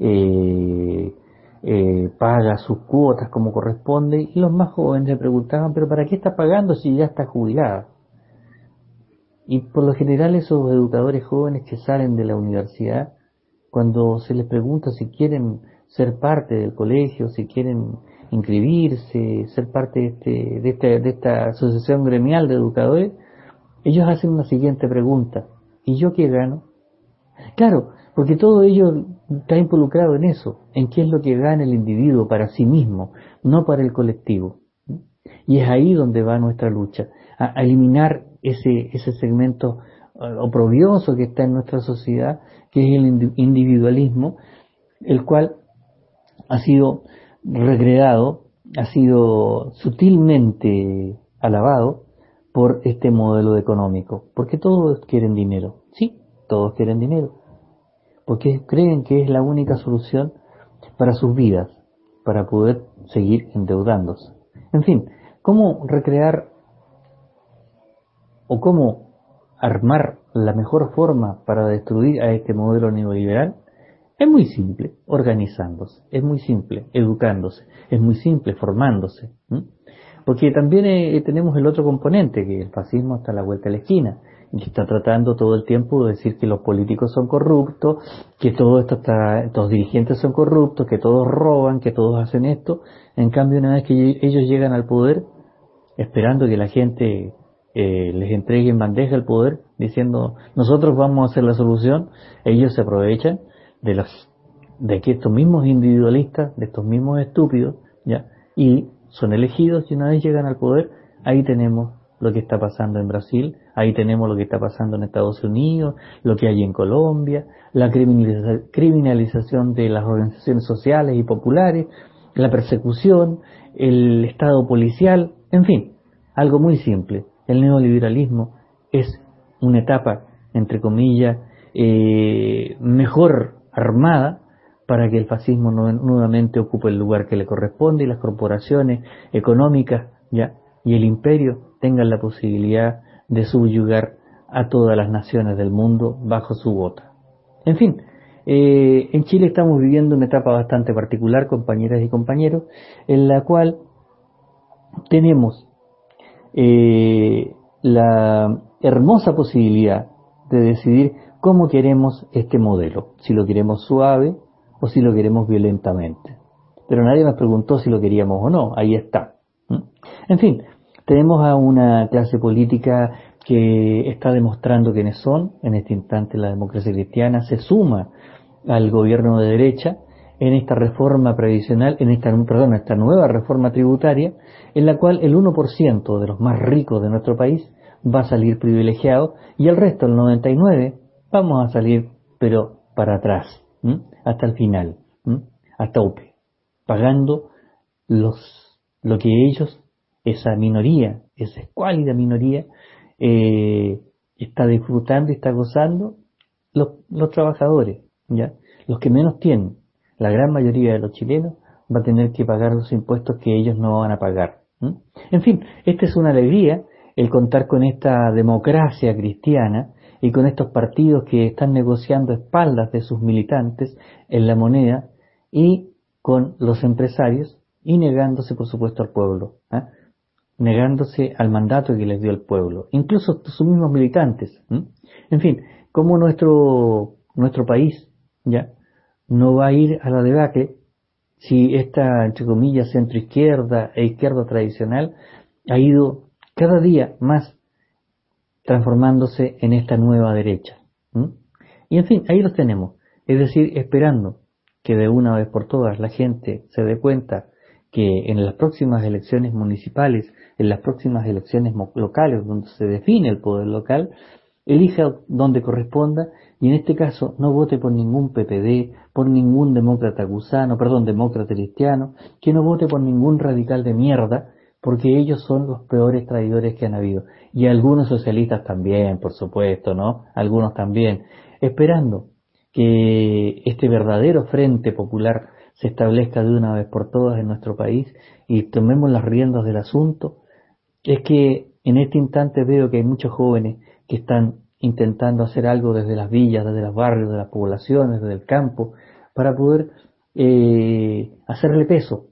paga sus cuotas como corresponde, y los más jóvenes le preguntaban, ¿pero para qué está pagando si ya está jubilada? Y por lo general esos educadores jóvenes que salen de la universidad, cuando se les pregunta si quieren ser parte del colegio, si quieren inscribirse, ser parte de esta asociación gremial de educadores, ellos hacen una siguiente pregunta: ¿y yo qué gano? Claro, porque todo ello está involucrado en eso, en qué es lo que gana el individuo para sí mismo, no para el colectivo. Y es ahí donde va nuestra lucha, a eliminar ese segmento oprobioso que está en nuestra sociedad, que es el individualismo, el cual ha sido recreado, ha sido sutilmente alabado por este modelo económico, porque todos quieren dinero, sí, todos quieren dinero, porque creen que es la única solución para sus vidas, para poder seguir endeudándose. En fin, ¿cómo recrear o cómo armar la mejor forma para destruir a este modelo neoliberal? Es muy simple, organizándose, es muy simple, educándose, es muy simple, formándose, porque también tenemos el otro componente, que el fascismo está a la vuelta de la esquina, y está tratando todo el tiempo de decir que los políticos son corruptos, que estos dirigentes son corruptos, que todos roban, que todos hacen esto. En cambio, una vez que ellos llegan al poder, esperando que la gente les entregue en bandeja el poder, diciendo nosotros vamos a hacer la solución, ellos se aprovechan de que estos mismos individualistas, de estos mismos estúpidos, ya, y son elegidos, y una vez llegan al poder, ahí tenemos lo que está pasando en Brasil, ahí tenemos lo que está pasando en Estados Unidos, lo que hay en Colombia, la criminalización de las organizaciones sociales y populares, la persecución, el estado policial, en fin, algo muy simple. El neoliberalismo es una etapa, entre comillas, mejor armada para que el fascismo nuevamente ocupe el lugar que le corresponde y las corporaciones económicas, ya, y el imperio tengan la posibilidad de subyugar a todas las naciones del mundo bajo su bota. En fin, en Chile estamos viviendo una etapa bastante particular, compañeras y compañeros, en la cual tenemos la hermosa posibilidad de decidir cómo queremos este modelo, si lo queremos suave o si lo queremos violentamente. pero nadie nos preguntó si lo queríamos o no. Ahí está. En fin, tenemos a una clase política que está demostrando quiénes son. En este instante la democracia cristiana se suma al gobierno de derecha en esta reforma previsional, esta nueva reforma tributaria, en la cual el 1% de los más ricos de nuestro país va a salir privilegiado y el resto, el 99%, vamos a salir pero para atrás, hasta el final, hasta UPE, pagando lo que ellos, esa minoría, esa escuálida minoría, está disfrutando y está gozando, los trabajadores, ¿ya? Los que menos tienen. La gran mayoría de los chilenos va a tener que pagar los impuestos que ellos no van a pagar. En fin, esta es una alegría el contar con esta democracia cristiana y con estos partidos que están negociando a espaldas de sus militantes en la moneda y con los empresarios y negándose, por supuesto, al pueblo, negándose al mandato que les dio el pueblo, incluso sus mismos militantes. En fin, como nuestro país ya no va a ir a la debacle si esta, entre comillas, centroizquierda e izquierda tradicional ha ido cada día más transformándose en esta nueva derecha. Y en fin, ahí los tenemos. Es decir, esperando que de una vez por todas la gente se dé cuenta que en las próximas elecciones municipales, en las próximas elecciones locales, donde se define el poder local, elija donde corresponda y en este caso no vote por ningún PPD, por ningún demócrata cristiano, que no vote por ningún radical de mierda, porque ellos son los peores traidores que han habido. Y algunos socialistas también, por supuesto, ¿no? Algunos también. Esperando que este verdadero frente popular se establezca de una vez por todas en nuestro país y tomemos las riendas del asunto, es que en este instante veo que hay muchos jóvenes que están intentando hacer algo desde las villas, desde los barrios, de las poblaciones, desde el campo, para poder hacerle peso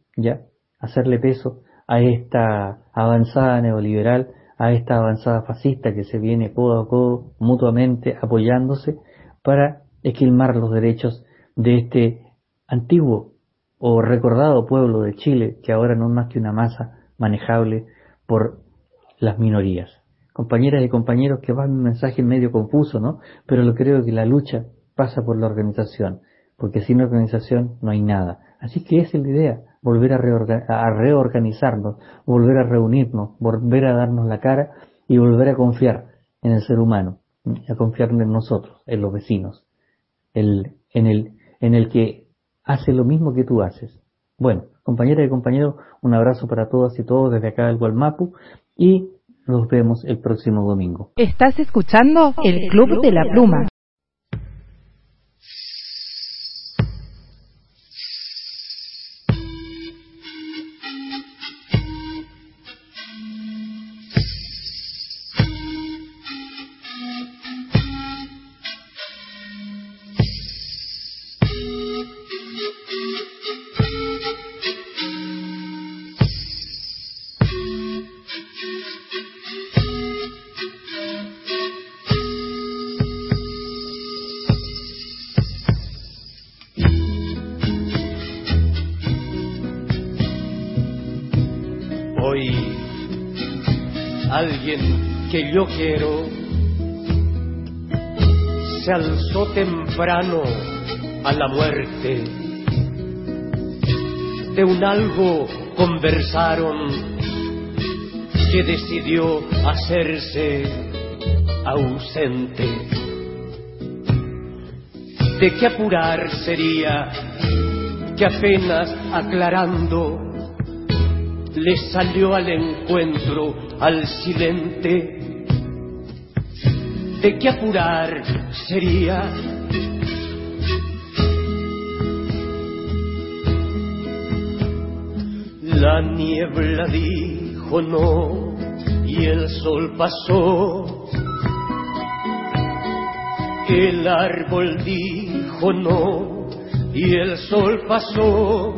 a esta avanzada neoliberal, a esta avanzada fascista que se viene codo a codo, mutuamente apoyándose para esquilmar los derechos de este antiguo o recordado pueblo de Chile, que ahora no es más que una masa manejable por las minorías. Compañeras y compañeros, que va un mensaje medio confuso, ¿no? Pero lo creo que la lucha pasa por la organización, porque sin organización no hay nada. Así que esa es la idea, volver a reorganizarnos, volver a reunirnos, volver a darnos la cara y volver a confiar en el ser humano, a confiar en nosotros, en los vecinos, en el que hace lo mismo que tú haces. Bueno, compañeras y compañeros, un abrazo para todas y todos desde acá del Gualmapu y nos vemos el próximo domingo. Estás escuchando el Club de la Pluma. Alguien que yo quiero se alzó temprano a la muerte. De un algo conversaron que decidió hacerse ausente. De qué apurar sería que apenas aclarando le salió al encuentro al silente. De qué apurar sería la niebla dijo no y el sol pasó. El árbol dijo no y el sol pasó.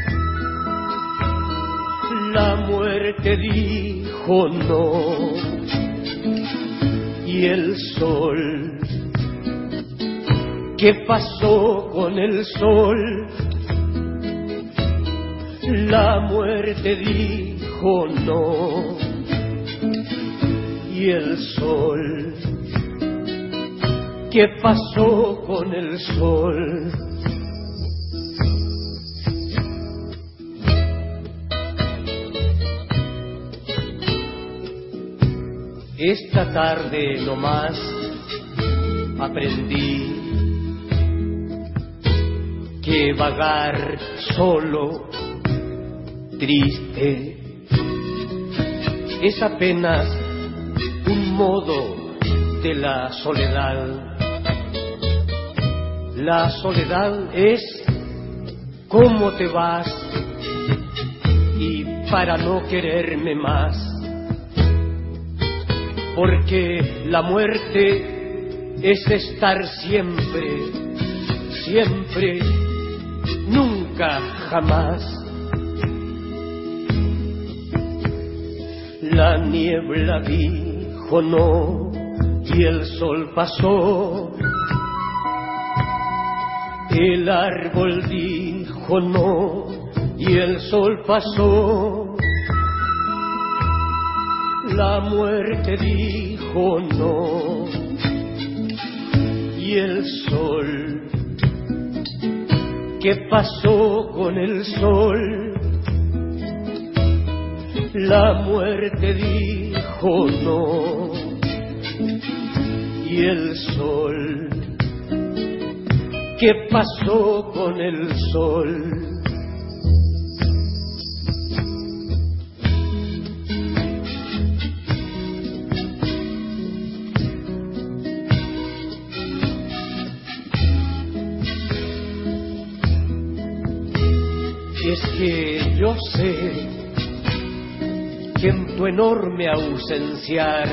La muerte dijo no y el sol. ¿Qué pasó con el sol? La muerte dijo no, y el sol, ¿qué pasó con el sol? Esta tarde nomás aprendí que vagar solo, triste, es apenas un modo de la soledad. La soledad es cómo te vas y para no quererme más. Porque la muerte es estar siempre, siempre, nunca, jamás. La niebla dijo no y el sol pasó. El árbol dijo no y el sol pasó. La muerte dijo no y el sol, ¿qué pasó con el sol? La muerte dijo no y el sol, ¿qué pasó con el sol? Es que yo sé que en tu enorme ausenciar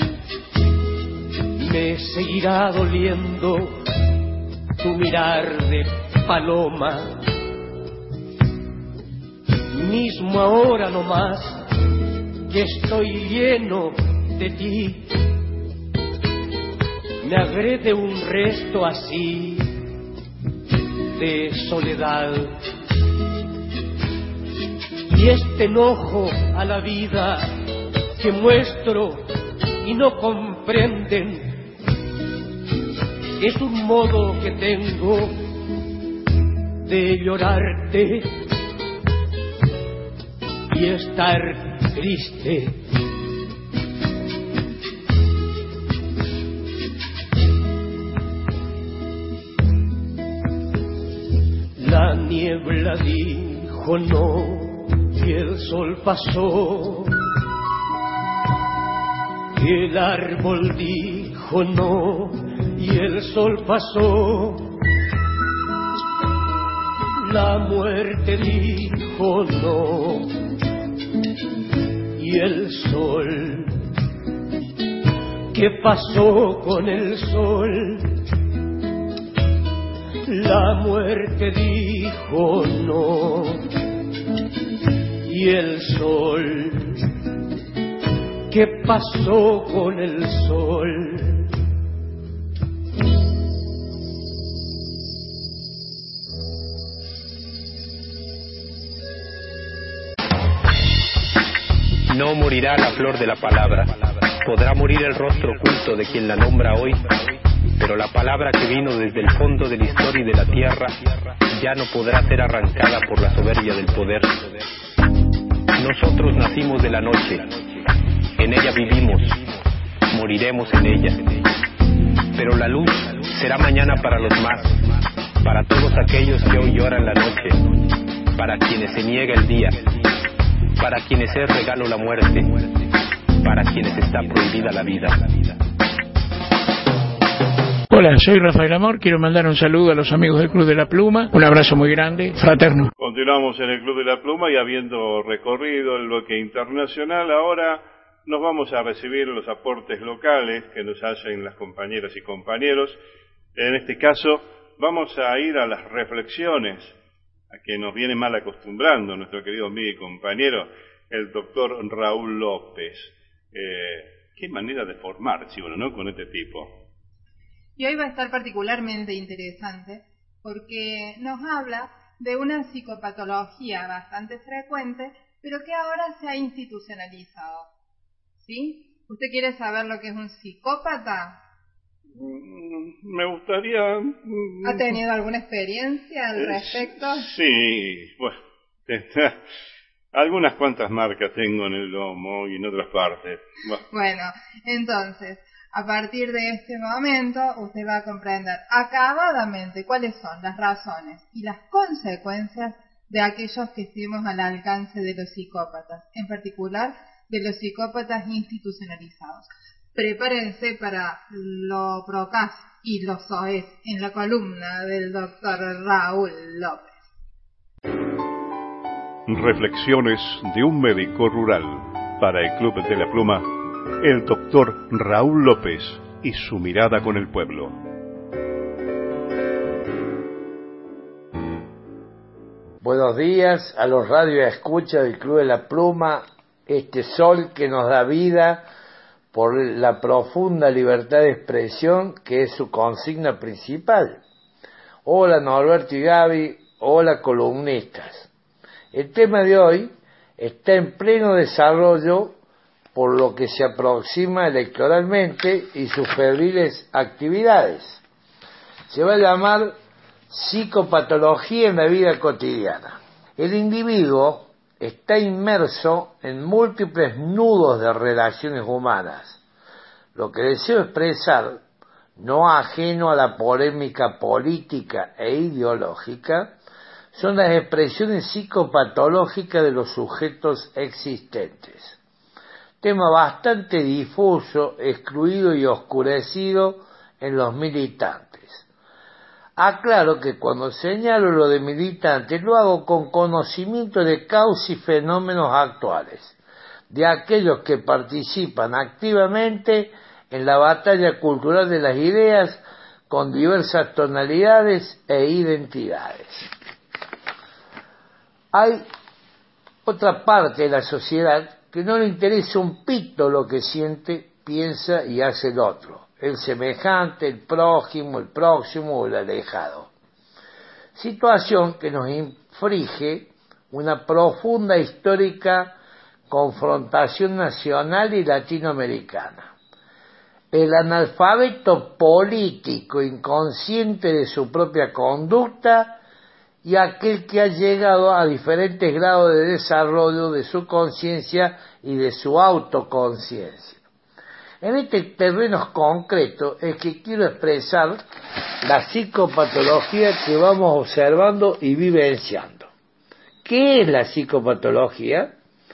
me seguirá doliendo tu mirar de paloma. Mismo ahora nomás que estoy lleno de ti, me agrede un resto así de soledad. Y este enojo a la vida que muestro y no comprenden es un modo que tengo de llorarte y estar triste. La niebla dijo no y el sol pasó. El árbol dijo no y el sol pasó. La muerte dijo no y el sol, ¿qué pasó con el sol? La muerte dijo no y el sol, ¿qué pasó con el sol? No morirá la flor de la palabra, podrá morir el rostro oculto de quien la nombra hoy, pero la palabra que vino desde el fondo de la historia y de la tierra ya no podrá ser arrancada por la soberbia del poder. Nosotros nacimos de la noche, en ella vivimos, moriremos en ella, pero la luz será mañana para los más, para todos aquellos que hoy lloran la noche, para quienes se niega el día, para quienes es regalo la muerte, para quienes está prohibida la vida. Hola, soy Rafael Amor, quiero mandar un saludo a los amigos del Club de la Pluma, un abrazo muy grande, fraterno. Continuamos en el Club de la Pluma y habiendo recorrido el bloque internacional, ahora nos vamos a recibir los aportes locales que nos hacen las compañeras y compañeros. En este caso, vamos a ir a las reflexiones a que nos viene mal acostumbrando nuestro querido amigo y compañero, el doctor Raúl López. Qué manera de formarse uno, ¿no?, con este tipo. Y hoy va a estar particularmente interesante porque nos habla de una psicopatología bastante frecuente, pero que ahora se ha institucionalizado. ¿Sí? ¿Usted quiere saber lo que es un psicópata? Me gustaría... ¿Ha tenido alguna experiencia al respecto? Sí, bueno, algunas cuantas marcas tengo en el lomo y en otras partes. Bueno, entonces, a partir de este momento, usted va a comprender acabadamente cuáles son las razones y las consecuencias de aquellos que estemos al alcance de los psicópatas, en particular de los psicópatas institucionalizados. Prepárense para lo procas y lo soez en la columna del doctor Raúl López. Reflexiones de un médico rural. Para el Club de la Pluma, el doctor Raúl López y su mirada con el pueblo. Buenos días a los radioescuchas del Club de la Pluma, este sol que nos da vida por la profunda libertad de expresión que es su consigna principal. Hola Norberto y Gaby, hola columnistas. El tema de hoy está en pleno desarrollo por lo que se aproxima electoralmente y sus febriles actividades. Se va a llamar psicopatología en la vida cotidiana. El individuo está inmerso en múltiples nudos de relaciones humanas. Lo que deseo expresar, no ajeno a la polémica política e ideológica, son las expresiones psicopatológicas de los sujetos existentes. Tema bastante difuso, excluido y oscurecido en los militantes. Aclaro que cuando señalo lo de militantes lo hago con conocimiento de causas y fenómenos actuales, de aquellos que participan activamente en la batalla cultural de las ideas con diversas tonalidades e identidades. Hay otra parte de la sociedad que no le interesa un pito lo que siente, piensa y hace el otro. El semejante, el prójimo, el próximo o el alejado. Situación que nos inflige una profunda histórica confrontación nacional y latinoamericana. El analfabeto político inconsciente de su propia conducta y aquel que ha llegado a diferentes grados de desarrollo de su conciencia y de su autoconciencia. En este terreno concreto es que quiero expresar la psicopatología que vamos observando y vivenciando. ¿Qué es la psicopatología?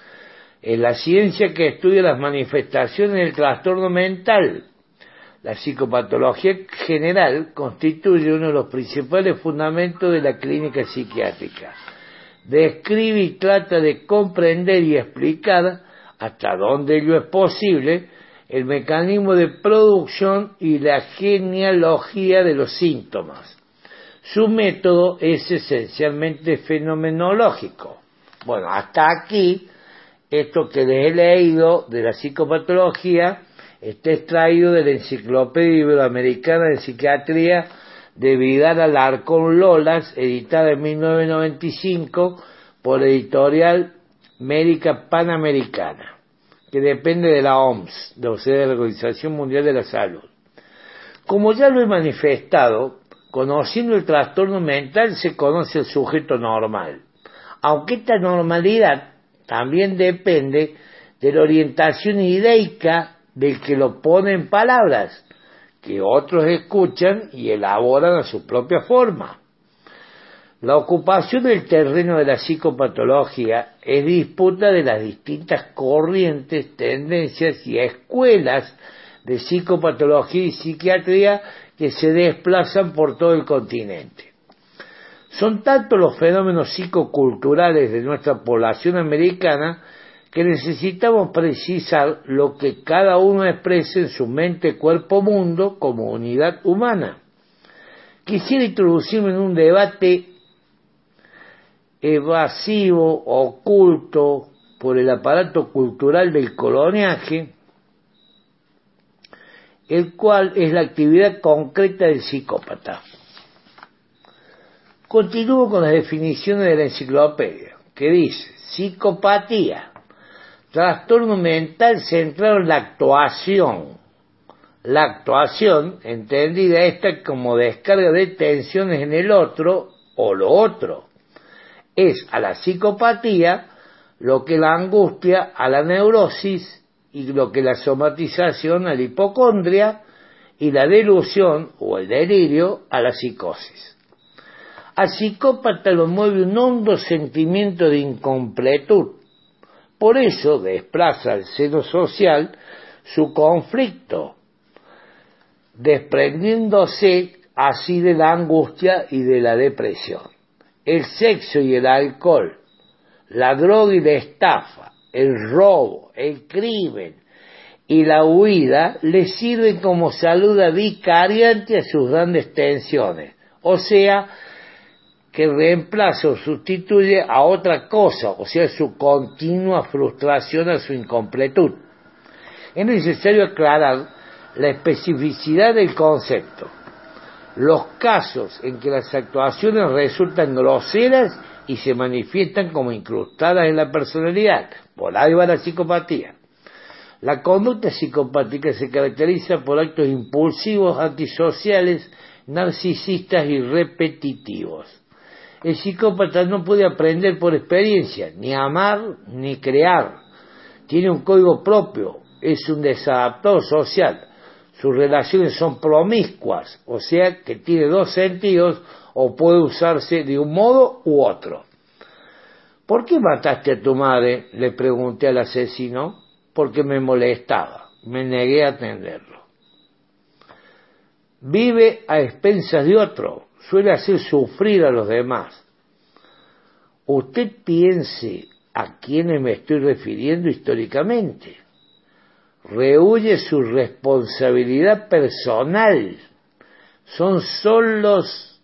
Es la ciencia que estudia las manifestaciones del trastorno mental. La psicopatología general constituye uno de los principales fundamentos de la clínica psiquiátrica. Describe y trata de comprender y explicar, hasta donde ello es posible, el mecanismo de producción y la genealogía de los síntomas. Su método es esencialmente fenomenológico. Bueno, hasta aquí, esto que les he leído de la psicopatología está extraído de la Enciclopedia Iberoamericana de Psiquiatría de Vidal Alarcón Lolas, editada en 1995 por Editorial Médica Panamericana, que depende de la OMS, o sea, de la Organización Mundial de la Salud. Como ya lo he manifestado, conociendo el trastorno mental se conoce el sujeto normal, aunque esta normalidad también depende de la orientación ideica del que lo pone en palabras, que otros escuchan y elaboran a su propia forma. La ocupación del terreno de la psicopatología es disputa de las distintas corrientes, tendencias y escuelas de psicopatología y psiquiatría que se desplazan por todo el continente. Son tantos los fenómenos psicoculturales de nuestra población americana que necesitamos precisar lo que cada uno expresa en su mente, cuerpo, mundo como unidad humana. Quisiera introducirme en un debate evasivo, oculto por el aparato cultural del coloniaje, el cual es la actividad concreta del psicópata. Continúo con las definiciones de la enciclopedia, que dice: psicopatía, trastorno mental centrado en la actuación. La actuación, entendida esta como descarga de tensiones en el otro o lo otro, es a la psicopatía lo que la angustia a la neurosis y lo que la somatización a la hipocondria y la delusión o el delirio a la psicosis. Al psicópata lo mueve un hondo sentimiento de incompletud. Por eso desplaza al seno social su conflicto, desprendiéndose así de la angustia y de la depresión. El sexo y el alcohol, la droga y la estafa, el robo, el crimen y la huida le sirven como salida vicariante a sus grandes tensiones, o sea, que reemplaza o sustituye a otra cosa, o sea, su continua frustración a su incompletud. Es necesario aclarar la especificidad del concepto, los casos en que las actuaciones resultan groseras y se manifiestan como incrustadas en la personalidad, por ahí va la psicopatía. La conducta psicopática se caracteriza por actos impulsivos, antisociales, narcisistas y repetitivos. El psicópata no puede aprender por experiencia, ni amar ni crear. Tiene un código propio, es un desadaptado social. Sus relaciones son promiscuas, o sea que tiene dos sentidos o puede usarse de un modo u otro. ¿Por qué mataste a tu madre?, le pregunté al asesino. Porque me molestaba, me negué a atenderlo. Vive a expensas de otro, suele hacer sufrir a los demás. Usted piense a quiénes me estoy refiriendo históricamente. Rehuye su responsabilidad personal. Son soles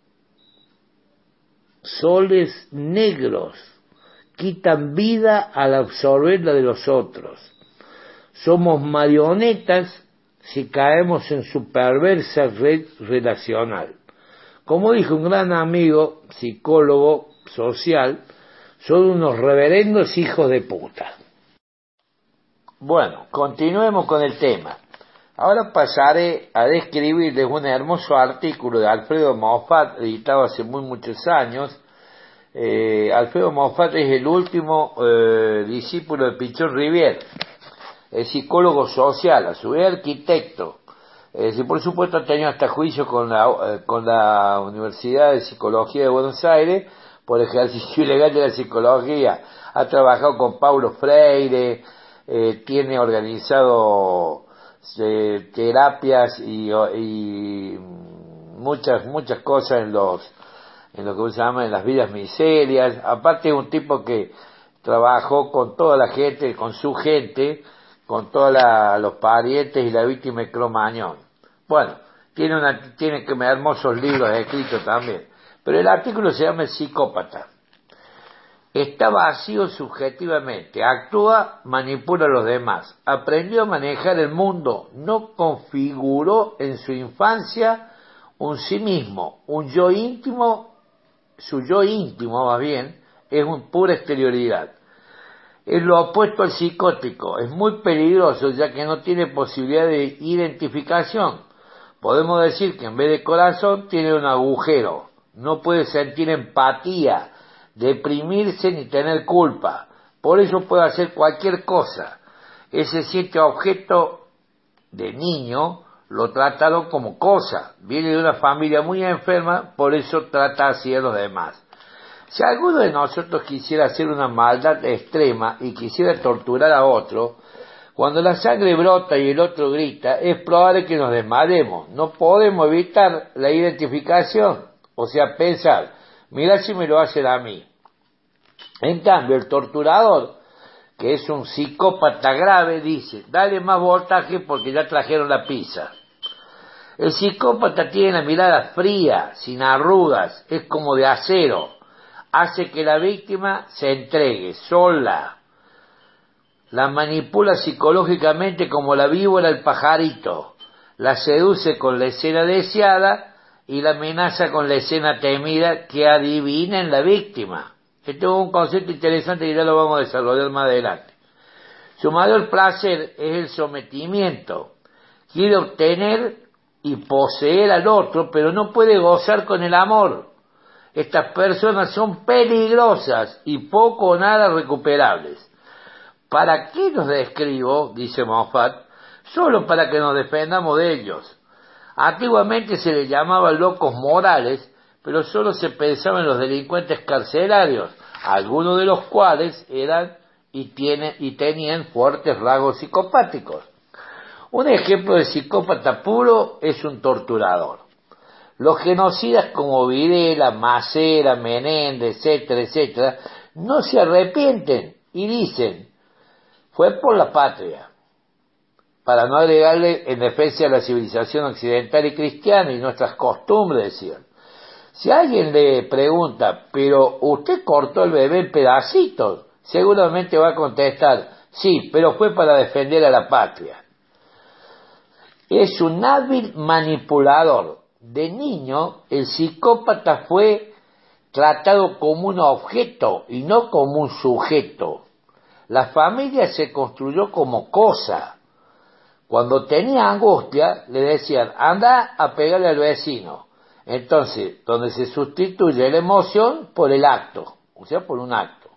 negros. Quitan vida al absorber la de los otros. Somos marionetas si caemos en su perversa red relacional. Como dijo un gran amigo, psicólogo social, son unos reverendos hijos de puta. Bueno, continuemos con el tema. Ahora pasaré a describirles un hermoso artículo de Alfredo Moffat, editado hace muchos años. Alfredo Moffat es el último discípulo de Pichon Rivière, es psicólogo social, a su vez arquitecto. Por supuesto ha tenido hasta juicio con la Universidad de Psicología de Buenos Aires por ejercicio ilegal de la psicología. Ha trabajado con Paulo Freire, tiene organizado terapias y muchas cosas en lo que se llama en las vidas miserias. Aparte es un tipo que trabajó con toda la gente, con su gente, con todos los parientes y la víctima de Cromañón. Bueno, tiene hermosos libros escritos también. Pero el artículo se llama El psicópata. Está vacío subjetivamente, actúa, manipula a los demás, aprendió a manejar el mundo, no configuró en su infancia un sí mismo, un yo íntimo. Su yo íntimo, más bien, es pura exterioridad. Es lo opuesto al psicótico, es muy peligroso ya que no tiene posibilidad de identificación. Podemos decir que en vez de corazón tiene un agujero, no puede sentir empatía, deprimirse ni tener culpa. Por eso puede hacer cualquier cosa. Ese siente objeto de niño, lo trataron como cosa, viene de una familia muy enferma, por eso trata así a los demás. Si alguno de nosotros quisiera hacer una maldad extrema y quisiera torturar a otro, cuando la sangre brota y el otro grita, es probable que nos desmayemos. No podemos evitar la identificación, o sea, pensar, mira si me lo hacen a mí. En cambio, el torturador, que es un psicópata grave, dice, dale más voltaje porque ya trajeron la pizza. El psicópata tiene la mirada fría, sin arrugas, es como de acero, hace que la víctima se entregue sola, la manipula psicológicamente como la víbora el pajarito, la seduce con la escena deseada y la amenaza con la escena temida que adivina en la víctima. Este es un concepto interesante y ya lo vamos a desarrollar más adelante. Su mayor placer es el sometimiento. Quiere obtener y poseer al otro, pero no puede gozar con el amor. Estas personas son peligrosas y poco o nada recuperables. ¿Para qué los describo?, dice Moffat, solo para que nos defendamos de ellos. Antiguamente se les llamaba locos morales, pero solo se pensaba en los delincuentes carcelarios, algunos de los cuales eran y tenían fuertes rasgos psicopáticos. Un ejemplo de psicópata puro es un torturador. Los genocidas como Videla, Macera, Menéndez, etcétera, etcétera, no se arrepienten y dicen, fue por la patria, para no agregarle en defensa de la civilización occidental y cristiana y nuestras costumbres, decían. Si alguien le pregunta, pero usted cortó el bebé en pedacitos, seguramente va a contestar, sí, pero fue para defender a la patria. Es un hábil manipulador. De niño, el psicópata fue tratado como un objeto y no como un sujeto. La familia se construyó como cosa. Cuando tenía angustia, le decían, anda a pegarle al vecino. Entonces, donde se sustituye la emoción por el acto, o sea, por un acto.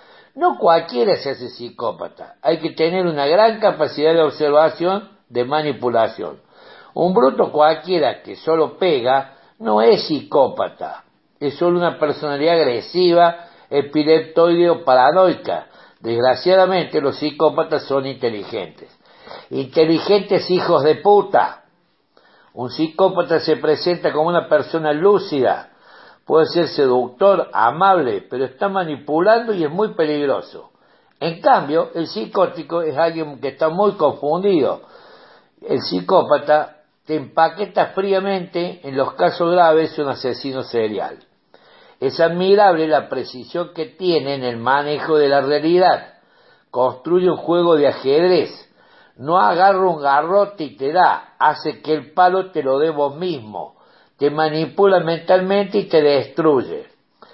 No cualquiera se hace psicópata. Hay que tener una gran capacidad de observación, de manipulación. Un bruto cualquiera que solo pega no es psicópata. Es solo una personalidad agresiva, epileptoide o paranoica. Desgraciadamente los psicópatas son inteligentes. Inteligentes hijos de puta. Un psicópata se presenta como una persona lúcida. Puede ser seductor, amable, pero está manipulando y es muy peligroso. En cambio, el psicótico es alguien que está muy confundido. El psicópata te empaqueta fríamente, en los casos graves, un asesino serial. Es admirable la precisión que tiene en el manejo de la realidad. Construye un juego de ajedrez. No agarra un garrote y te da, hace que el palo te lo dé vos mismo. Te manipula mentalmente y te destruye.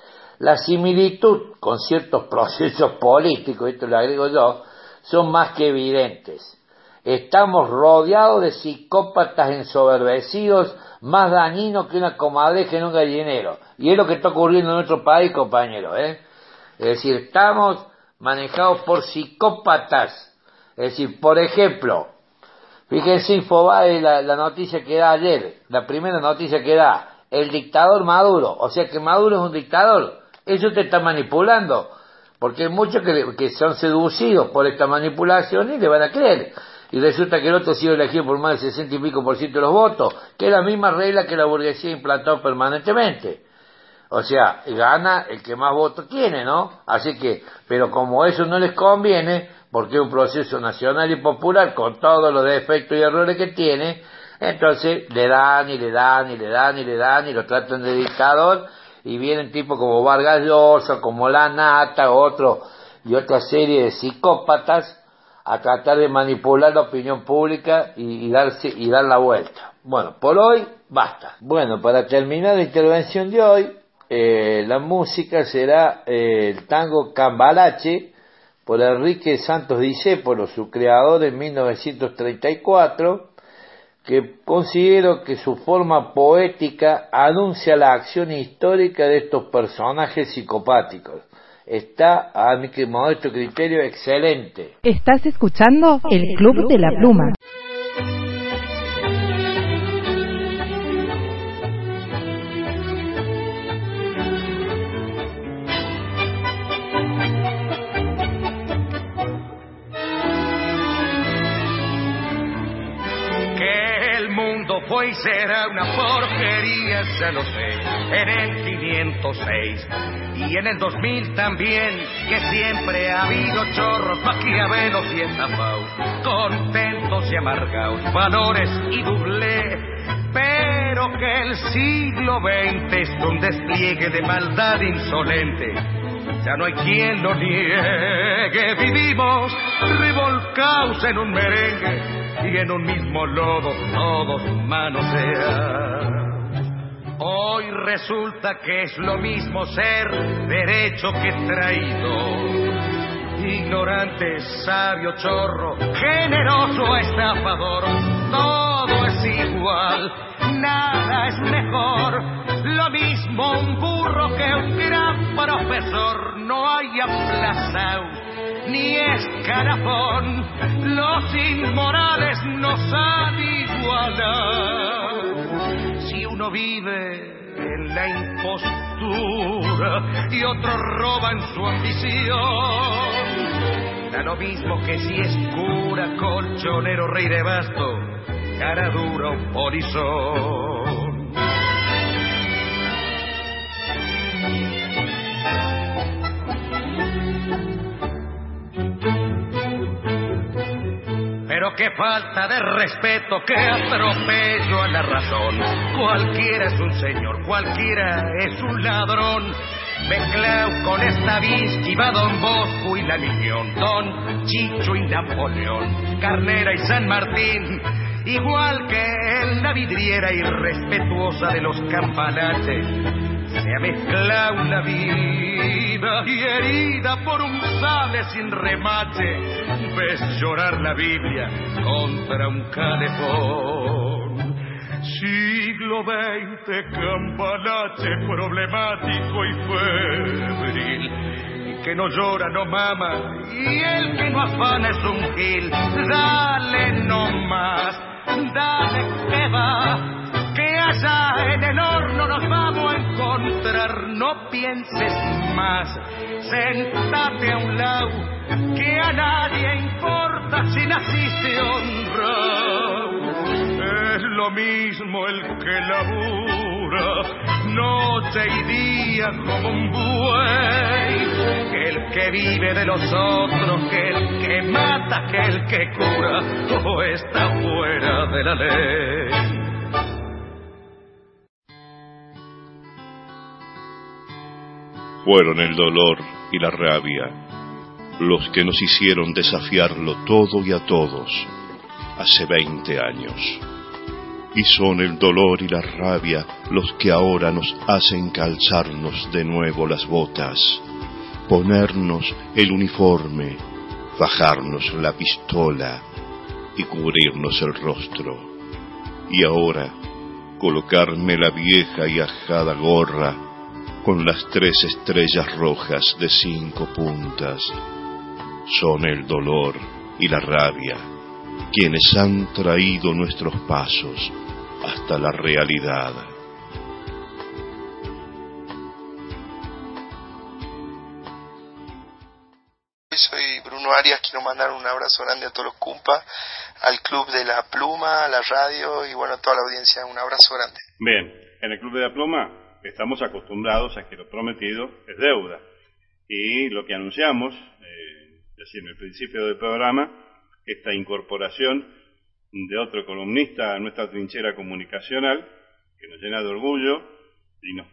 La similitud con ciertos procesos políticos, esto lo agrego yo, son más que evidentes. Estamos rodeados de psicópatas ensoberbecidos, más dañinos que una comadreja en un gallinero. Y es lo que está ocurriendo en nuestro país, compañeros, Es decir, estamos manejados por psicópatas. Es decir, por ejemplo, fíjense Infobae la noticia que da ayer, la primera noticia que da, el dictador Maduro, o sea que Maduro es un dictador. Eso te está manipulando, porque hay muchos que son seducidos por esta manipulación y le van a creer. Y resulta que el otro ha sido elegido por más del 60 y pico % de los votos, que es la misma regla que la burguesía ha implantado permanentemente. O sea, gana el que más votos tiene, ¿no? Así que, pero como eso no les conviene, porque es un proceso nacional y popular con todos los defectos y errores que tiene, entonces le dan y le dan y le dan y le dan y lo tratan de dictador, y vienen tipos como Vargas Llosa, como La Nata, y otra serie de psicópatas a tratar de manipular la opinión pública y dar la vuelta. Bueno, por hoy basta. Bueno, para terminar la intervención de hoy, la música será el tango Cambalache por Enrique Santos Discépolo, su creador en 1934, que considero que su forma poética anuncia la acción histórica de estos personajes psicopáticos. Está, a mi modesto criterio, excelente. Estás escuchando el Club de la Pluma. Fue y será una porquería, ya lo sé, en el 506 y en el 2000 también, que siempre ha habido chorros, maquiavelos y estafados, contentos y amargados, valores y doblé, pero que el siglo XX es un despliegue de maldad insolente. Ya no hay quien lo niegue, vivimos revolcados en un merengue y en un mismo lodo todos manosean. resulta que es lo mismo ser derecho que traidor. Ignorante, sabio, chorro, generoso, estafador, todo es igual, nada es mejor. Lo mismo un burro que un gran profesor, no hay aplazado ni escalafón. Los inmorales nos han igualado. Si uno vive en la impostura y otro roba en su ambición, da lo mismo que si es cura, colchonero, rey de basto, cara dura o polizón. Pero qué falta de respeto, qué atropello a la razón. Cualquiera es un señor, cualquiera es un ladrón. Mezclao con Stravinsky, va Don Bosco y la Legión, Don Chicho y Napoleón, Carnera y San Martín. Igual que en la vidriera irrespetuosa de los campanaches, se ha mezclado la vida y herida por un sable sin remache. Ves llorar la Biblia contra un calefón. Siglo XX, campanache problemático y febril. Y que no llora no mama, y el que no afana es un gil. Dale nomás, dale que va, que allá en el horno nos vamos a encontrar. No pienses más, sentate a un lado, que a nadie importa si naciste honrado. Es lo mismo el que labura noche y día como un buey, que el que vive de los otros, que el que mata, que el que cura, todo está fuera de la ley. Fueron el dolor y la rabia los que nos hicieron desafiarlo todo y a todos hace 20 años. Y son el dolor y la rabia los que ahora nos hacen calzarnos de nuevo las botas, ponernos el uniforme, fajarnos la pistola y cubrirnos el rostro. Y ahora colocarme la vieja y ajada gorra con las 3 estrellas rojas de 5 puntas. Son el dolor y la rabia quienes han traído nuestros pasos hasta la realidad. Soy Bruno Arias, quiero mandar un abrazo grande a todos los cumpas, al Club de la Pluma, a la radio y bueno, a toda la audiencia, un abrazo grande. Bien, en el Club de la Pluma estamos acostumbrados a que lo prometido es deuda. Y lo que anunciamos, así en el principio del programa, esta incorporación de otro columnista a nuestra trinchera comunicacional, que nos llena de orgullo y nos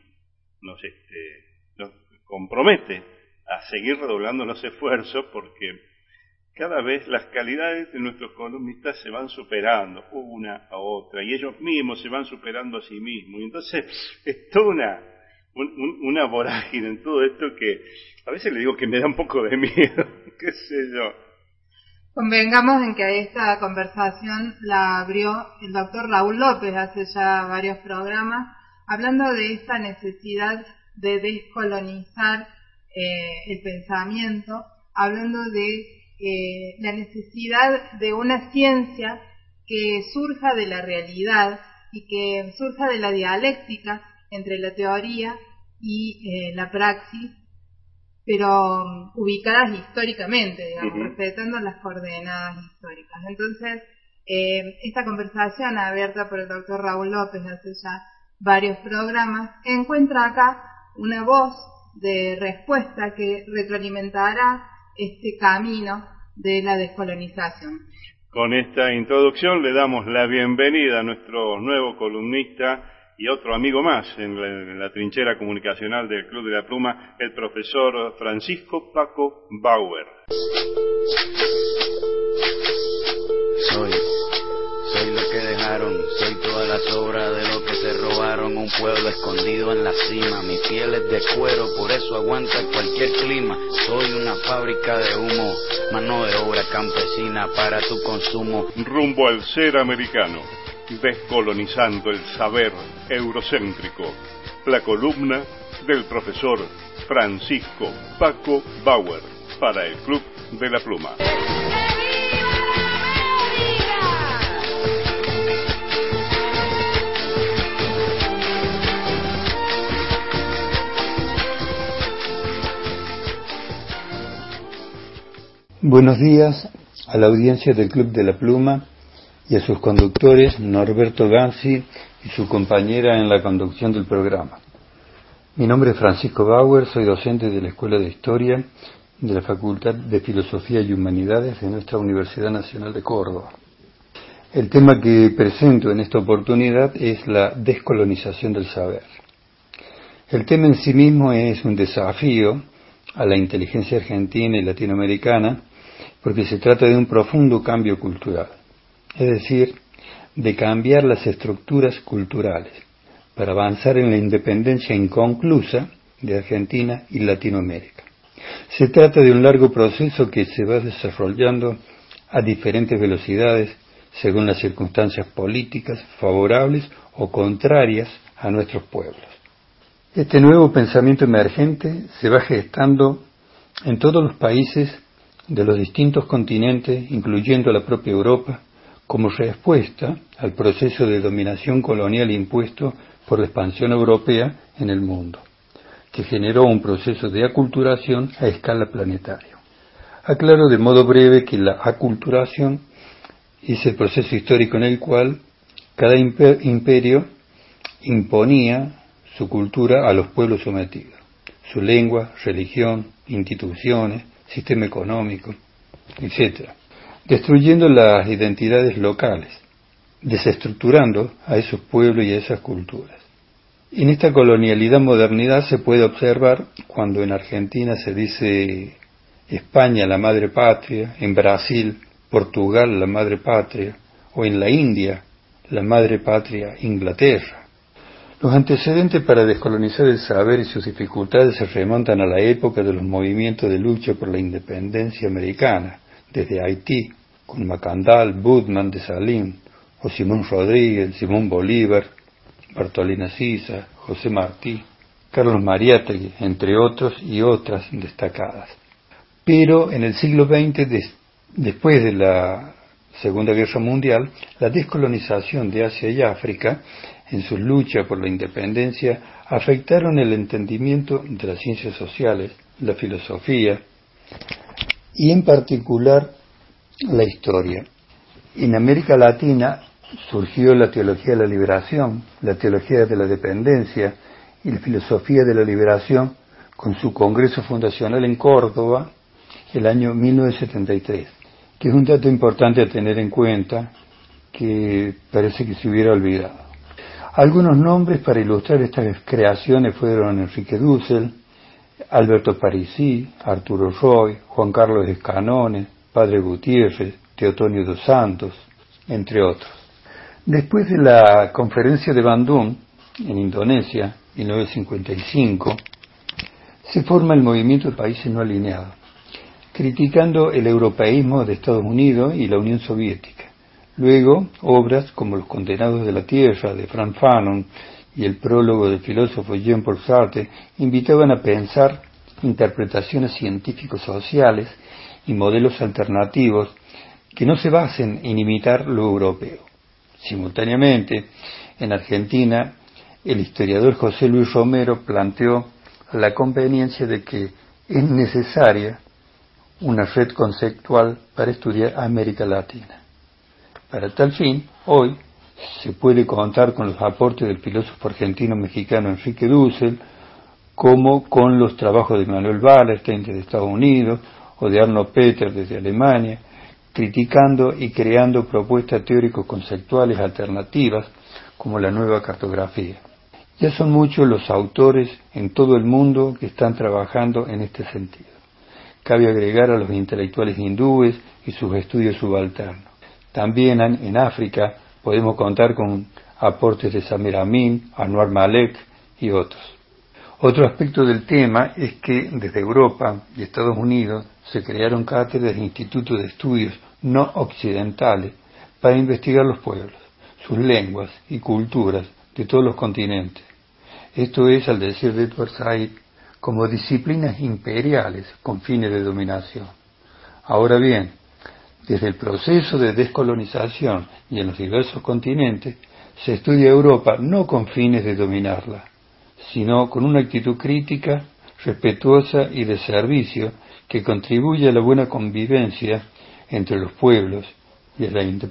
compromete a seguir redoblando los esfuerzos, porque cada vez las calidades de nuestros columnistas se van superando una a otra, y ellos mismos se van superando a sí mismos, y entonces es toda una vorágine en todo esto que a veces le digo que me da un poco de miedo, qué sé yo. Convengamos en que esta conversación la abrió el doctor Raúl López hace ya varios programas, hablando de esta necesidad de descolonizar el pensamiento, hablando de la necesidad de una ciencia que surja de la realidad y que surja de la dialéctica entre la teoría y la praxis, pero ubicadas históricamente, digamos, respetando las coordenadas históricas. Entonces, esta conversación abierta por el doctor Raúl López hace ya varios programas encuentra acá una voz de respuesta que retroalimentará este camino de la descolonización. Con esta introducción le damos la bienvenida a nuestro nuevo columnista y otro amigo más en la trinchera comunicacional del Club de la Pluma, el profesor Francisco Paco Bauer. Soy lo que dejaron, soy toda la sobra de lo que se robaron, un pueblo escondido en la cima. Mi piel es de cuero, por eso aguanta cualquier clima. Soy una fábrica de humo, mano de obra campesina para tu consumo. Rumbo al ser americano, descolonizando el saber eurocéntrico. La columna del profesor Francisco Paco Bauer para el Club de la Pluma. Buenos días a la audiencia del Club de la Pluma y a sus conductores Norberto Gansi y su compañera en la conducción del programa. Mi nombre es Francisco Bauer, soy docente de la Escuela de Historia de la Facultad de Filosofía y Humanidades de nuestra Universidad Nacional de Córdoba. El tema que presento en esta oportunidad es la descolonización del saber. El tema en sí mismo es un desafío a la inteligencia argentina y latinoamericana porque se trata de un profundo cambio cultural, es decir, de cambiar las estructuras culturales para avanzar en la independencia inconclusa de Argentina y Latinoamérica. Se trata de un largo proceso que se va desarrollando a diferentes velocidades según las circunstancias políticas favorables o contrarias a nuestros pueblos. Este nuevo pensamiento emergente se va gestando en todos los países de los distintos continentes, incluyendo la propia Europa, como respuesta al proceso de dominación colonial impuesto por la expansión europea en el mundo, que generó un proceso de aculturación a escala planetaria. Aclaro de modo breve que la aculturación es el proceso histórico en el cual cada imperio imponía su cultura a los pueblos sometidos, su lengua, religión, instituciones, sistema económico, etc., destruyendo las identidades locales, desestructurando a esos pueblos y a esas culturas. En esta colonialidad-modernidad se puede observar cuando en Argentina se dice España la madre patria, en Brasil, Portugal la madre patria, o en la India la madre patria Inglaterra. Los antecedentes para descolonizar el saber y sus dificultades se remontan a la época de los movimientos de lucha por la independencia americana, desde Haití, con Macandal, Budman, Dessalines, o Simón Rodríguez, Simón Bolívar, Bartolina Sisa, José Martí, Carlos Mariátegui, entre otros y otras destacadas. Pero en el siglo XX, después de la Segunda Guerra Mundial, la descolonización de Asia y África, en su lucha por la independencia, afectaron el entendimiento de las ciencias sociales, la filosofía y en particular la historia. En América Latina surgió la teología de la liberación, la teología de la dependencia y la filosofía de la liberación con su congreso fundacional en Córdoba el año 1973, que es un dato importante a tener en cuenta que parece que se hubiera olvidado. Algunos nombres para ilustrar estas creaciones fueron Enrique Dussel, Alberto Parisi, Arturo Roy, Juan Carlos Escanone, Padre Gutiérrez, Teotonio dos Santos, entre otros. Después de la conferencia de Bandung, en Indonesia, 1955, se forma el movimiento de países no alineados, criticando el europeísmo de Estados Unidos y la Unión Soviética. Luego, obras como Los Condenados de la Tierra, de Frantz Fanon, y el prólogo del filósofo Jean-Paul Sartre invitaban a pensar interpretaciones científico-sociales y modelos alternativos que no se basen en imitar lo europeo. Simultáneamente, en Argentina, el historiador José Luis Romero planteó la conveniencia de que es necesaria una red conceptual para estudiar América Latina. Para tal fin, hoy se puede contar con los aportes del filósofo argentino-mexicano Enrique Dussel, como con los trabajos de Manuel Wallerstein desde Estados Unidos o de Arno Peters desde Alemania, criticando y creando propuestas teórico-conceptuales alternativas como la nueva cartografía. Ya son muchos los autores en todo el mundo que están trabajando en este sentido. Cabe agregar a los intelectuales hindúes y sus estudios subalternos. También en África, Podemos contar con aportes de Samir Amin, Anwar Malek y otros. Otro aspecto del tema es que desde Europa y Estados Unidos se crearon cátedras e institutos de estudios no occidentales para investigar los pueblos, sus lenguas y culturas de todos los continentes. Esto es, al decir de Edward Said, como disciplinas imperiales con fines de dominación. Ahora bien, desde el proceso de descolonización y en los diversos continentes, se estudia Europa no con fines de dominarla, sino con una actitud crítica, respetuosa y de servicio que contribuye a la buena convivencia entre los pueblos y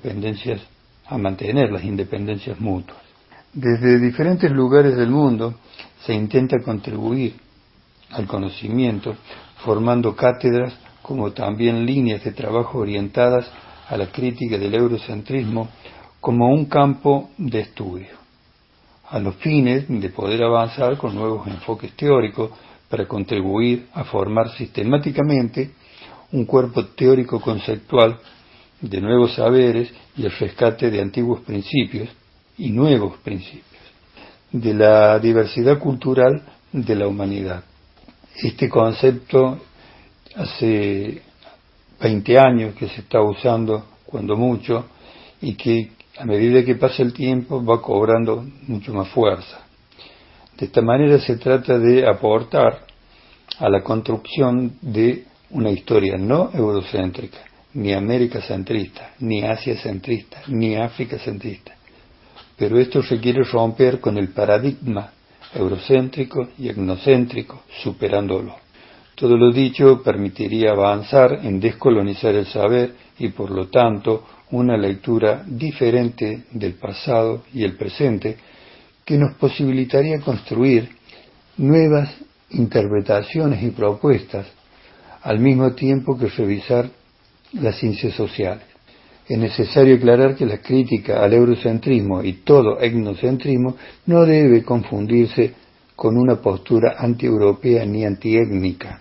a mantener las independencias mutuas. Desde diferentes lugares del mundo se intenta contribuir al conocimiento formando cátedras como también líneas de trabajo orientadas a la crítica del eurocentrismo como un campo de estudio, a los fines de poder avanzar con nuevos enfoques teóricos para contribuir a formar sistemáticamente un cuerpo teórico conceptual de nuevos saberes y el rescate de antiguos principios y nuevos principios, de la diversidad cultural de la humanidad. Este concepto hace 20 años que se está usando, cuando mucho, y que a medida que pasa el tiempo va cobrando mucho más fuerza. De esta manera se trata de aportar a la construcción de una historia no eurocéntrica, ni América centrista, ni Asia centrista, ni África centrista. Pero esto requiere romper con el paradigma eurocéntrico y etnocéntrico, superándolo. Todo lo dicho permitiría avanzar en descolonizar el saber y, por lo tanto, una lectura diferente del pasado y el presente que nos posibilitaría construir nuevas interpretaciones y propuestas al mismo tiempo que revisar las ciencias sociales. Es necesario aclarar que la crítica al eurocentrismo y todo etnocentrismo no debe confundirse con una postura antieuropea ni antiétnica.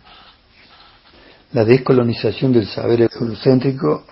La descolonización del saber eurocéntrico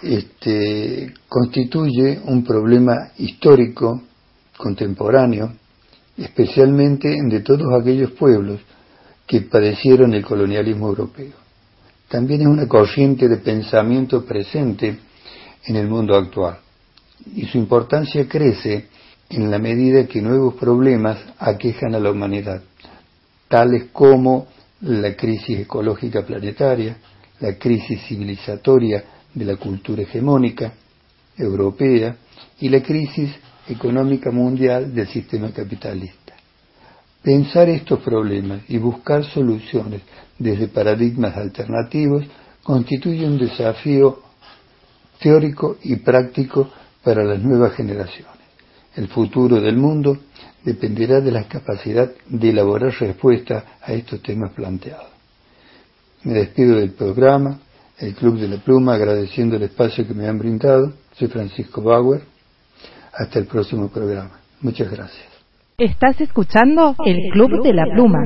constituye un problema histórico contemporáneo, especialmente de todos aquellos pueblos que padecieron el colonialismo europeo. También es una corriente de pensamiento presente en el mundo actual, y su importancia crece en la medida que nuevos problemas aquejan a la humanidad, tales como la crisis ecológica planetaria, la crisis civilizatoria de la cultura hegemónica europea y la crisis económica mundial del sistema capitalista. Pensar estos problemas y buscar soluciones desde paradigmas alternativos constituye un desafío teórico y práctico para las nuevas generaciones. El futuro del mundo dependerá de la capacidad de elaborar respuestas a estos temas planteados. Me despido del programa, el Club de la Pluma, agradeciendo el espacio que me han brindado. Soy Francisco Bauer. Hasta el próximo programa. Muchas gracias. Estás escuchando el Club de la Pluma.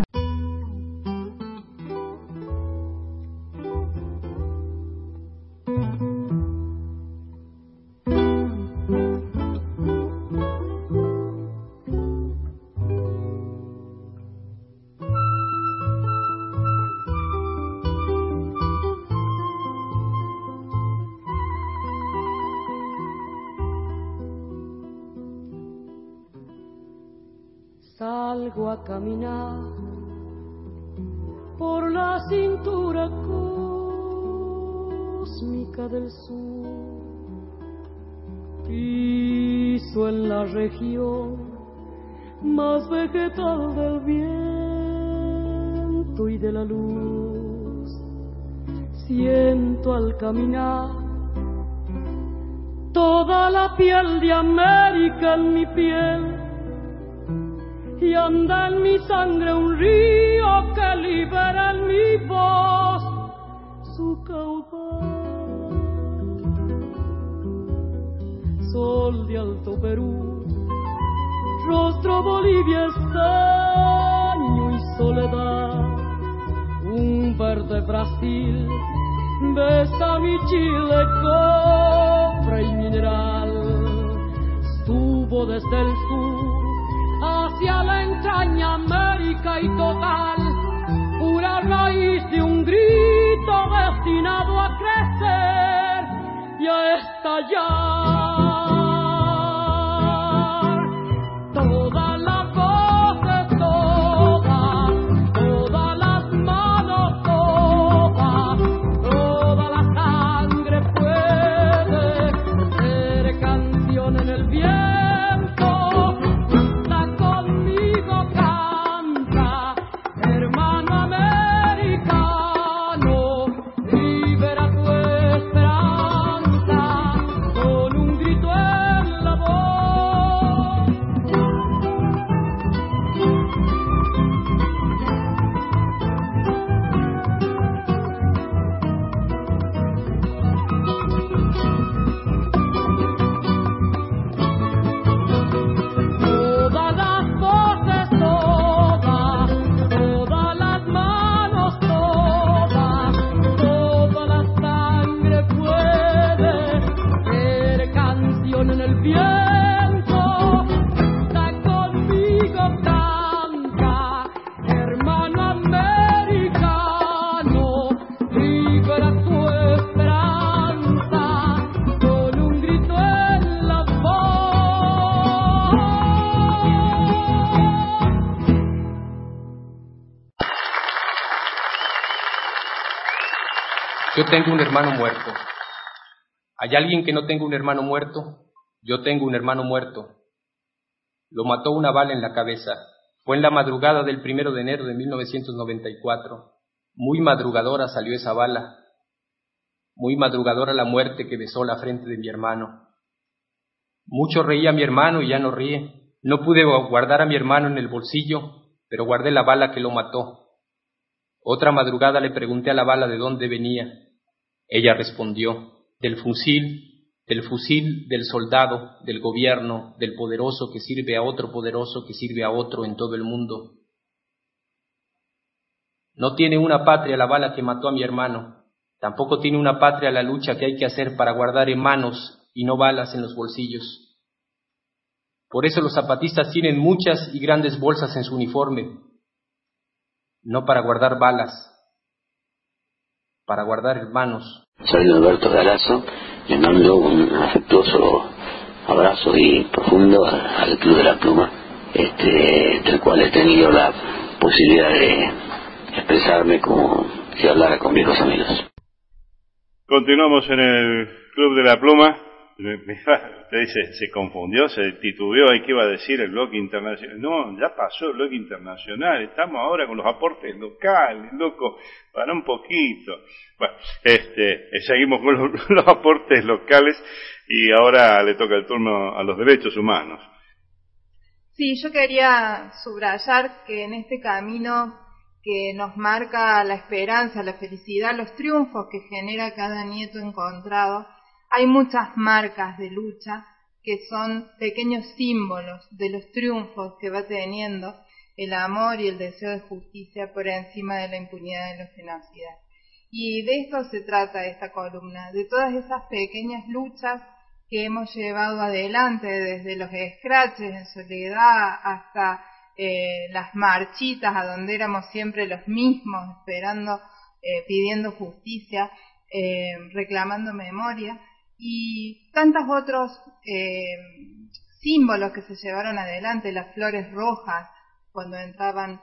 Salgo a caminar por la cintura cósmica del sur, piso en la región más vegetal del viento y de la luz, siento al caminar toda la piel de América en mi piel, y anda en mi sangre un río que libera en mi voz su caudal. Sol de Alto Perú, rostro Bolivia, estaño y soledad, un verde Brasil besa mi Chile, cobre y mineral. rumbo desde el sur hacia la entraña América y total, pura raíz de un grito destinado a crecer y a estallar. Todas las voces, todas las manos, toda la sangre puede ser canción en el viento. Canta conmigo, canta, hermano americano, libera tu esperanza con un grito en la voz. Todas las voces, todas las manos, toda la sangre puede ser canción en el viento. Canta conmigo, canta, hermano americano, libera tu esperanza con un grito en la voz. Yo tengo un hermano muerto. ¿Hay alguien que no tenga un hermano muerto? Yo tengo un hermano muerto. Lo mató una bala en la cabeza. Fue en la madrugada del 1 de enero de 1994. Muy madrugadora salió esa bala. Muy madrugadora la muerte que besó la frente de mi hermano. Mucho reía mi hermano y ya no ríe. No pude guardar a mi hermano en el bolsillo, pero guardé la bala que lo mató. Otra madrugada le pregunté a la bala de dónde venía. Ella respondió, del fusil, del soldado, del gobierno, del poderoso que sirve a otro poderoso que sirve a otro en todo el mundo. No tiene una patria la bala que mató a mi hermano. Tampoco tiene una patria la lucha que hay que hacer para guardar en manos y no balas en los bolsillos. Por eso los zapatistas tienen muchas y grandes bolsas en su uniforme. No para guardar balas, para guardar hermanos. Soy Alberto Galazo, le mando un afectuoso abrazo y profundo al Club de la Pluma, del cual he tenido la posibilidad de expresarme como si hablara con viejos amigos. Continuamos en el Club de la Pluma. Usted dice, se confundió, se titubeó, ¿y qué iba a decir el bloque internacional? No, ya pasó el bloque internacional, estamos ahora con los aportes locales, loco, para un poquito. Bueno, seguimos con los aportes locales y ahora le toca el turno a los derechos humanos. Sí, yo quería subrayar que en este camino que nos marca la esperanza, la felicidad, los triunfos que genera cada nieto encontrado, hay muchas marcas de lucha que son pequeños símbolos de los triunfos que va teniendo el amor y el deseo de justicia por encima de la impunidad de los genocidas. Y de esto se trata esta columna, de todas esas pequeñas luchas que hemos llevado adelante desde los escraches en soledad hasta las marchitas a donde éramos siempre los mismos esperando, pidiendo justicia, reclamando memoria, y tantos otros símbolos que se llevaron adelante, las flores rojas cuando entraban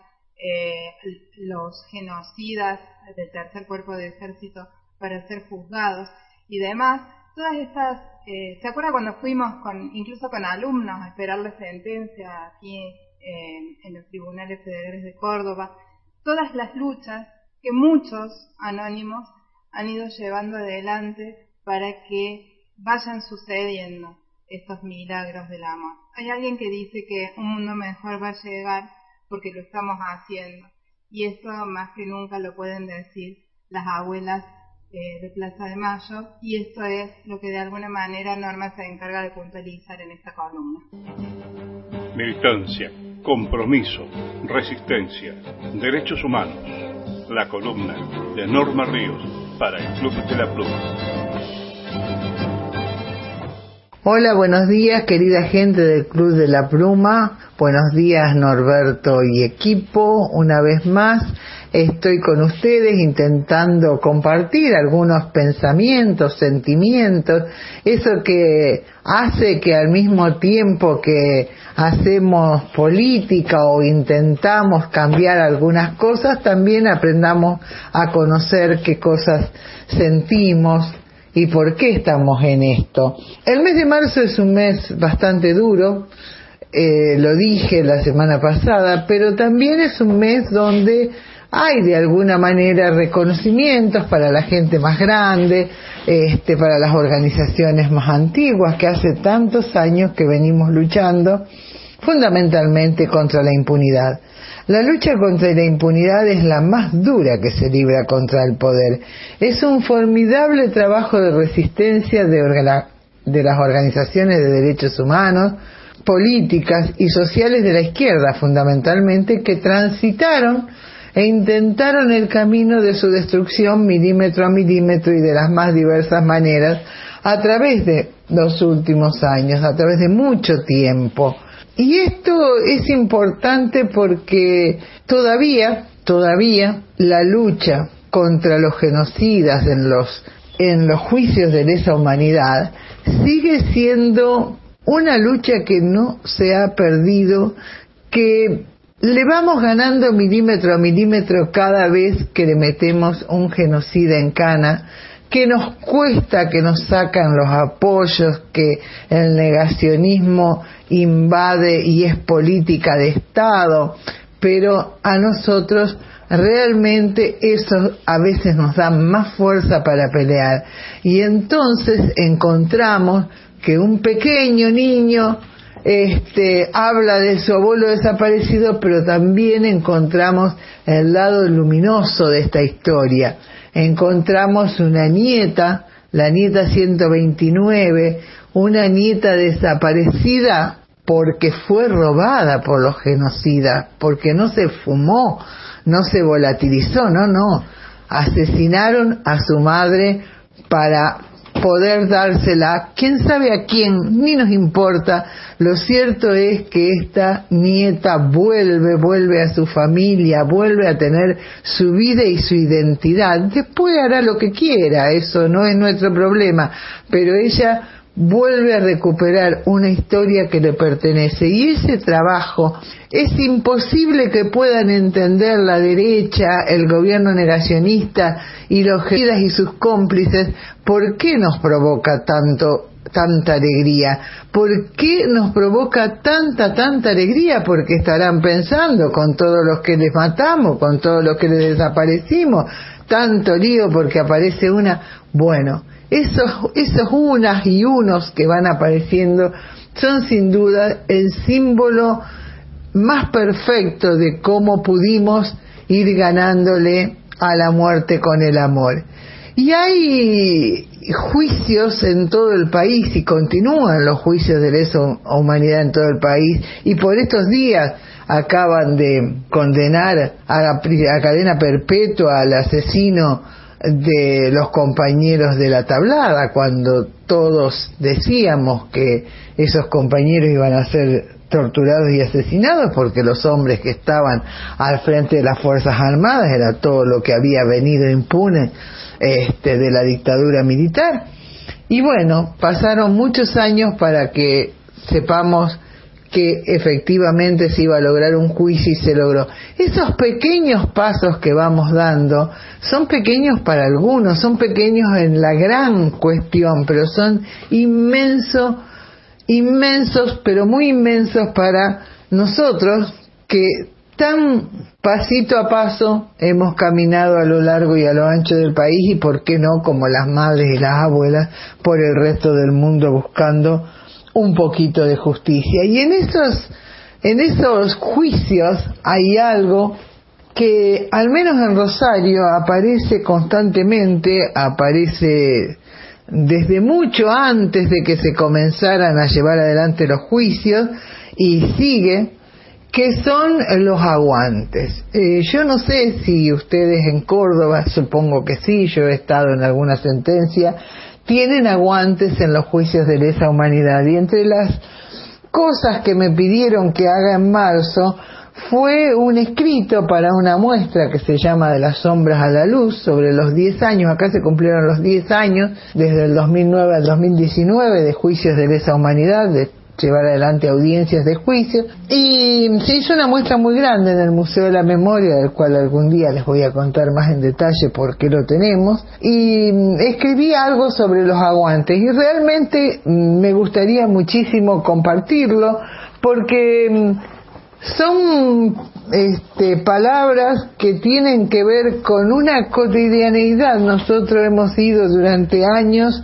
los genocidas del tercer cuerpo de ejército para ser juzgados y demás. Todas estas, ¿se acuerda cuando fuimos incluso con alumnos a esperar la sentencia aquí en los tribunales federales de Córdoba? Todas las luchas que muchos anónimos han ido llevando adelante para que vayan sucediendo estos milagros del amor. Hay alguien que dice que un mundo mejor va a llegar porque lo estamos haciendo, y esto más que nunca lo pueden decir las abuelas de Plaza de Mayo, y esto es lo que de alguna manera Norma se encarga de puntualizar en esta columna. Militancia, compromiso, resistencia, derechos humanos. La columna de Norma Ríos para el Club de la Pluma. Hola, buenos días, querida gente del Club de la Pluma. Buenos días, Norberto y equipo. Una vez más, estoy con ustedes intentando compartir algunos pensamientos, sentimientos, eso que hace que al mismo tiempo que hacemos política o intentamos cambiar algunas cosas, también aprendamos a conocer qué cosas sentimos y por qué estamos en esto. El mes de marzo es un mes bastante duro, lo dije la semana pasada, pero también es un mes donde hay de alguna manera reconocimientos para la gente más grande, para las organizaciones más antiguas que hace tantos años que venimos luchando fundamentalmente contra la impunidad. La lucha contra la impunidad es la más dura que se libra contra el poder. Es un formidable trabajo de resistencia de las organizaciones de derechos humanos, políticas y sociales de la izquierda, fundamentalmente, que transitaron e intentaron el camino de su destrucción milímetro a milímetro y de las más diversas maneras a través de los últimos años, a través de mucho tiempo. Y esto es importante porque todavía la lucha contra los genocidas en los juicios de lesa humanidad sigue siendo una lucha que no se ha perdido, que le vamos ganando milímetro a milímetro cada vez que le metemos un genocida en cana, que nos cuesta, que nos sacan los apoyos, que el negacionismo invade y es política de Estado, pero a nosotros realmente eso a veces nos da más fuerza para pelear. Y entonces encontramos que un pequeño niño habla de su abuelo desaparecido, pero también encontramos el lado luminoso de esta historia. Encontramos una nieta, la nieta 129, una nieta desaparecida porque fue robada por los genocidas, porque no se fumó, no se volatilizó, no, asesinaron a su madre para poder dársela, quién sabe a quién, ni nos importa. Lo cierto es que esta nieta vuelve a su familia, vuelve a tener su vida y su identidad. Después hará lo que quiera, eso no es nuestro problema, pero ella vuelve a recuperar una historia que le pertenece, y ese trabajo es imposible que puedan entender la derecha, el gobierno negacionista y los genocidas y sus cómplices. ¿Por qué nos provoca tanta alegría? ¿Por qué nos provoca tanta alegría? Porque estarán pensando, con todos los que les matamos, con todos los que les desaparecimos, tanto lío porque aparece una. Bueno, esos unas y unos que van apareciendo son sin duda el símbolo más perfecto de cómo pudimos ir ganándole a la muerte con el amor. Y hay juicios en todo el país y continúan los juicios de lesa humanidad en todo el país, y por estos días acaban de condenar a cadena perpetua al asesino de los compañeros de la tablada, cuando todos decíamos que esos compañeros iban a ser torturados y asesinados porque los hombres que estaban al frente de las Fuerzas Armadas era todo lo que había venido impune de la dictadura militar. Y bueno, pasaron muchos años para que sepamos que efectivamente se iba a lograr un juicio, y se logró. Esos pequeños pasos que vamos dando son pequeños para algunos, son pequeños en la gran cuestión, pero son inmensos, pero muy inmensos para nosotros, que tan pasito a paso hemos caminado a lo largo y a lo ancho del país, y por qué no, como las madres y las abuelas, por el resto del mundo buscando un poquito de justicia. Y en esos juicios hay algo que, al menos en Rosario, aparece constantemente, aparece desde mucho antes de que se comenzaran a llevar adelante los juicios, y sigue, que son los aguantes. Yo no sé si ustedes en Córdoba, supongo que sí, yo he estado en alguna sentencia, tienen aguantes en los juicios de lesa humanidad. Y entre las cosas que me pidieron que haga en marzo fue un escrito para una muestra que se llama De las sombras a la luz, sobre los 10 años, acá se cumplieron los 10 años, desde el 2009 al 2019, de juicios de lesa humanidad, de llevar adelante audiencias de juicio, y se hizo una muestra muy grande en el Museo de la Memoria, del cual algún día les voy a contar más en detalle por qué lo tenemos, y escribí algo sobre los aguantes, y realmente me gustaría muchísimo compartirlo, porque son palabras que tienen que ver con una cotidianeidad. Nosotros hemos ido durante años,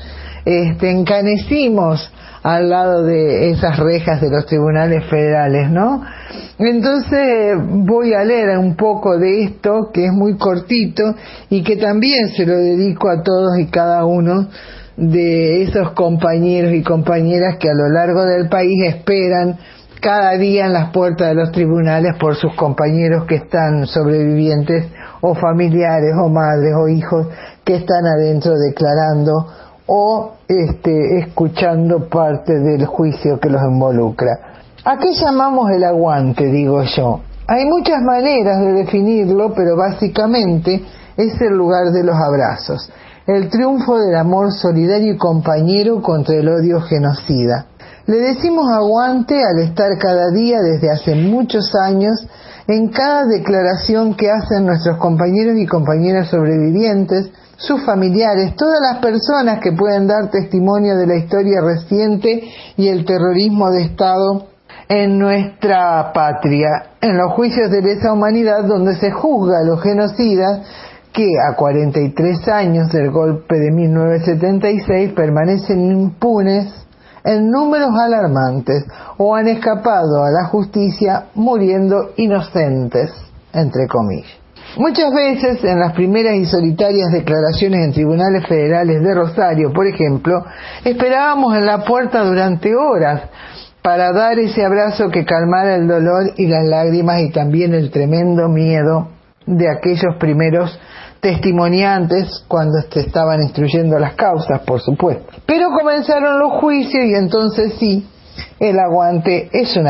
encanecimos al lado de esas rejas de los tribunales federales, ¿no? Entonces voy a leer un poco de esto, que es muy cortito y que también se lo dedico a todos y cada uno de esos compañeros y compañeras que a lo largo del país esperan cada día en las puertas de los tribunales por sus compañeros que están sobrevivientes, o familiares o madres o hijos que están adentro declarando o escuchando parte del juicio que los involucra. ¿A qué llamamos el aguante, digo yo? Hay muchas maneras de definirlo, pero básicamente es el lugar de los abrazos, el triunfo del amor solidario y compañero contra el odio genocida. Le decimos aguante al estar cada día desde hace muchos años en cada declaración que hacen nuestros compañeros y compañeras sobrevivientes, sus familiares, todas las personas que pueden dar testimonio de la historia reciente y el terrorismo de Estado en nuestra patria, en los juicios de lesa humanidad donde se juzga a los genocidas que a 43 años del golpe de 1976 permanecen impunes en números alarmantes o han escapado a la justicia muriendo inocentes, entre comillas. Muchas veces en las primeras y solitarias declaraciones en tribunales federales de Rosario, por ejemplo, esperábamos en la puerta durante horas para dar ese abrazo que calmara el dolor y las lágrimas y también el tremendo miedo de aquellos primeros testimoniantes cuando se estaban instruyendo las causas, por supuesto. Pero comenzaron los juicios y entonces sí, el aguante es una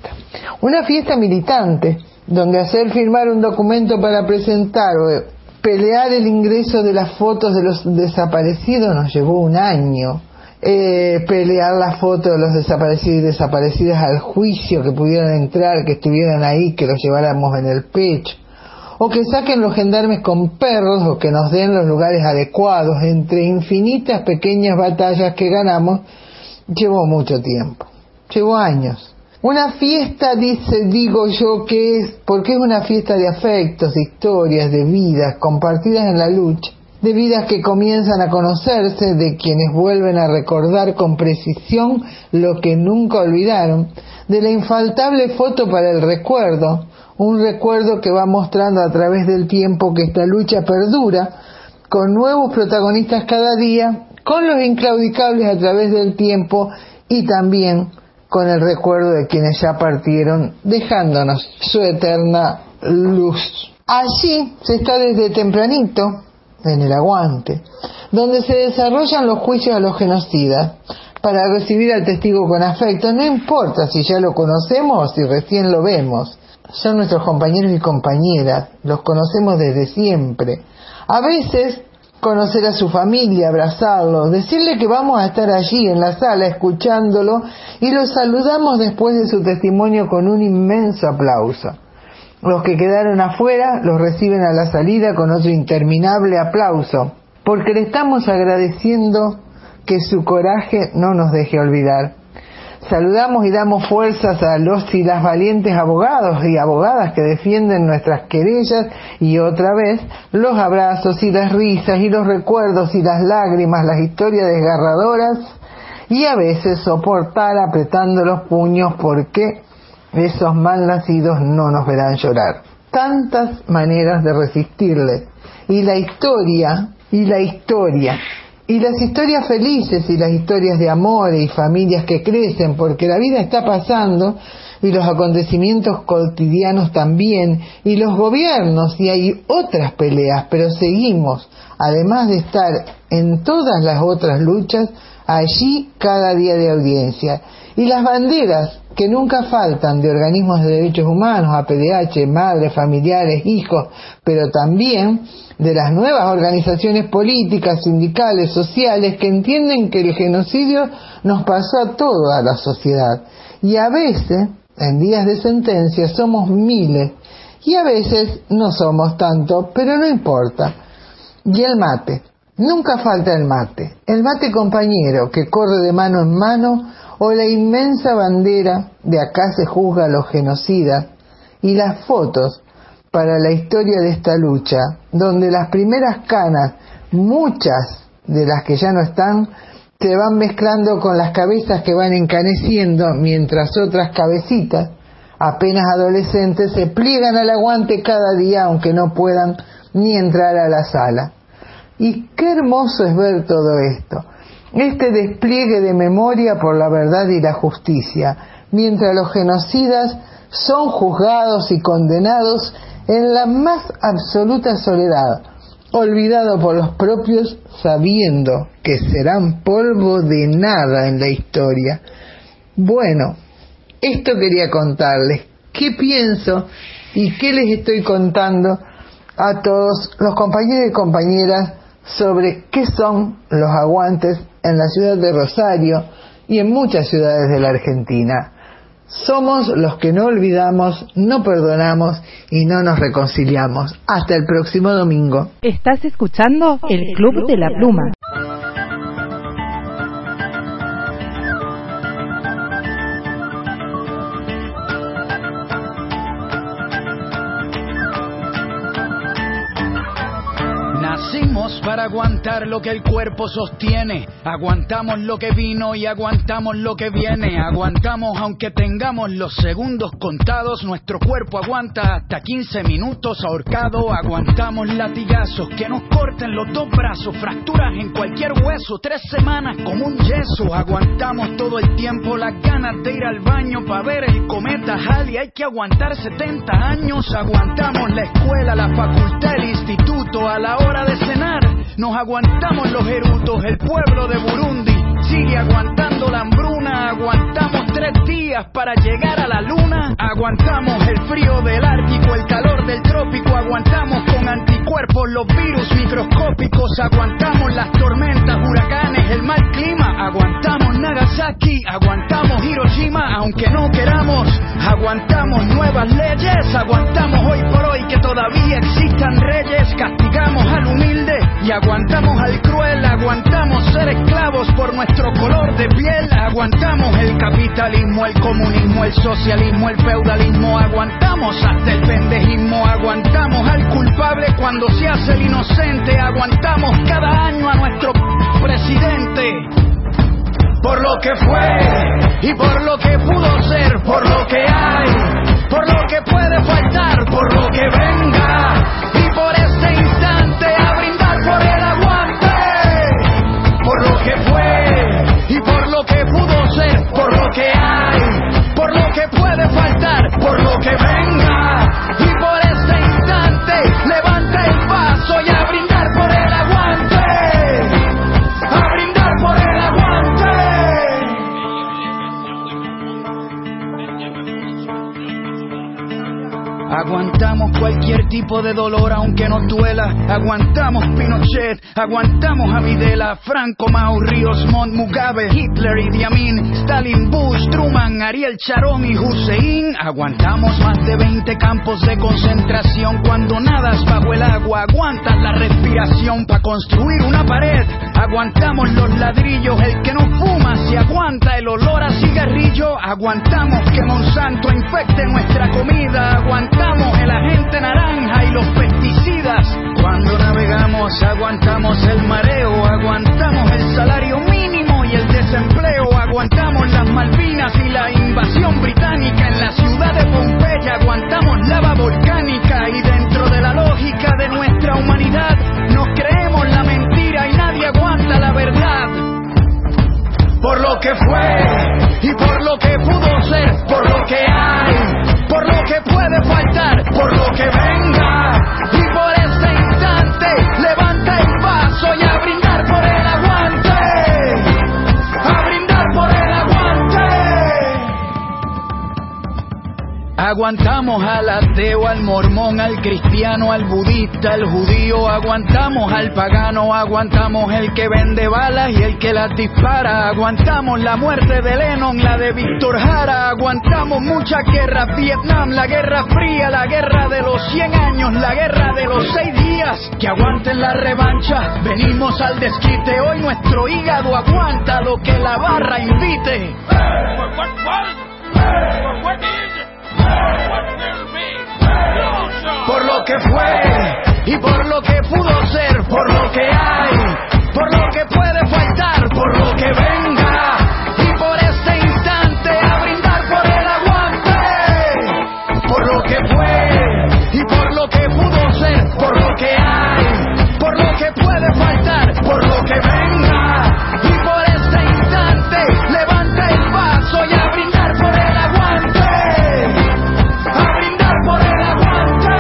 fiesta militante, donde hacer firmar un documento para presentar o pelear el ingreso de las fotos de los desaparecidos nos llevó un año. Pelear la foto de los desaparecidos y desaparecidas al juicio, que pudieran entrar, que estuvieran ahí, que los lleváramos en el pecho, o que saquen los gendarmes con perros, o que nos den los lugares adecuados, entre infinitas pequeñas batallas que ganamos, llevó mucho tiempo, llevó años. Una fiesta, digo yo que es, porque es una fiesta de afectos, de historias, de vidas compartidas en la lucha, de vidas que comienzan a conocerse, de quienes vuelven a recordar con precisión lo que nunca olvidaron, de la infaltable foto para el recuerdo, un recuerdo que va mostrando a través del tiempo que esta lucha perdura, con nuevos protagonistas cada día, con los inclaudicables a través del tiempo y también con el recuerdo de quienes ya partieron, dejándonos su eterna luz. Allí se está desde tempranito, en el aguante, donde se desarrollan los juicios a los genocidas, para recibir al testigo con afecto, no importa si ya lo conocemos o si recién lo vemos. Son nuestros compañeros y compañeras, los conocemos desde siempre. A veces conocer a su familia, abrazarlo, decirle que vamos a estar allí en la sala escuchándolo y lo saludamos después de su testimonio con un inmenso aplauso. Los que quedaron afuera los reciben a la salida con otro interminable aplauso, porque le estamos agradeciendo que su coraje no nos deje olvidar. Saludamos y damos fuerzas a los y las valientes abogados y abogadas que defienden nuestras querellas, y otra vez los abrazos y las risas y los recuerdos y las lágrimas, las historias desgarradoras, y a veces soportar apretando los puños porque esos malnacidos no nos verán llorar. Tantas maneras de resistirles, y las historias felices y las historias de amor y familias que crecen, porque la vida está pasando y los acontecimientos cotidianos también, y los gobiernos, y hay otras peleas, pero seguimos, además de estar en todas las otras luchas, allí cada día de audiencia. Y las banderas que nunca faltan de organismos de derechos humanos, APDH, madres, familiares, hijos, pero también de las nuevas organizaciones políticas, sindicales, sociales, que entienden que el genocidio nos pasó a toda la sociedad. Y a veces, en días de sentencia, somos miles, y a veces no somos tanto, pero no importa. Y el mate, nunca falta el mate compañero que corre de mano en mano, o la inmensa bandera de acá se juzga a los genocidas, y las fotos para la historia de esta lucha, donde las primeras canas, muchas de las que ya no están, se van mezclando con las cabezas que van encaneciendo, mientras otras cabecitas, apenas adolescentes, se pliegan al aguante cada día, aunque no puedan ni entrar a la sala. Y qué hermoso es ver todo esto, este despliegue de memoria por la verdad y la justicia, mientras los genocidas son juzgados y condenados en la más absoluta soledad, olvidados por los propios, sabiendo que serán polvo de nada en la historia. Bueno, esto quería contarles, qué pienso y qué les estoy contando a todos los compañeros y compañeras sobre qué son los aguantes en la ciudad de Rosario y en muchas ciudades de la Argentina. Somos los que no olvidamos, no perdonamos y no nos reconciliamos. Hasta el próximo domingo. Estás escuchando El Club de la Pluma. Nacimos para aguantar lo que el cuerpo sostiene. Aguantamos lo que vino y aguantamos lo que viene. Aguantamos aunque tengamos los segundos contados. Nuestro cuerpo aguanta hasta 15 minutos ahorcado. Aguantamos latigazos que nos corten los dos brazos, fracturas en cualquier hueso, 3 semanas como un yeso. Aguantamos todo el tiempo las ganas de ir al baño para ver el cometa Halley. Hay que aguantar 70 años. Aguantamos la escuela, la facultad, el instituto. A la hora de cenar nos aguantamos los erutos. El pueblo de Burundi sigue aguantando la hambruna. Aguantamos 3 días para llegar a la luna. Aguantamos el frío del Ártico, el calor del trópico. Aguantamos con anticuerpos los virus microscópicos. Aguantamos las tormentas, huracanes, el mal clima. Aguantamos Nagasaki, aguantamos Hiroshima, aunque no queramos. Aguantamos nuevas leyes. Aguantamos hoy por hoy que todavía existan reyes. Castigamos al humilde y aguantamos al cruel. Aguantamos ser esclavos por nuestro color de piel. Aguantamos el capitalismo, el comunismo, el socialismo, el feudalismo. Aguantamos hasta el pendejismo. Aguantamos al culpable cuando se hace el inocente. Aguantamos cada año a nuestro presidente. Por lo que fue y por lo que pudo ser, por lo que hay, por lo que puede faltar, por lo que venga y por este instante a brindar por el aguante. Por lo que fue y por lo que pudo ser, por lo que hay, por lo que puede faltar, por lo que venga y por este instante levanta el paso y a brindar por el aguante. A brindar por el aguante. Aguantamos cualquier tipo de dolor aunque nos duela. Aguantamos Pinochet, aguantamos a Videla, Franco, Mao, Ríos Montt, Mugabe, Hitler, Idi Amin, Stalin, Bush, Truman, Ariel Sharon y Hussein. Aguantamos más de 20 campos de concentración. Cuando nadas bajo el agua aguantas la respiración para construir una pared. Aguantamos los ladrillos, el que no fuma se aguanta el olor a cigarrillo. Aguantamos que Monsanto infecte nuestra comida. Aguantamos el agente naranja y los pesticidas. Cuando navegamos aguantamos el mareo. Aguantamos el salario mínimo y el desempleo. Aguantamos las Malvinas y la invasión británica. En la ciudad de Pompeya aguantamos lava volcánica. Y dentro de la lógica de nuestra humanidad nos creemos la mentira y nadie aguanta la verdad. Por lo que fue y por lo que pudo ser, por lo que hay, por lo que puede faltar, por lo que venga y por este instante levanta el vaso y a brindar por él. Aguantamos al ateo, al mormón, al cristiano, al budista, al judío. Aguantamos al pagano, aguantamos el que vende balas y el que las dispara. Aguantamos la muerte de Lennon, la de Víctor Jara. Aguantamos muchas guerras, Vietnam, la Guerra Fría, la guerra de los 100 años, la guerra de los 6 días. Que aguanten la revancha, venimos al desquite. Hoy nuestro hígado aguanta lo que la barra invite. Por lo que fue y por lo que pudo ser, por lo que hay, por lo que puede faltar, por lo que venga y por este instante a brindar por el aguante. Por lo que fue y por lo que pudo ser, por lo que hay, por lo que puede faltar, por lo que venga y por este instante levanta el vaso y a brindar por el aguante. A brindar por el aguante.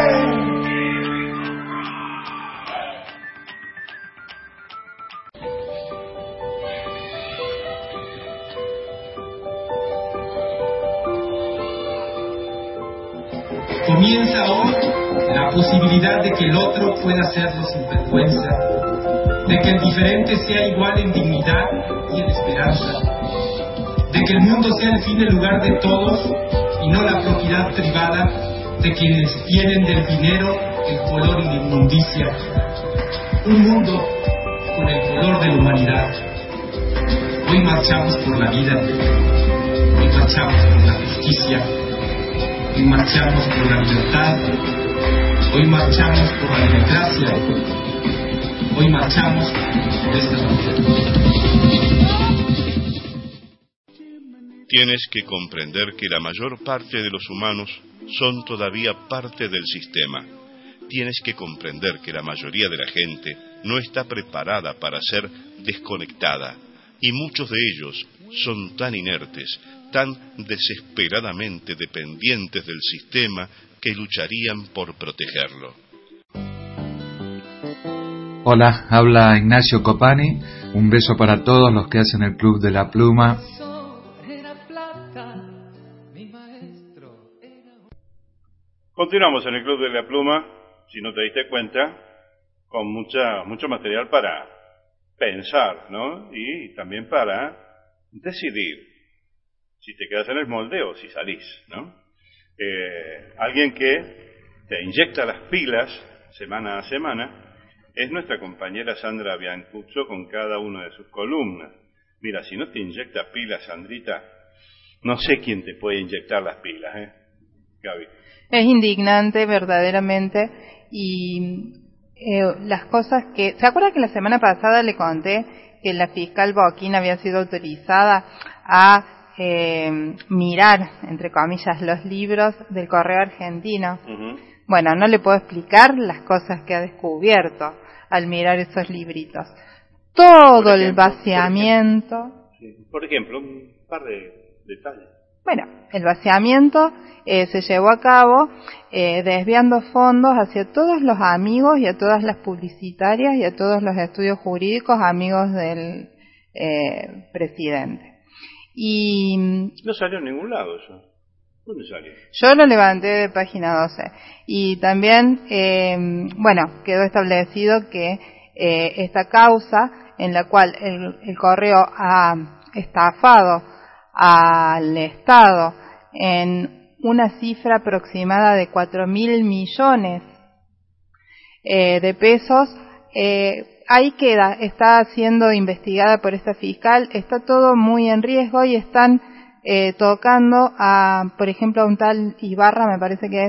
Comienza hoy la posibilidad de que el otro pueda hacerlo sin vergüenza, de que el diferente sea igual en dignidad y en esperanza, de que el mundo sea al fin el lugar de todos y no la propiedad privada de quienes tienen del dinero el color y la inmundicia. Un mundo con el color de la humanidad. Hoy marchamos por la vida, hoy marchamos por la justicia, hoy marchamos por la libertad, hoy marchamos por la democracia, hoy marchamos por esta sociedad. Tienes que comprender que la mayor parte de los humanos son todavía parte del sistema. Tienes que comprender que la mayoría de la gente no está preparada para ser desconectada, y muchos de ellos son tan inertes, tan desesperadamente dependientes del sistema, que lucharían por protegerlo. Hola, habla Ignacio Copani. Un beso para todos los que hacen el Club de la Pluma. Continuamos en el Club de la Pluma, si no te diste cuenta, con mucho material para pensar, ¿no? Y también para decidir si te quedas en el molde o si salís, ¿no? Alguien que te inyecta las pilas semana a semana es nuestra compañera Sandra Biancuzzo con cada una de sus columnas. Mira, si no te inyecta pilas, Sandrita, no sé quién te puede inyectar las pilas, Gaby. Es indignante verdaderamente y las cosas que... ¿Se acuerda que la semana pasada le conté que la fiscal Boquín había sido autorizada a mirar, entre comillas, los libros del Correo Argentino? Uh-huh. Bueno, no le puedo explicar las cosas que ha descubierto al mirar esos libritos. Todo el vaciamiento... Por ejemplo, un par de detalles. Bueno, el vaciamiento se llevó a cabo desviando fondos hacia todos los amigos y a todas las publicitarias y a todos los estudios jurídicos amigos del presidente. Y no salió en ningún lado eso. ¿Dónde salió? Yo lo levanté de página 12. Y también, bueno, quedó establecido que esta causa en la cual el correo ha estafado al Estado en una cifra aproximada de 4.000 millones de pesos, ahí queda, está siendo investigada por esta fiscal, está todo muy en riesgo y están tocando a, por ejemplo, a un tal Ibarra, me parece que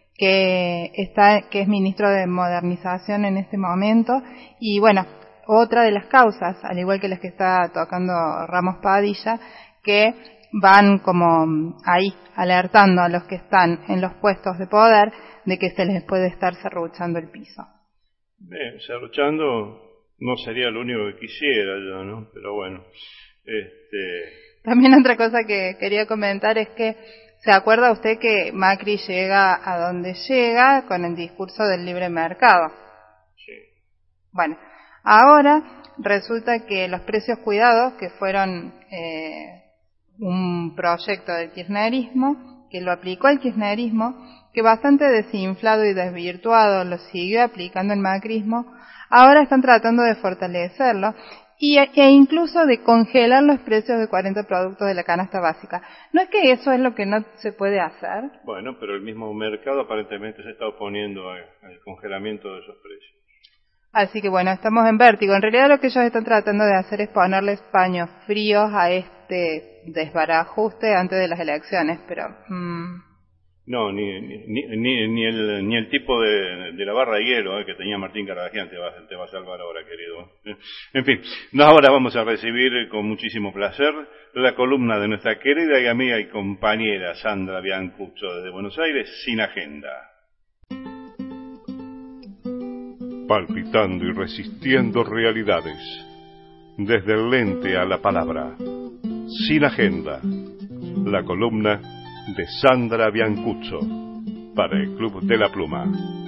es ministro de Modernización en este momento, y bueno, otra de las causas, al igual que las que está tocando Ramos Padilla, que van como ahí alertando a los que están en los puestos de poder de que se les puede estar serruchando el piso. Serruchando no sería lo único que quisiera yo, ¿no? Pero bueno. También otra cosa que quería comentar es que, ¿se acuerda usted que Macri llega a donde llega con el discurso del libre mercado? Sí. Bueno, ahora resulta que los precios cuidados, que fueron un proyecto del kirchnerismo, que lo aplicó el kirchnerismo, que bastante desinflado y desvirtuado lo siguió aplicando el macrismo, ahora están tratando de fortalecerlo e incluso de congelar los precios de 40 productos de la canasta básica. ¿No es que eso es lo que no se puede hacer? Bueno, pero el mismo mercado aparentemente se está oponiendo al congelamiento de esos precios. Así que bueno, estamos en vértigo. En realidad lo que ellos están tratando de hacer es ponerles paños fríos a este desbarajuste antes de las elecciones, pero... No, ni el tipo de la barra de hielo que tenía Martín Carvajal te va a salvar ahora, querido. En fin, ahora vamos a recibir con muchísimo placer la columna de nuestra querida y amiga y compañera Sandra Biancuccio desde Buenos Aires, Sin Agenda. Palpitando y resistiendo realidades, desde el lente a la palabra, Sin Agenda, la columna de Sandra Biancuccio para el Club de la Pluma.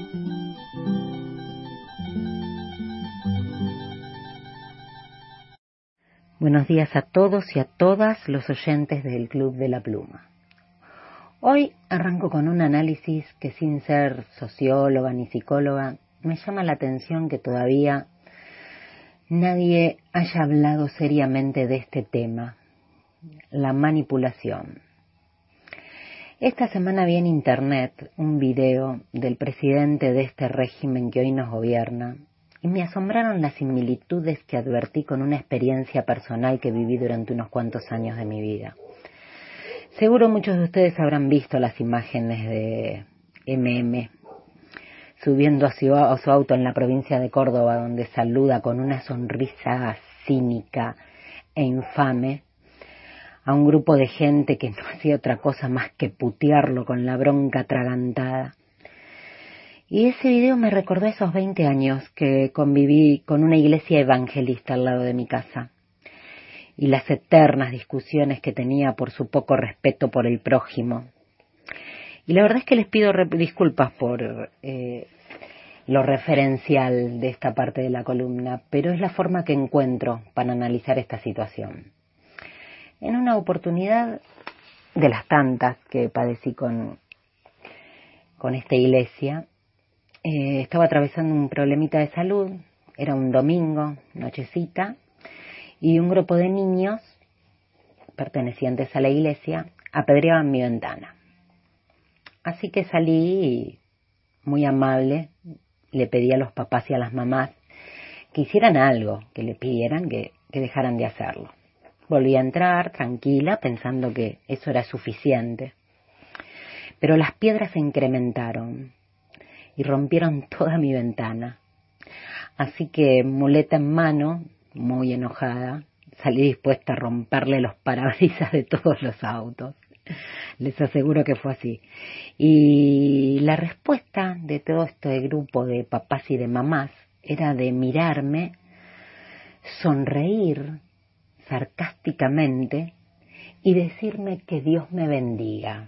Buenos días a todos y a todas los oyentes del Club de la Pluma. Hoy arranco con un análisis que, sin ser socióloga ni psicóloga, me llama la atención que todavía nadie haya hablado seriamente de este tema, la manipulación. Esta semana vi en internet un video del presidente de este régimen que hoy nos gobierna y me asombraron las similitudes que advertí con una experiencia personal que viví durante unos cuantos años de mi vida. Seguro muchos de ustedes habrán visto las imágenes de MM subiendo a su auto en la provincia de Córdoba, donde saluda con una sonrisa cínica e infame a un grupo de gente que no hacía otra cosa más que putearlo con la bronca atragantada. Y ese video me recordó esos 20 años que conviví con una iglesia evangelista al lado de mi casa y las eternas discusiones que tenía por su poco respeto por el prójimo. Y la verdad es que les pido disculpas por lo referencial de esta parte de la columna, pero es la forma que encuentro para analizar esta situación. En una oportunidad de las tantas que padecí con esta iglesia, estaba atravesando un problemita de salud, era un domingo, nochecita, y un grupo de niños pertenecientes a la iglesia apedreaban mi ventana. Así que salí muy amable, le pedí a los papás y a las mamás que hicieran algo, que le pidieran que dejaran de hacerlo. Volví a entrar tranquila, pensando que eso era suficiente. Pero las piedras se incrementaron y rompieron toda mi ventana. Así que, muleta en mano, muy enojada, salí dispuesta a romperle los parabrisas de todos los autos. Les aseguro que fue así. Y la respuesta de todo este grupo de papás y de mamás era de mirarme, sonreír sarcásticamente y decirme que Dios me bendiga.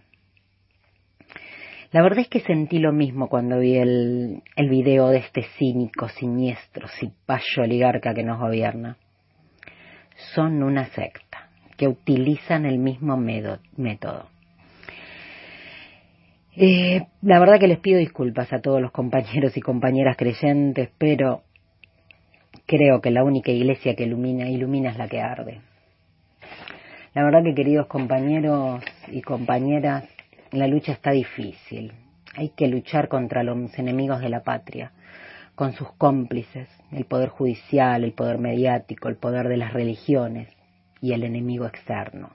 La verdad es que sentí lo mismo cuando vi el video de este cínico, siniestro, cipayo oligarca que nos gobierna. Son una secta que utilizan el mismo método. La verdad que les pido disculpas a todos los compañeros y compañeras creyentes, pero creo que la única iglesia que ilumina es la que arde. La verdad que, queridos compañeros y compañeras, la lucha está difícil. Hay que luchar contra los enemigos de la patria, con sus cómplices, el poder judicial, el poder mediático, el poder de las religiones y el enemigo externo.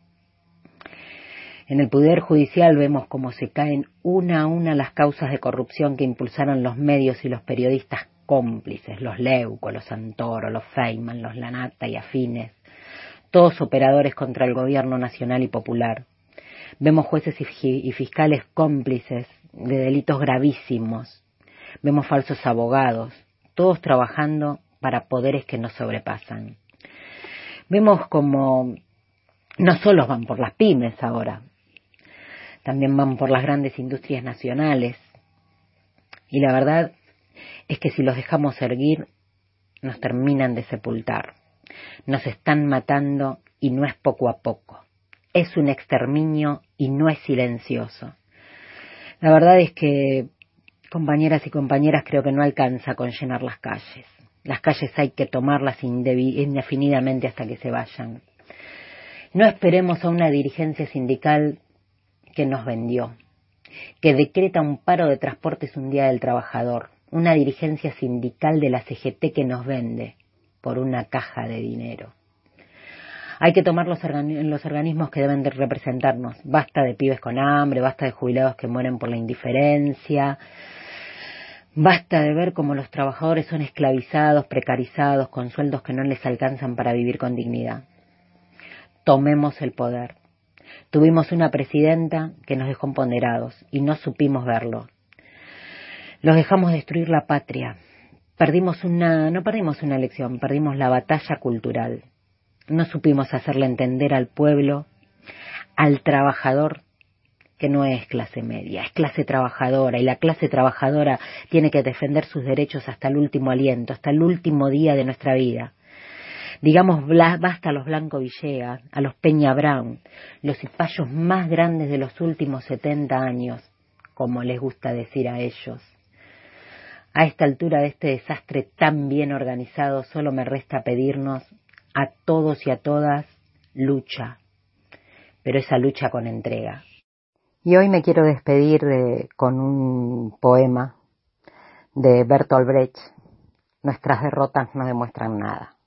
En el Poder Judicial vemos cómo se caen una a una las causas de corrupción que impulsaron los medios y los periodistas cómplices, los Leuco, los Santoro, los Feynman, los Lanata y afines, todos operadores contra el gobierno nacional y popular. Vemos jueces y fiscales cómplices de delitos gravísimos. Vemos falsos abogados, todos trabajando para poderes que nos sobrepasan. Vemos como no solo van por las pymes ahora, también van por las grandes industrias nacionales. Y la verdad es que si los dejamos erguir, nos terminan de sepultar. Nos están matando y no es poco a poco. es un exterminio y no es silencioso. La verdad es que, compañeras y compañeras, creo que no alcanza con llenar las calles. Las calles hay que tomarlas indefinidamente hasta que se vayan. No esperemos a una dirigencia sindical que nos vendió, que decreta un paro de transportes un día del trabajador, una dirigencia sindical de la CGT que nos vende por una caja de dinero. Hay que tomar los organismos que deben de representarnos. Basta de pibes con hambre, basta de jubilados que mueren por la indiferencia, basta de ver cómo los trabajadores son esclavizados, precarizados, con sueldos que no les alcanzan para vivir con dignidad. Tomemos el poder. Tuvimos una presidenta que nos dejó empoderados y no supimos verlo. Los dejamos destruir la patria. No perdimos una elección, perdimos la batalla cultural. No supimos hacerle entender al pueblo, al trabajador, que no es clase media, es clase trabajadora, y la clase trabajadora tiene que defender sus derechos hasta el último aliento, hasta el último día de nuestra vida. Digamos basta a los Blanco Villegas, a los Peña Brown, los cipayos más grandes de los últimos 70 años, como les gusta decir a ellos. A esta altura de este desastre tan bien organizado, solo me resta pedirnos a todos y a todas lucha, pero esa lucha con entrega. Y hoy me quiero despedir con un poema de Bertolt Brecht. Nuestras derrotas no demuestran nada.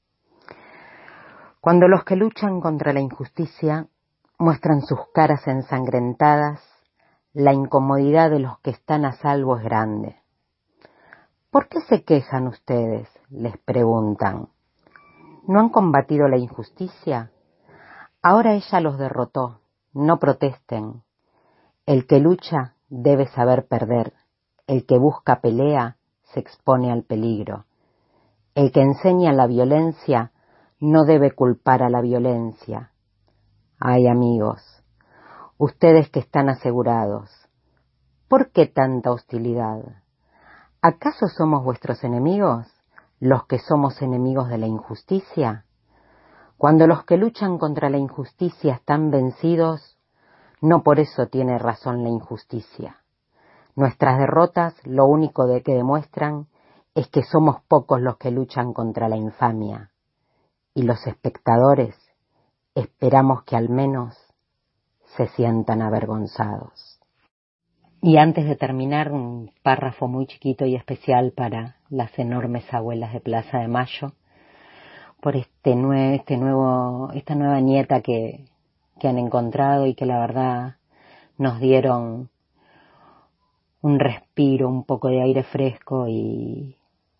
Cuando los que luchan contra la injusticia muestran sus caras ensangrentadas, la incomodidad de los que están a salvo es grande. ¿Por qué se quejan ustedes?, les preguntan. ¿No han combatido la injusticia? Ahora ella los derrotó, no protesten. El que lucha debe saber perder, el que busca pelea se expone al peligro. El que enseña la violencia no debe culpar a la violencia. Ay, amigos, ustedes que están asegurados, ¿por qué tanta hostilidad? ¿Acaso somos vuestros enemigos, los que somos enemigos de la injusticia? Cuando los que luchan contra la injusticia están vencidos, no por eso tiene razón la injusticia. Nuestras derrotas lo único que demuestran es que somos pocos los que luchan contra la infamia. Y los espectadores esperamos que al menos se sientan avergonzados. Y antes de terminar, un párrafo muy chiquito y especial para las enormes abuelas de Plaza de Mayo, por esta nueva nieta que han encontrado y que la verdad nos dieron un respiro, un poco de aire fresco y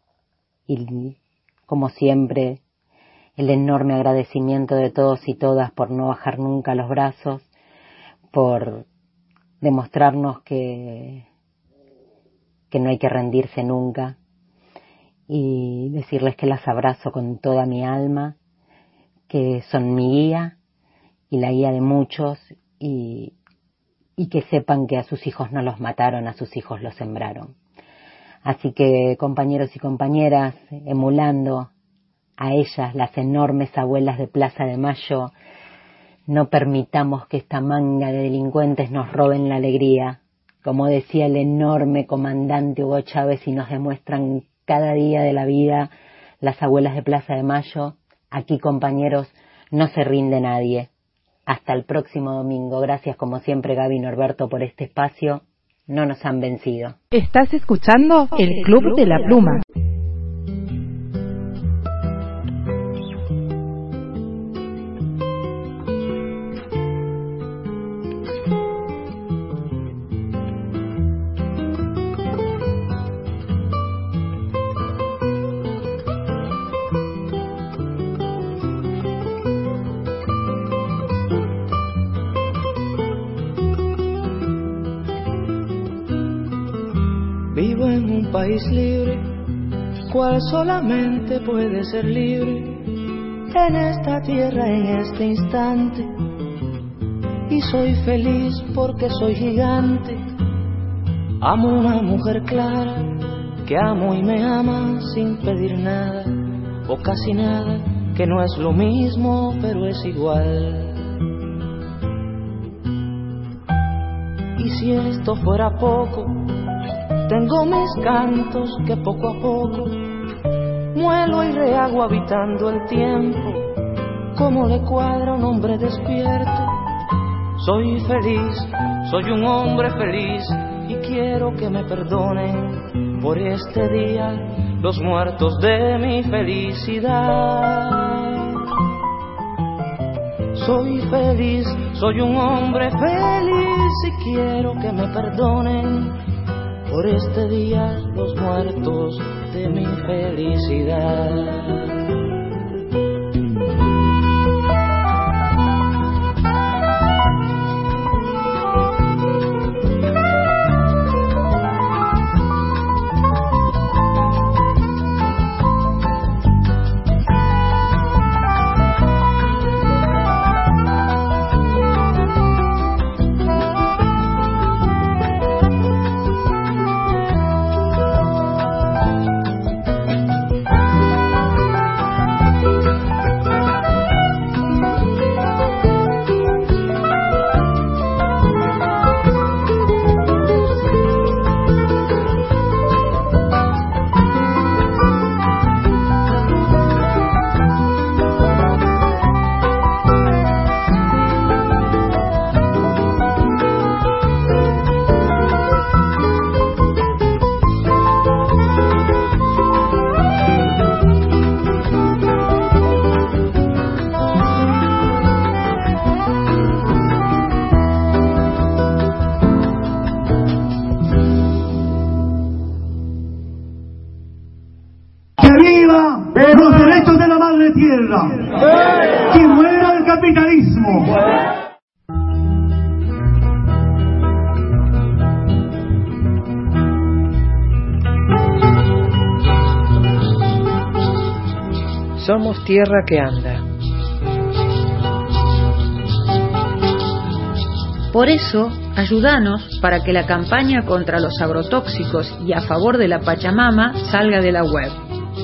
como siempre, el enorme agradecimiento de todos y todas por no bajar nunca los brazos, por demostrarnos que no hay que rendirse nunca, y decirles que las abrazo con toda mi alma, que son mi guía y la guía de muchos, y que sepan que a sus hijos no los mataron, a sus hijos los sembraron. Así que, compañeros y compañeras, emulando a ellas, las enormes abuelas de Plaza de Mayo, no permitamos que esta manga de delincuentes nos roben la alegría. Como decía el enorme comandante Hugo Chávez, y nos demuestran cada día de la vida las abuelas de Plaza de Mayo, aquí, compañeros, no se rinde nadie. Hasta el próximo domingo. Gracias como siempre, Gaby y Norberto, por este espacio. No nos han vencido. Estás escuchando el Club de la Pluma. Vivo en un país libre, cual solamente puede ser libre en esta tierra, en este instante. Y soy feliz porque soy gigante. Amo una mujer clara que amo y me ama sin pedir nada o casi nada, que no es lo mismo pero es igual. Y si esto fuera poco, tengo mis cantos que poco a poco muelo y rehago habitando el tiempo, como le cuadra a un hombre despierto. Soy feliz, soy un hombre feliz, y quiero que me perdonen por este día los muertos de mi felicidad. Soy feliz, soy un hombre feliz, y quiero que me perdonen por este día los muertos de mi felicidad. ¡Que muera el capitalismo! Somos tierra que anda. Por eso, ayúdanos para que la campaña contra los agrotóxicos y a favor de la Pachamama salga de la web.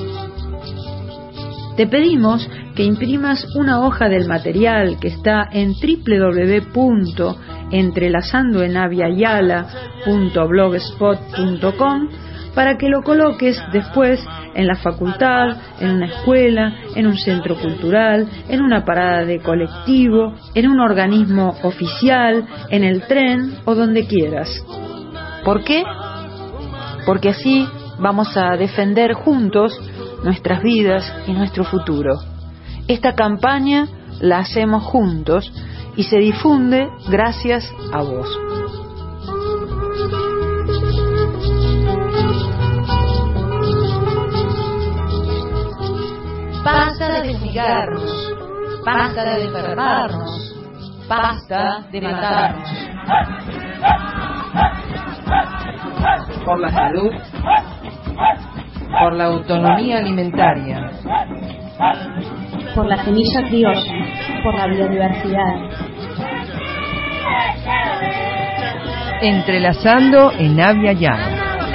Te pedimos que imprimas una hoja del material que está en www.entrelazandoenaviayala.blogspot.com para que lo coloques después en la facultad, en una escuela, en un centro cultural, en una parada de colectivo, en un organismo oficial, en el tren o donde quieras. ¿Por qué? Porque así vamos a defender juntos nuestras vidas y nuestro futuro. Esta campaña la hacemos juntos y se difunde gracias a vos. Basta de fumigarnos, basta de enfermarnos, basta de matarnos. Por la salud, por la autonomía alimentaria, por la semilla criolla, por la biodiversidad. Entrelazando Enaviayala.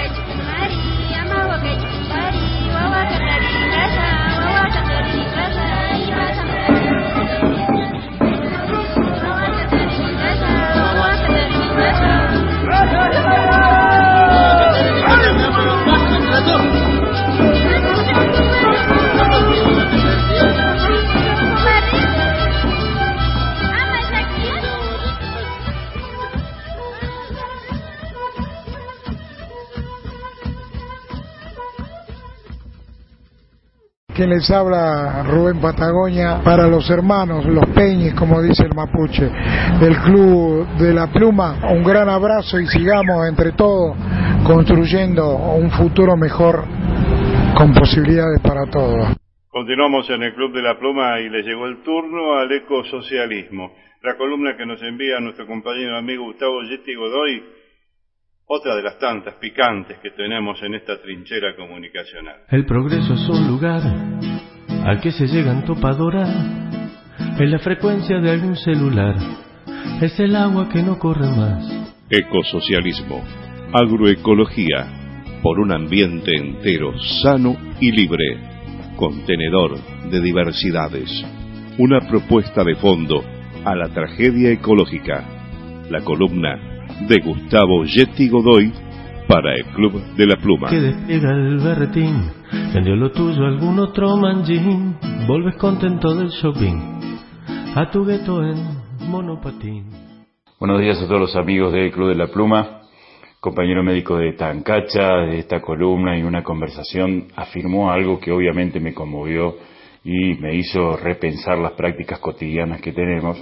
Quien les habla, Rubén Patagonia, para los hermanos, los Peñes, como dice el mapuche, del Club de la Pluma. Un gran abrazo y sigamos entre todos construyendo un futuro mejor con posibilidades para todos. Continuamos en el Club de la Pluma y le llegó el turno al ecosocialismo, la columna que nos envía nuestro compañero amigo Gustavo Yetti Godoy, otra de las tantas picantes que tenemos en esta trinchera comunicacional. El progreso es un lugar al que se llega en topadora, en la frecuencia de algún celular, es el agua que no corre más. Ecosocialismo, agroecología, por un ambiente entero, sano y libre, contenedor de diversidades, una propuesta de fondo a la tragedia ecológica, la columna de Gustavo Yeti Godoy para el Club de la Pluma. Que despliega el berretín, vendió lo tuyo algún otro manjín, volves contento del shopping, a tu gueto en monopatín. Buenos días a todos los amigos del Club de la Pluma. Compañero médico de Tancacha, de esta columna y una conversación, afirmó algo que obviamente me conmovió y me hizo repensar las prácticas cotidianas que tenemos.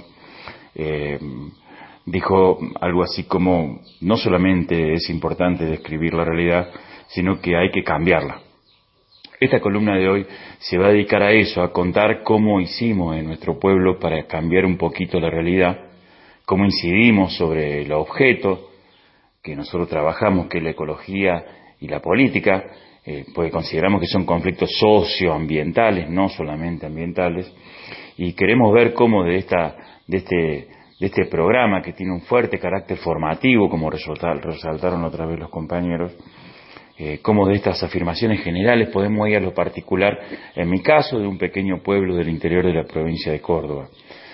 Dijo algo así como, no solamente es importante describir la realidad, sino que hay que cambiarla. Esta columna de hoy se va a dedicar a eso, a contar cómo hicimos en nuestro pueblo para cambiar un poquito la realidad, cómo incidimos sobre el objeto que nosotros trabajamos, que es la ecología y la política, porque consideramos que son conflictos socioambientales, no solamente ambientales, y queremos ver cómo de este programa, que tiene un fuerte carácter formativo, como resaltaron otra vez los compañeros, cómo de estas afirmaciones generales podemos ir a lo particular, en mi caso, de un pequeño pueblo del interior de la provincia de Córdoba.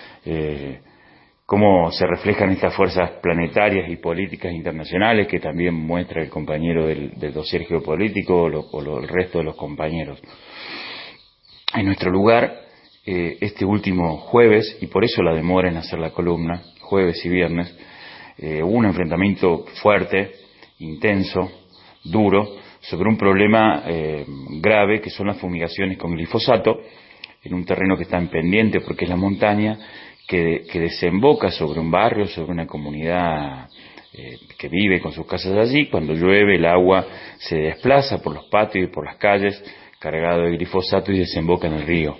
Cómo se reflejan estas fuerzas planetarias y políticas internacionales que también muestra el compañero del dossier geopolítico o el resto de los compañeros. En nuestro lugar, este último jueves, y por eso la demora en hacer la columna, jueves y viernes, hubo un enfrentamiento fuerte, intenso, duro, sobre un problema grave que son las fumigaciones con glifosato, en un terreno que está en pendiente porque es la montaña, que desemboca sobre un barrio, sobre una comunidad que vive con sus casas allí. Cuando llueve el agua se desplaza por los patios y por las calles cargado de glifosato y desemboca en el río.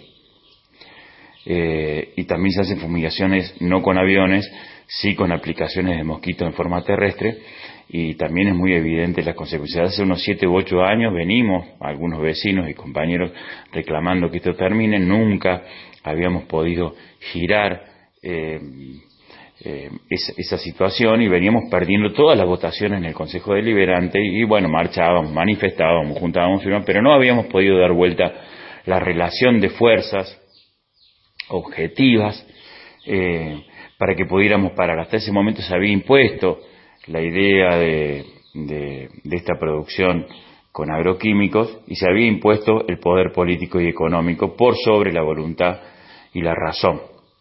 Y también se hacen fumigaciones no con aviones, sí con aplicaciones de mosquitos en forma terrestre, y también es muy evidente las consecuencias. Hace unos 7 u 8 años venimos, algunos vecinos y compañeros, reclamando que esto termine. Nunca habíamos podido girar esa situación y veníamos perdiendo todas las votaciones en el Consejo Deliberante y bueno, marchábamos, manifestábamos, juntábamos firmas, pero no habíamos podido dar vuelta la relación de fuerzas objetivas para que pudiéramos parar. Hasta ese momento se había impuesto la idea de esta producción con agroquímicos y se había impuesto el poder político y económico por sobre la voluntad y la razón.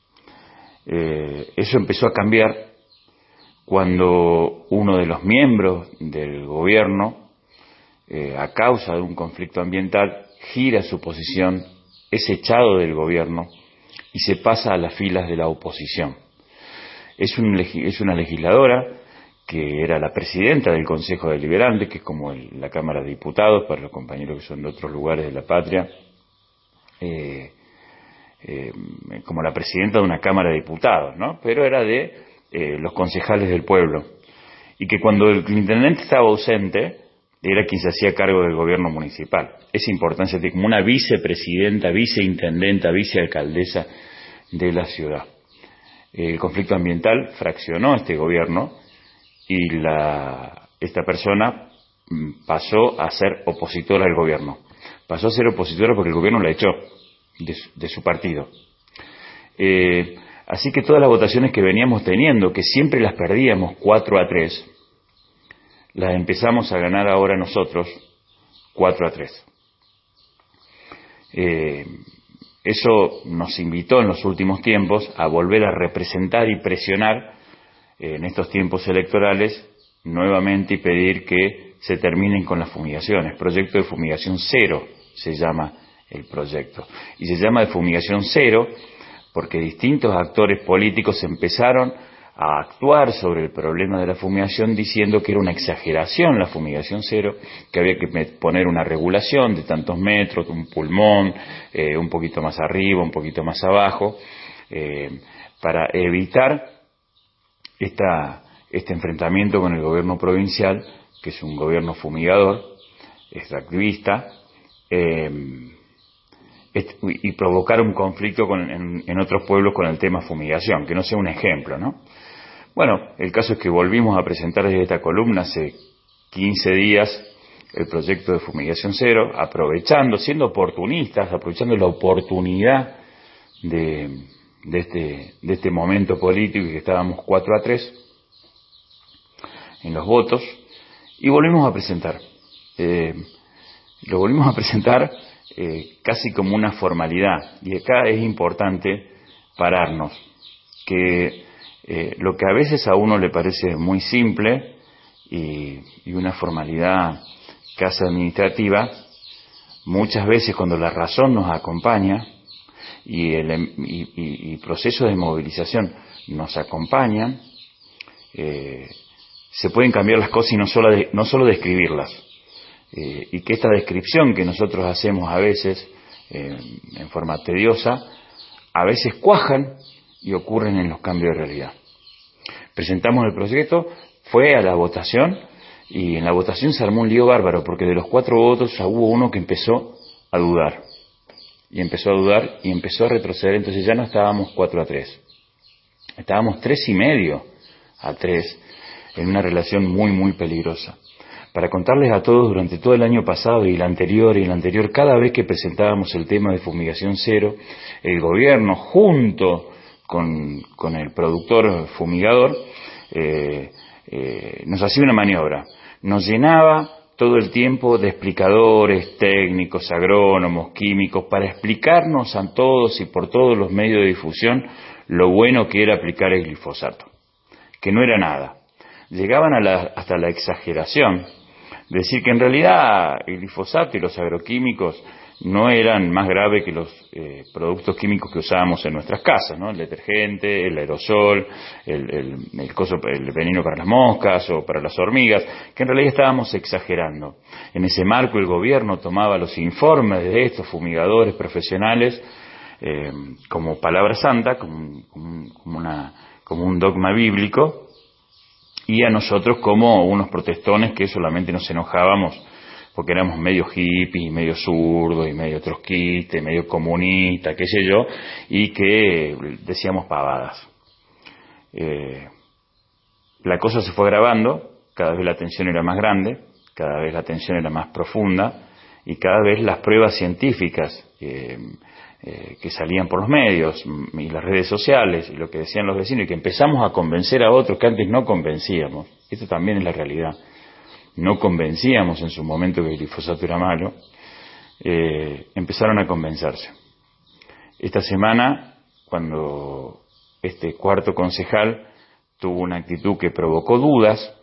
Eso empezó a cambiar cuando uno de los miembros del gobierno, a causa de un conflicto ambiental, gira su posición, es echado del gobierno y se pasa a las filas de la oposición. Es una legisladora que era la presidenta del Consejo Deliberante, que es como la Cámara de Diputados para los compañeros que son de otros lugares de la patria, como la presidenta de una Cámara de Diputados, ¿no? Pero era de los concejales del pueblo, y que cuando el intendente estaba ausente era quien se hacía cargo del gobierno municipal. Esa importancia de como una vicepresidenta, viceintendenta, vicealcaldesa de la ciudad. El conflicto ambiental fraccionó este gobierno y esta persona pasó a ser opositora al gobierno. Pasó a ser opositora porque el gobierno la echó de su partido. Así que todas las votaciones que veníamos teniendo, que siempre las perdíamos 4-3, las empezamos a ganar ahora nosotros 4-3. Eso nos invitó en los últimos tiempos a volver a representar y presionar en estos tiempos electorales nuevamente y pedir que se terminen con las fumigaciones. Proyecto de fumigación cero se llama el proyecto. Y se llama de fumigación cero porque distintos actores políticos empezaron a actuar sobre el problema de la fumigación diciendo que era una exageración la fumigación cero, que había que poner una regulación de tantos metros, un pulmón, un poquito más arriba, un poquito más abajo, para evitar este enfrentamiento con el gobierno provincial, que es un gobierno fumigador, extractivista, y provocar un conflicto en otros pueblos con el tema fumigación, que no sea un ejemplo, ¿no? Bueno, el caso es que volvimos a presentar desde esta columna hace 15 días el proyecto de fumigación cero, siendo oportunistas, aprovechando la oportunidad de este momento político y que estábamos 4-3, en los votos y volvimos a presentar. Lo volvimos a presentar casi como una formalidad, y acá es importante pararnos, que lo que a veces a uno le parece muy simple y una formalidad casi administrativa, muchas veces cuando la razón nos acompaña y procesos de movilización nos acompañan, se pueden cambiar las cosas y no solo describirlas. Y que esta descripción que nosotros hacemos a veces en forma tediosa, a veces cuajan y ocurren en los cambios de realidad. Presentamos el proyecto, fue a la votación, y en la votación se armó un lío bárbaro, porque de los 4 votos ya hubo uno que empezó a dudar, y empezó a retroceder. Entonces ya no estábamos 4-3, estábamos 3,5-3, en una relación muy muy peligrosa. Para contarles a todos, durante todo el año pasado y el anterior, cada vez que presentábamos el tema de fumigación cero, el gobierno, junto con el productor fumigador, nos hacía una maniobra. Nos llenaba todo el tiempo de explicadores, técnicos, agrónomos, químicos, para explicarnos a todos y por todos los medios de difusión lo bueno que era aplicar el glifosato, que no era nada. Llegaban hasta la exageración, decir que en realidad el glifosato y los agroquímicos no eran más graves que los productos químicos que usábamos en nuestras casas, ¿no? El detergente, el aerosol, el veneno para las moscas o para las hormigas, que en realidad estábamos exagerando. En ese marco el gobierno tomaba los informes de estos fumigadores profesionales como palabra santa, como un dogma bíblico, y a nosotros como unos protestones que solamente nos enojábamos porque éramos medio hippies, y medio zurdos, y medio trotskistas, y medio comunistas, qué sé yo, y que decíamos pavadas. La cosa se fue agravando, cada vez la tensión era más grande, cada vez la tensión era más profunda, y cada vez las pruebas científicas que salían por los medios y las redes sociales y lo que decían los vecinos, y que empezamos a convencer a otros que antes no convencíamos. Esto también es la realidad. No convencíamos en su momento que el glifosato era malo, empezaron a convencerse. Esta semana, cuando este cuarto concejal tuvo una actitud que provocó dudas,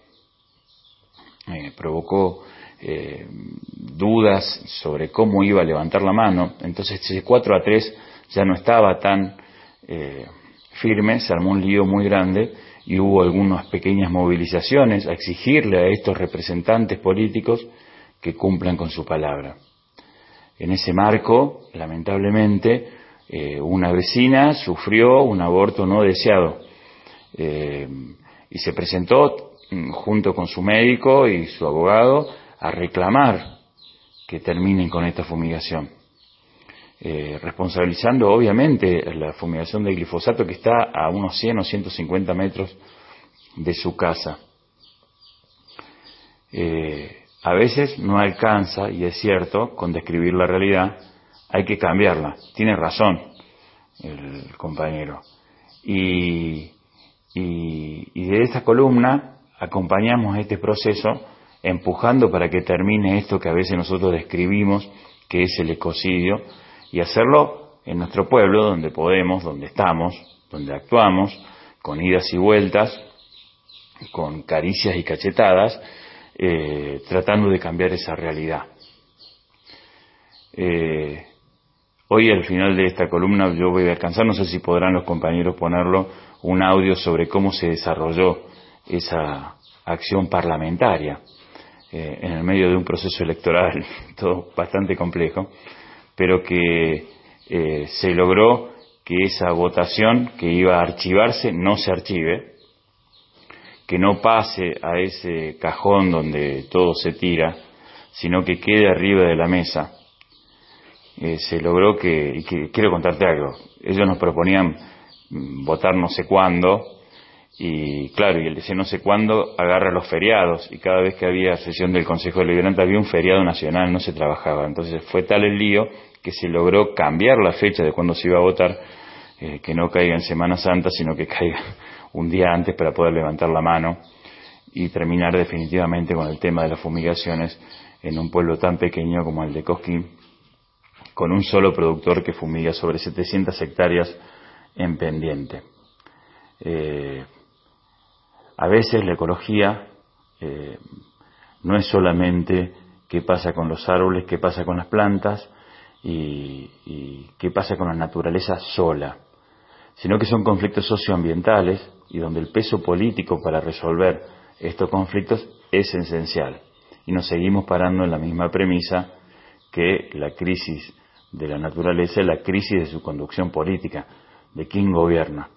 dudas sobre cómo iba a levantar la mano, entonces ese 4-3 ya no estaba tan firme, se armó un lío muy grande y hubo algunas pequeñas movilizaciones a exigirle a estos representantes políticos que cumplan con su palabra. En ese marco, lamentablemente, una vecina sufrió un aborto no deseado y se presentó junto con su médico y su abogado a reclamar que terminen con esta fumigación, responsabilizando obviamente la fumigación de glifosato, que está a unos 100 o 150 metros de su casa. A veces no alcanza, y es cierto, con describir la realidad, hay que cambiarla. Tiene razón el compañero. Y de esta columna acompañamos este proceso empujando para que termine esto que a veces nosotros describimos, que es el ecocidio, y hacerlo en nuestro pueblo, donde podemos, donde estamos, donde actuamos, con idas y vueltas, con caricias y cachetadas, tratando de cambiar esa realidad. Hoy al final de esta columna yo voy a alcanzar, no sé si podrán los compañeros ponerlo, un audio sobre cómo se desarrolló esa acción parlamentaria en el medio de un proceso electoral, todo bastante complejo, pero que se logró que esa votación que iba a archivarse no se archive, que no pase a ese cajón donde todo se tira, sino que quede arriba de la mesa. Se logró y quiero contarte algo, ellos nos proponían votar no sé cuándo, y claro, y el de no sé cuándo agarra los feriados, y cada vez que había sesión del Consejo Deliberante había un feriado nacional, no se trabajaba. Entonces fue tal el lío que se logró cambiar la fecha de cuando se iba a votar, que no caiga en Semana Santa, sino que caiga un día antes para poder levantar la mano y terminar definitivamente con el tema de las fumigaciones en un pueblo tan pequeño como el de Cosquín, con un solo productor que fumiga sobre 700 hectáreas en pendiente. A veces la ecología no es solamente qué pasa con los árboles, qué pasa con las plantas y qué pasa con la naturaleza sola, sino que son conflictos socioambientales y donde el peso político para resolver estos conflictos es esencial. Y nos seguimos parando en la misma premisa que la crisis de la naturaleza es la crisis de su conducción política, de quién gobierna.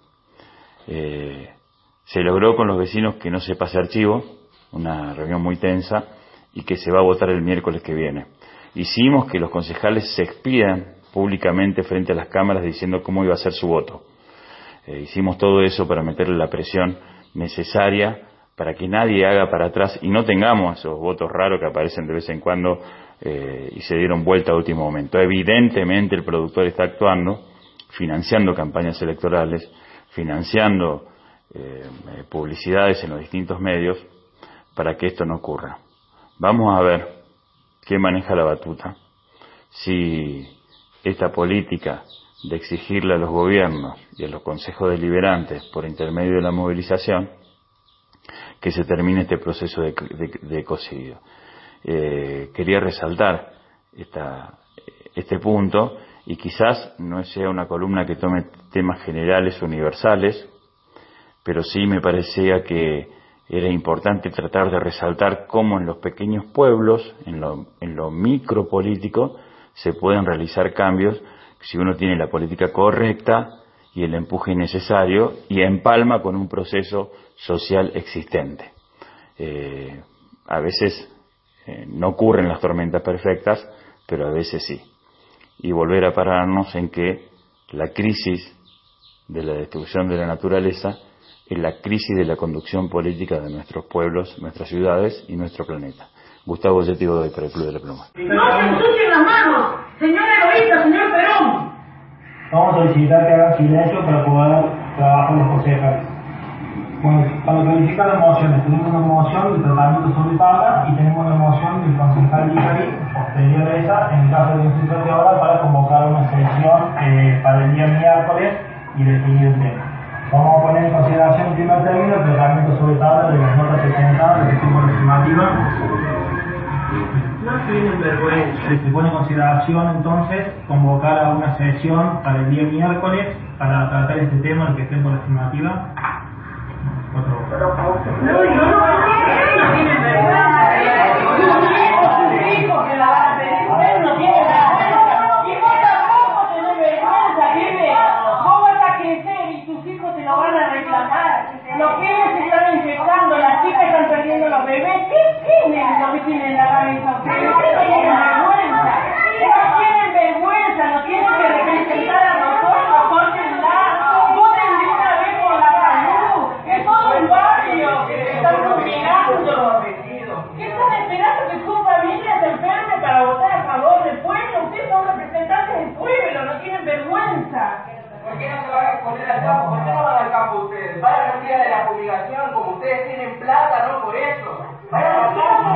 Se logró con los vecinos que no se pase archivo, una reunión muy tensa, y que se va a votar el miércoles que viene. Hicimos que los concejales se expidan públicamente frente a las cámaras diciendo cómo iba a ser su voto. Hicimos todo eso para meterle la presión necesaria para que nadie haga para atrás y no tengamos esos votos raros que aparecen de vez en cuando y se dieron vuelta a último momento. Evidentemente el productor está actuando, financiando campañas electorales, financiando publicidades en los distintos medios para que esto no ocurra. Vamos a ver quién maneja la batuta, si esta política de exigirle a los gobiernos y a los consejos deliberantes por intermedio de la movilización que se termine este proceso de ecocidio. Quería resaltar este punto y quizás no sea una columna que tome temas generales universales, pero sí me parecía que era importante tratar de resaltar cómo en los pequeños pueblos, en lo micropolítico, se pueden realizar cambios si uno tiene la política correcta y el empuje necesario y empalma con un proceso social existente. A veces no ocurren las tormentas perfectas, pero a veces sí. Y volver a pararnos en que la crisis de la destrucción de la naturaleza es la crisis de la conducción política de nuestros pueblos, nuestras ciudades y nuestro planeta. Gustavo Yetti Godoy para el Club de la Pluma. ¡No se ensucien las manos! ¡Señor egoísta, señor Perón! Vamos a solicitar que hagan silencio para poder trabajar los concejales. Bueno, para calificar las mociones, tenemos una moción de tratamiento sobre paga y tenemos una moción del concejal Icari, posterior a esa, en el caso de un de hora, para convocar una sesión para el día miércoles y definir el tema. Vamos a poner en consideración en primer término el tratamiento sobre tabla de las notas presentadas de gestión estimativa. No tienen vergüenza. Se pone en consideración entonces convocar a una sesión para el día miércoles para tratar este tema, el que esté por estimativa. No tienen vergüenza. Sus hijos que la van a pedir, ustedes no tienen vergüenza. Y vos tampoco tenés vergüenza, pibe. Vos vas a crecer y tus hijos te lo van a reclamar. Los pibes se están infectando, las chicas están perdiendo los bebés. ¿Qué tienen lo que tienen en la cabeza ustedes? Ustedes no tienen vergüenza. No tienen vergüenza, nos tienen que representar a nosotros, córtenla. Voten de una vez por la salud. Es todo el barrio que se están fumigando. ¿Qué están esperando que su familia se enferme para votar a favor del pueblo? Ustedes son representantes del pueblo, no tienen vergüenza. ¿Por qué no se van a exponer al campo? ¿Por qué no van al campo ustedes? Van a los días de la fumigación, como ustedes tienen plata, no por eso. Vayan al campo.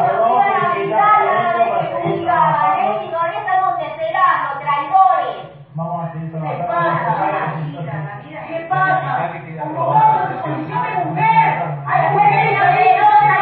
Y todavía estamos esperando, traidores. Vamos a seguir ¿Qué pasa? ¿Qué pasa? Convocamos a su condición de mujer. A la mujer que está bien, no se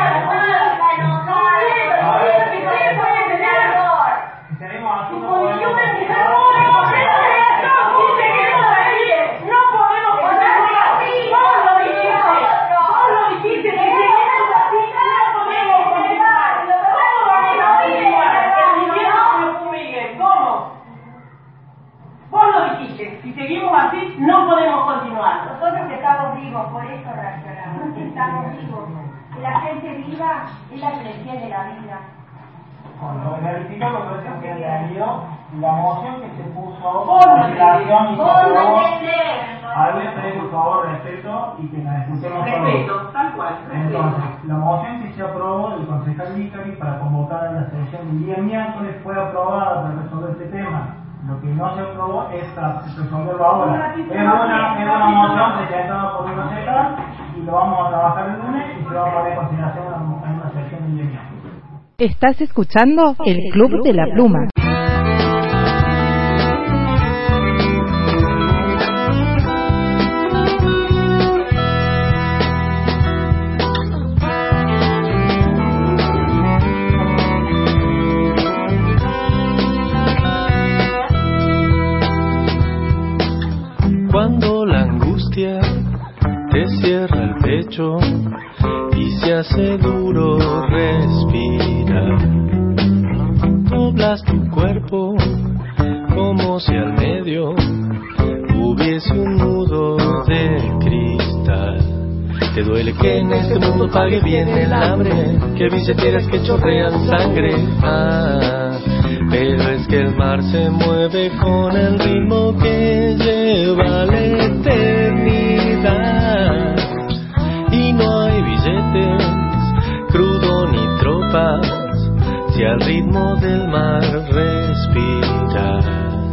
si seguimos así, no podemos continuar. Nosotros estamos vivos, por eso reaccionamos. Estamos vivos. Que la gente viva es la esencia de la vida. Cuando verificamos todo eso que ha tenido, la moción que se puso Vos no entendés. Hábleme, por favor, respeto y que nos escuchemos todos. Respeto, tal cual. Entonces, la moción que se aprobó del concejal Icari para convocar a la sesión del día miércoles fue aprobada para resolver este tema. Lo que no se aprobó es resolverlo ahora. Es una moción presentada por un concejal y lo vamos a trabajar el lunes y se va a poner en consideración pandemia. Estás escuchando el Club de la Pluma. Cuando la angustia te cierra el pecho y se hace duro respirar, doblas tu cuerpo como si al medio hubiese un nudo de cristal. Te duele que en este mundo pague bien el hambre, que billeteras que chorrean sangre. Pero es que el mar se mueve con el ritmo que lleva la eternidad. Y no hay billetes, crudo ni tropas, si al ritmo del mar respiras.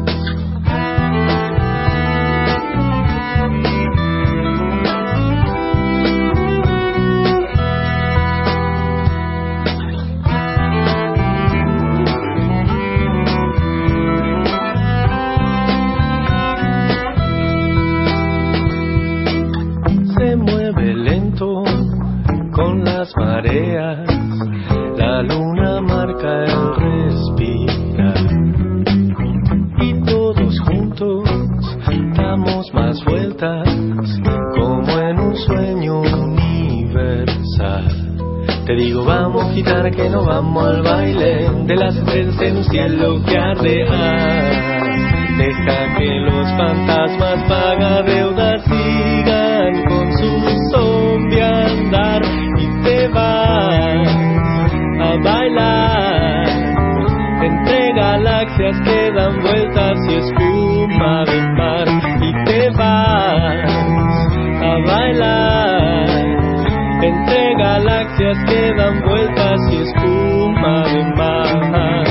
Con las mareas, la luna marca el respirar, y todos juntos damos más vueltas como en un sueño universal. Te digo, vamos gitana, que no vamos al baile de las estrellas en un cielo que arde. Deja que los fantasmas paga deudas sigan con su zombie andar, y te vas a bailar entre galaxias que dan vueltas y espuma de mar, y te vas a bailar entre galaxias que dan vueltas y espuma de mar.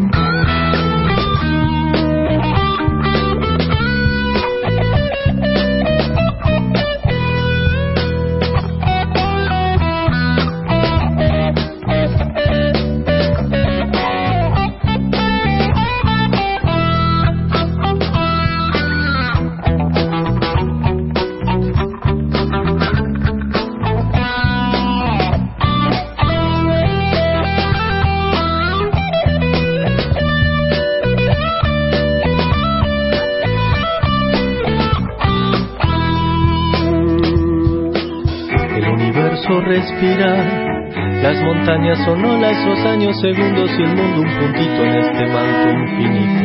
Respira, las montañas son olas, esos años, segundos y el mundo un puntito en este manto infinito.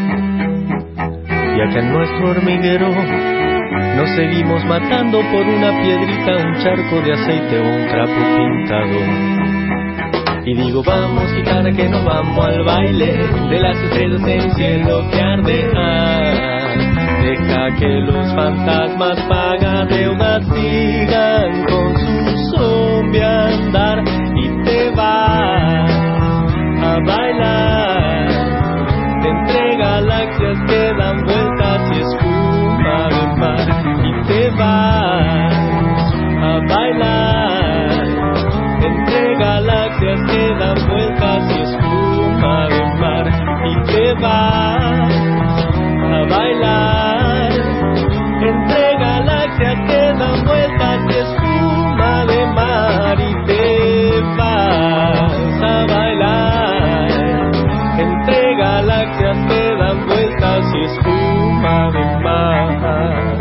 Y acá en nuestro hormiguero nos seguimos matando por una piedrita, un charco de aceite o un trapo pintado. Y digo, vamos gitana, que nos vamos al baile de las estrellas en el cielo que arde. Deja que los fantasmas pagan deudas sigan con su zombie andar, y te vas a bailar entre galaxias que dan vueltas y espuma de mar, y te vas a bailar entre galaxias que dan vueltas y espuma de mar, y te vas a bailar entre galaxias que dan vueltas y espuma de mar, y te vas a bailar entre galaxias que dan vueltas y espuma de mar.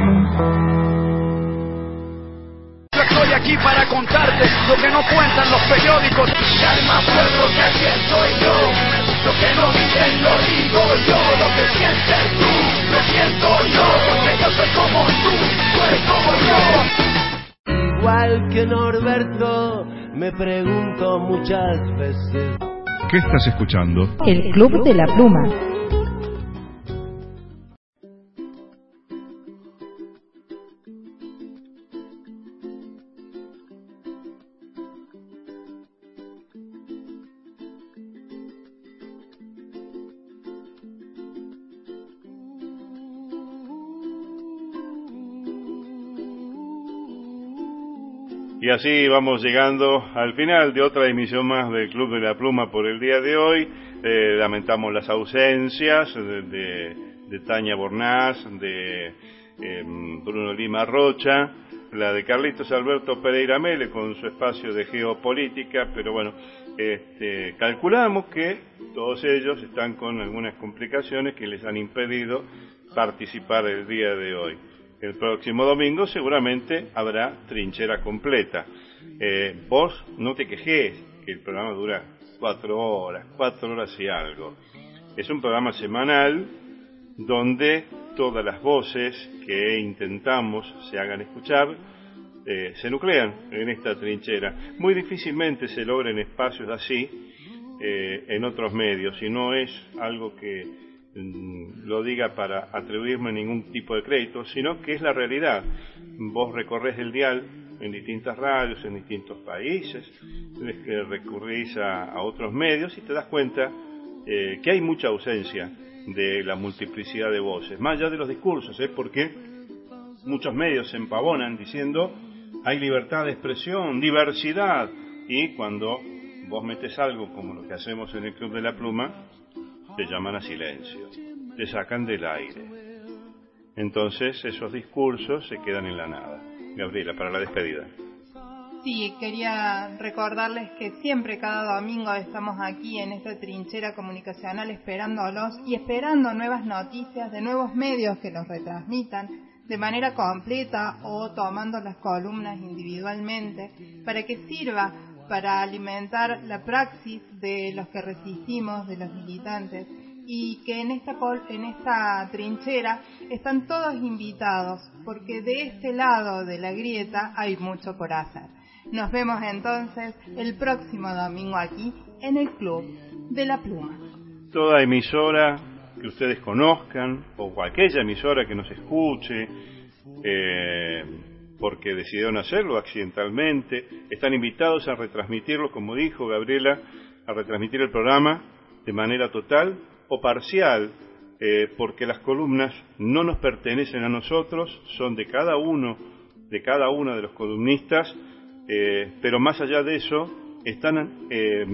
Yo estoy aquí para contarte lo que no cuentan los periódicos. Calma, pueblo, que aquí estoy yo. Lo que no dicen lo digo yo. Lo que sientes tú, lo siento yo. Porque yo soy como tú eres como yo. Igual que Norberto, me pregunto muchas veces. ¿Qué estás escuchando? El Club de la Pluma. Y así vamos llegando al final de otra emisión más del Club de la Pluma por el día de hoy. Lamentamos las ausencias de Tania Bornaz, de Bruno Lima Rocha, la de Carlitos Alberto Pereira Mele con su espacio de geopolítica, pero bueno, calculamos que todos ellos están con algunas complicaciones que les han impedido participar el día de hoy. El próximo domingo seguramente habrá trinchera completa. Vos no te quejes que el programa dura 4 horas y algo. Es un programa semanal donde todas las voces que intentamos se hagan escuchar se nuclean en esta trinchera. Muy difícilmente se logren espacios así en otros medios, y no es algo que lo diga para atribuirme ningún tipo de crédito, sino que es la realidad. Vos recorres el dial en distintas radios, en distintos países, recurrís a otros medios y te das cuenta que hay mucha ausencia de la multiplicidad de voces, más allá de los discursos, porque muchos medios se empavonan diciendo hay libertad de expresión, diversidad, y cuando vos metes algo como lo que hacemos en el Club de la Pluma, te llaman a silencio, te sacan del aire. Entonces esos discursos se quedan en la nada. Gabriela, para la despedida. Sí, quería recordarles que siempre, cada domingo, estamos aquí en esta trinchera comunicacional esperándolos y esperando nuevas noticias de nuevos medios que los retransmitan de manera completa o tomando las columnas individualmente para que sirva para alimentar la praxis de los que resistimos, de los militantes, y que en esta trinchera están todos invitados, porque de este lado de la grieta hay mucho por hacer. Nos vemos entonces el próximo domingo aquí en el Club de la Pluma. Toda emisora que ustedes conozcan, o aquella emisora que nos escuche, porque decidieron hacerlo accidentalmente, están invitados a retransmitirlo, como dijo Gabriela, a retransmitir el programa de manera total o parcial, porque las columnas no nos pertenecen a nosotros, son de cada uno de los columnistas, pero más allá de eso están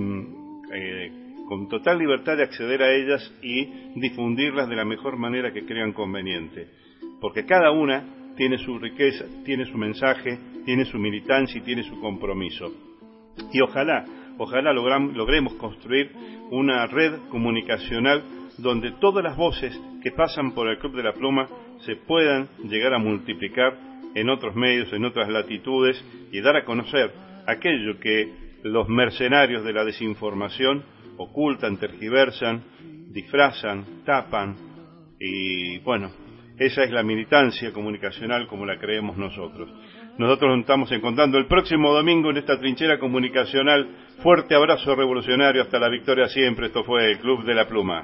con total libertad de acceder a ellas y difundirlas de la mejor manera que crean conveniente, porque cada una tiene su riqueza, tiene su mensaje, tiene su militancia y tiene su compromiso. Y ojalá logremos construir una red comunicacional donde todas las voces que pasan por el Club de la Pluma se puedan llegar a multiplicar en otros medios, en otras latitudes, y dar a conocer aquello que los mercenarios de la desinformación ocultan, tergiversan, disfrazan, tapan, y bueno, esa es la militancia comunicacional como la creemos nosotros. Nosotros nos estamos encontrando el próximo domingo en esta trinchera comunicacional. Fuerte abrazo revolucionario, hasta la victoria siempre. Esto fue el Club de la Pluma.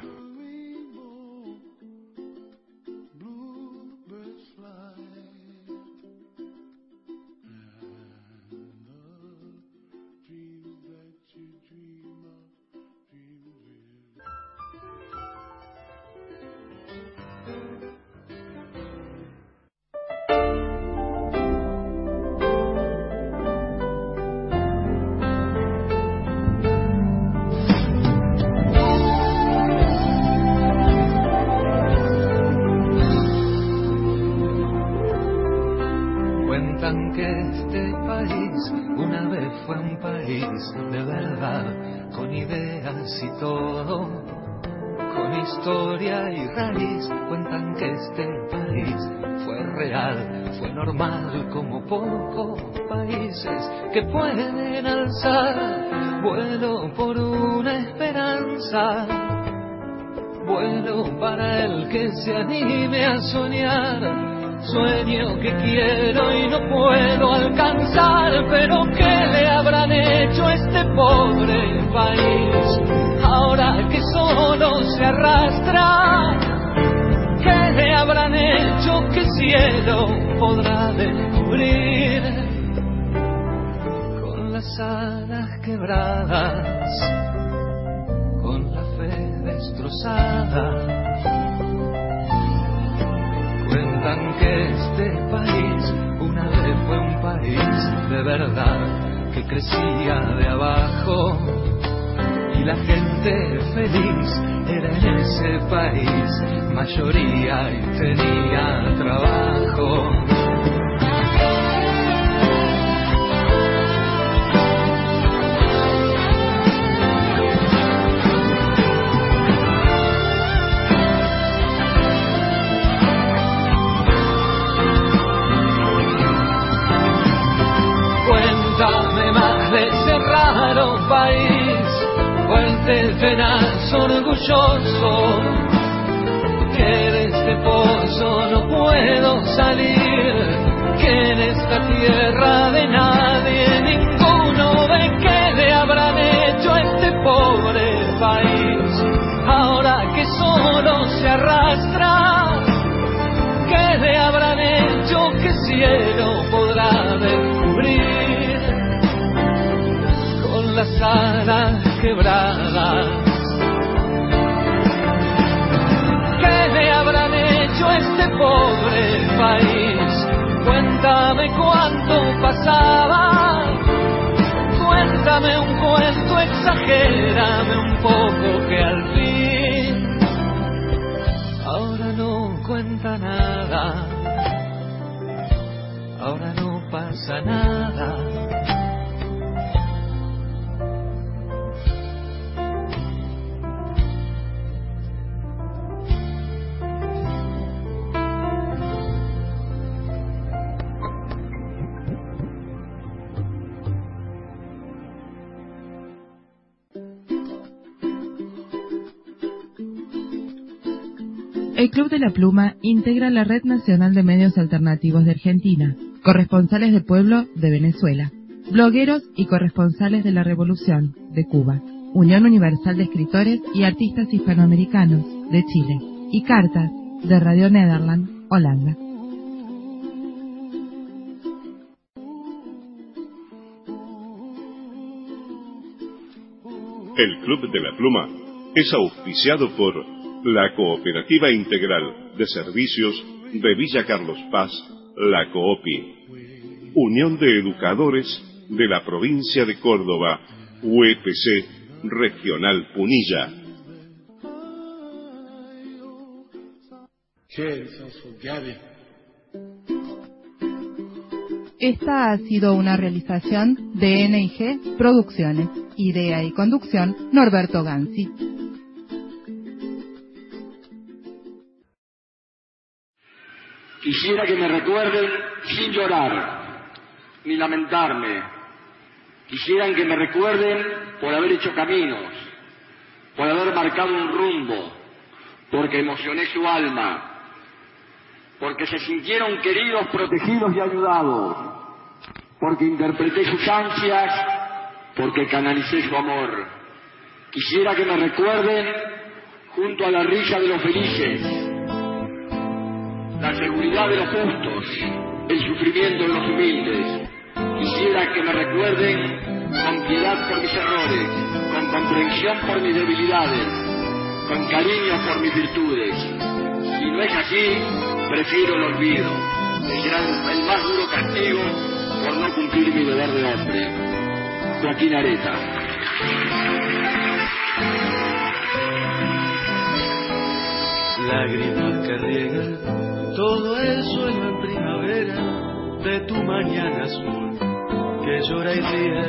Que pueden alzar vuelo por una esperanza, vuelo para el que se anime a soñar, sueño que quiero y no puedo alcanzar, pero ¿qué le habrán hecho a este pobre país ahora que solo se arrastra? ¿Qué le habrán hecho que cielo podrá descubrir? Las alas quebradas, con la fe destrozada, cuentan que este país una vez fue un país de verdad. crecía de abajo y la gente feliz era en ese país mayoría y tenía trabajo. Cuéntame más de ese raro país, fuerte, tenaz, orgulloso, que de este pozo no puedo salir, que en esta tierra de nadie ninguno ve. ¿Qué le habrán hecho a este pobre país ahora que solo se arrastra? ¿Qué le habrán hecho? ¿Qué cielo podrá descubrir con las alas quebradas? ¿Qué le habrán hecho a este pobre país? Cuéntame cuánto pasaba, cuéntame un cuento, exagérame un poco que al fin ahora no cuenta nada, ahora no pasa nada. El Club de la Pluma integra la Red Nacional de Medios Alternativos de Argentina, corresponsales de pueblo de Venezuela, blogueros y corresponsales de la Revolución de Cuba, Unión Universal de Escritores y Artistas Hispanoamericanos de Chile y Cartas de Radio Nederland, Holanda. El Club de la Pluma es auspiciado por la Cooperativa Integral de Servicios de Villa Carlos Paz, la COOPI, Unión de Educadores de la Provincia de Córdoba, UEPC Regional Punilla. Esta ha sido una realización de NIG Producciones. Idea y conducción, Norberto Gansi. Quisiera que me recuerden sin llorar, ni lamentarme. Quisieran que me recuerden por haber hecho caminos, por haber marcado un rumbo, porque emocioné su alma, porque se sintieron queridos, protegidos y ayudados, porque interpreté sus ansias, porque canalicé su amor. Quisiera que me recuerden junto a la risa de los felices, la seguridad de los justos, el sufrimiento de los humildes. Quisiera que me recuerden con piedad por mis errores, con comprensión por mis debilidades, con cariño por mis virtudes. Si no es así, prefiero el olvido, que será el más duro castigo por no cumplir mi deber de hombre. Joaquín Areta. Lágrimas que riegan todo el suelo en primavera de tu mañana azul que llora y ríe.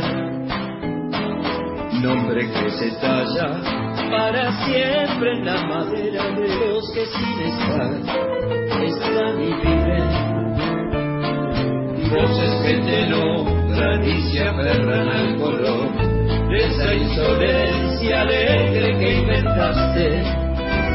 Nombre que se talla para siempre en la madera de los que sin estar están y viven. Voces que te nombran y se aferran al color de esa insolencia alegre que inventaste.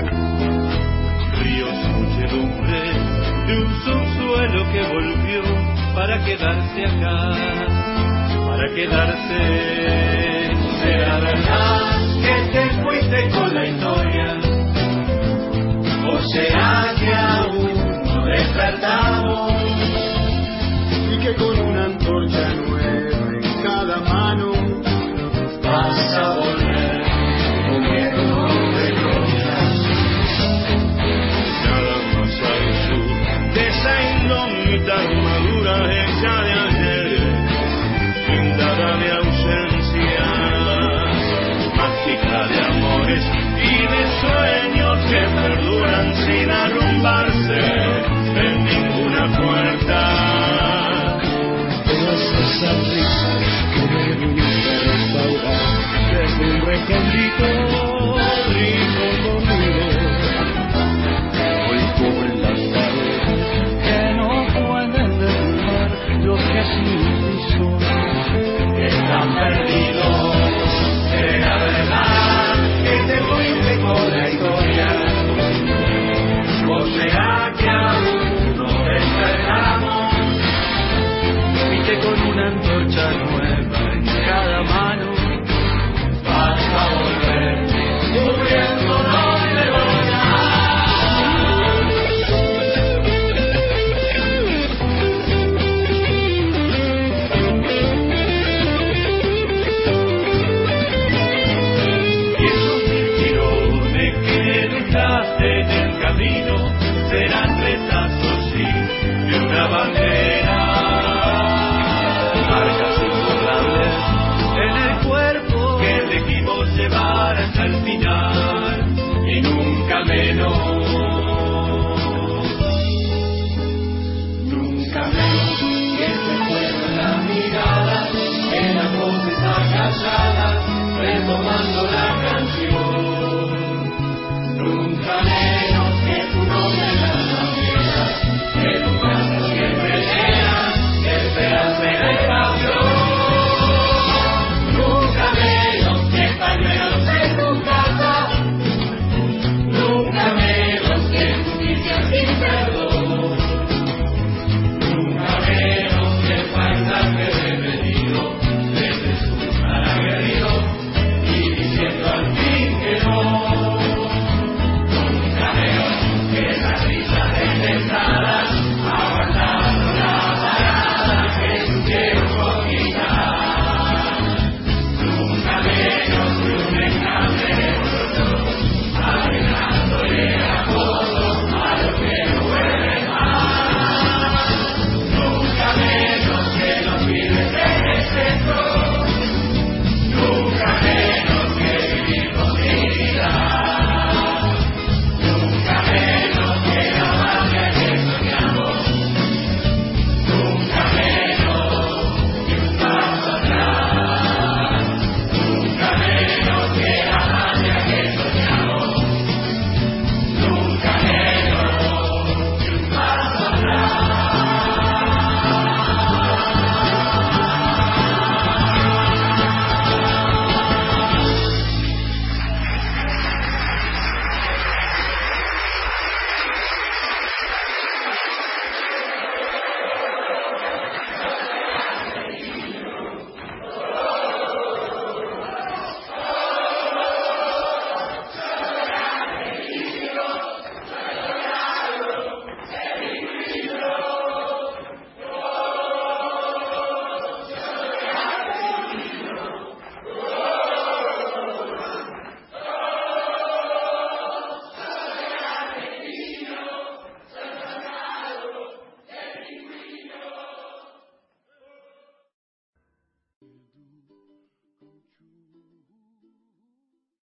De un subsuelo que volvió para quedarse acá, para quedarse. ¿Será verdad que te fuiste con la historia? ¿O será que aún no despertamos? Y que con una antorcha nueva en cada mano vas a volver con miedo de gloria. Nada más al sur de esa indómita armadura hecha de ayer, pintada de amores y de sueños que perduran sin arrumbar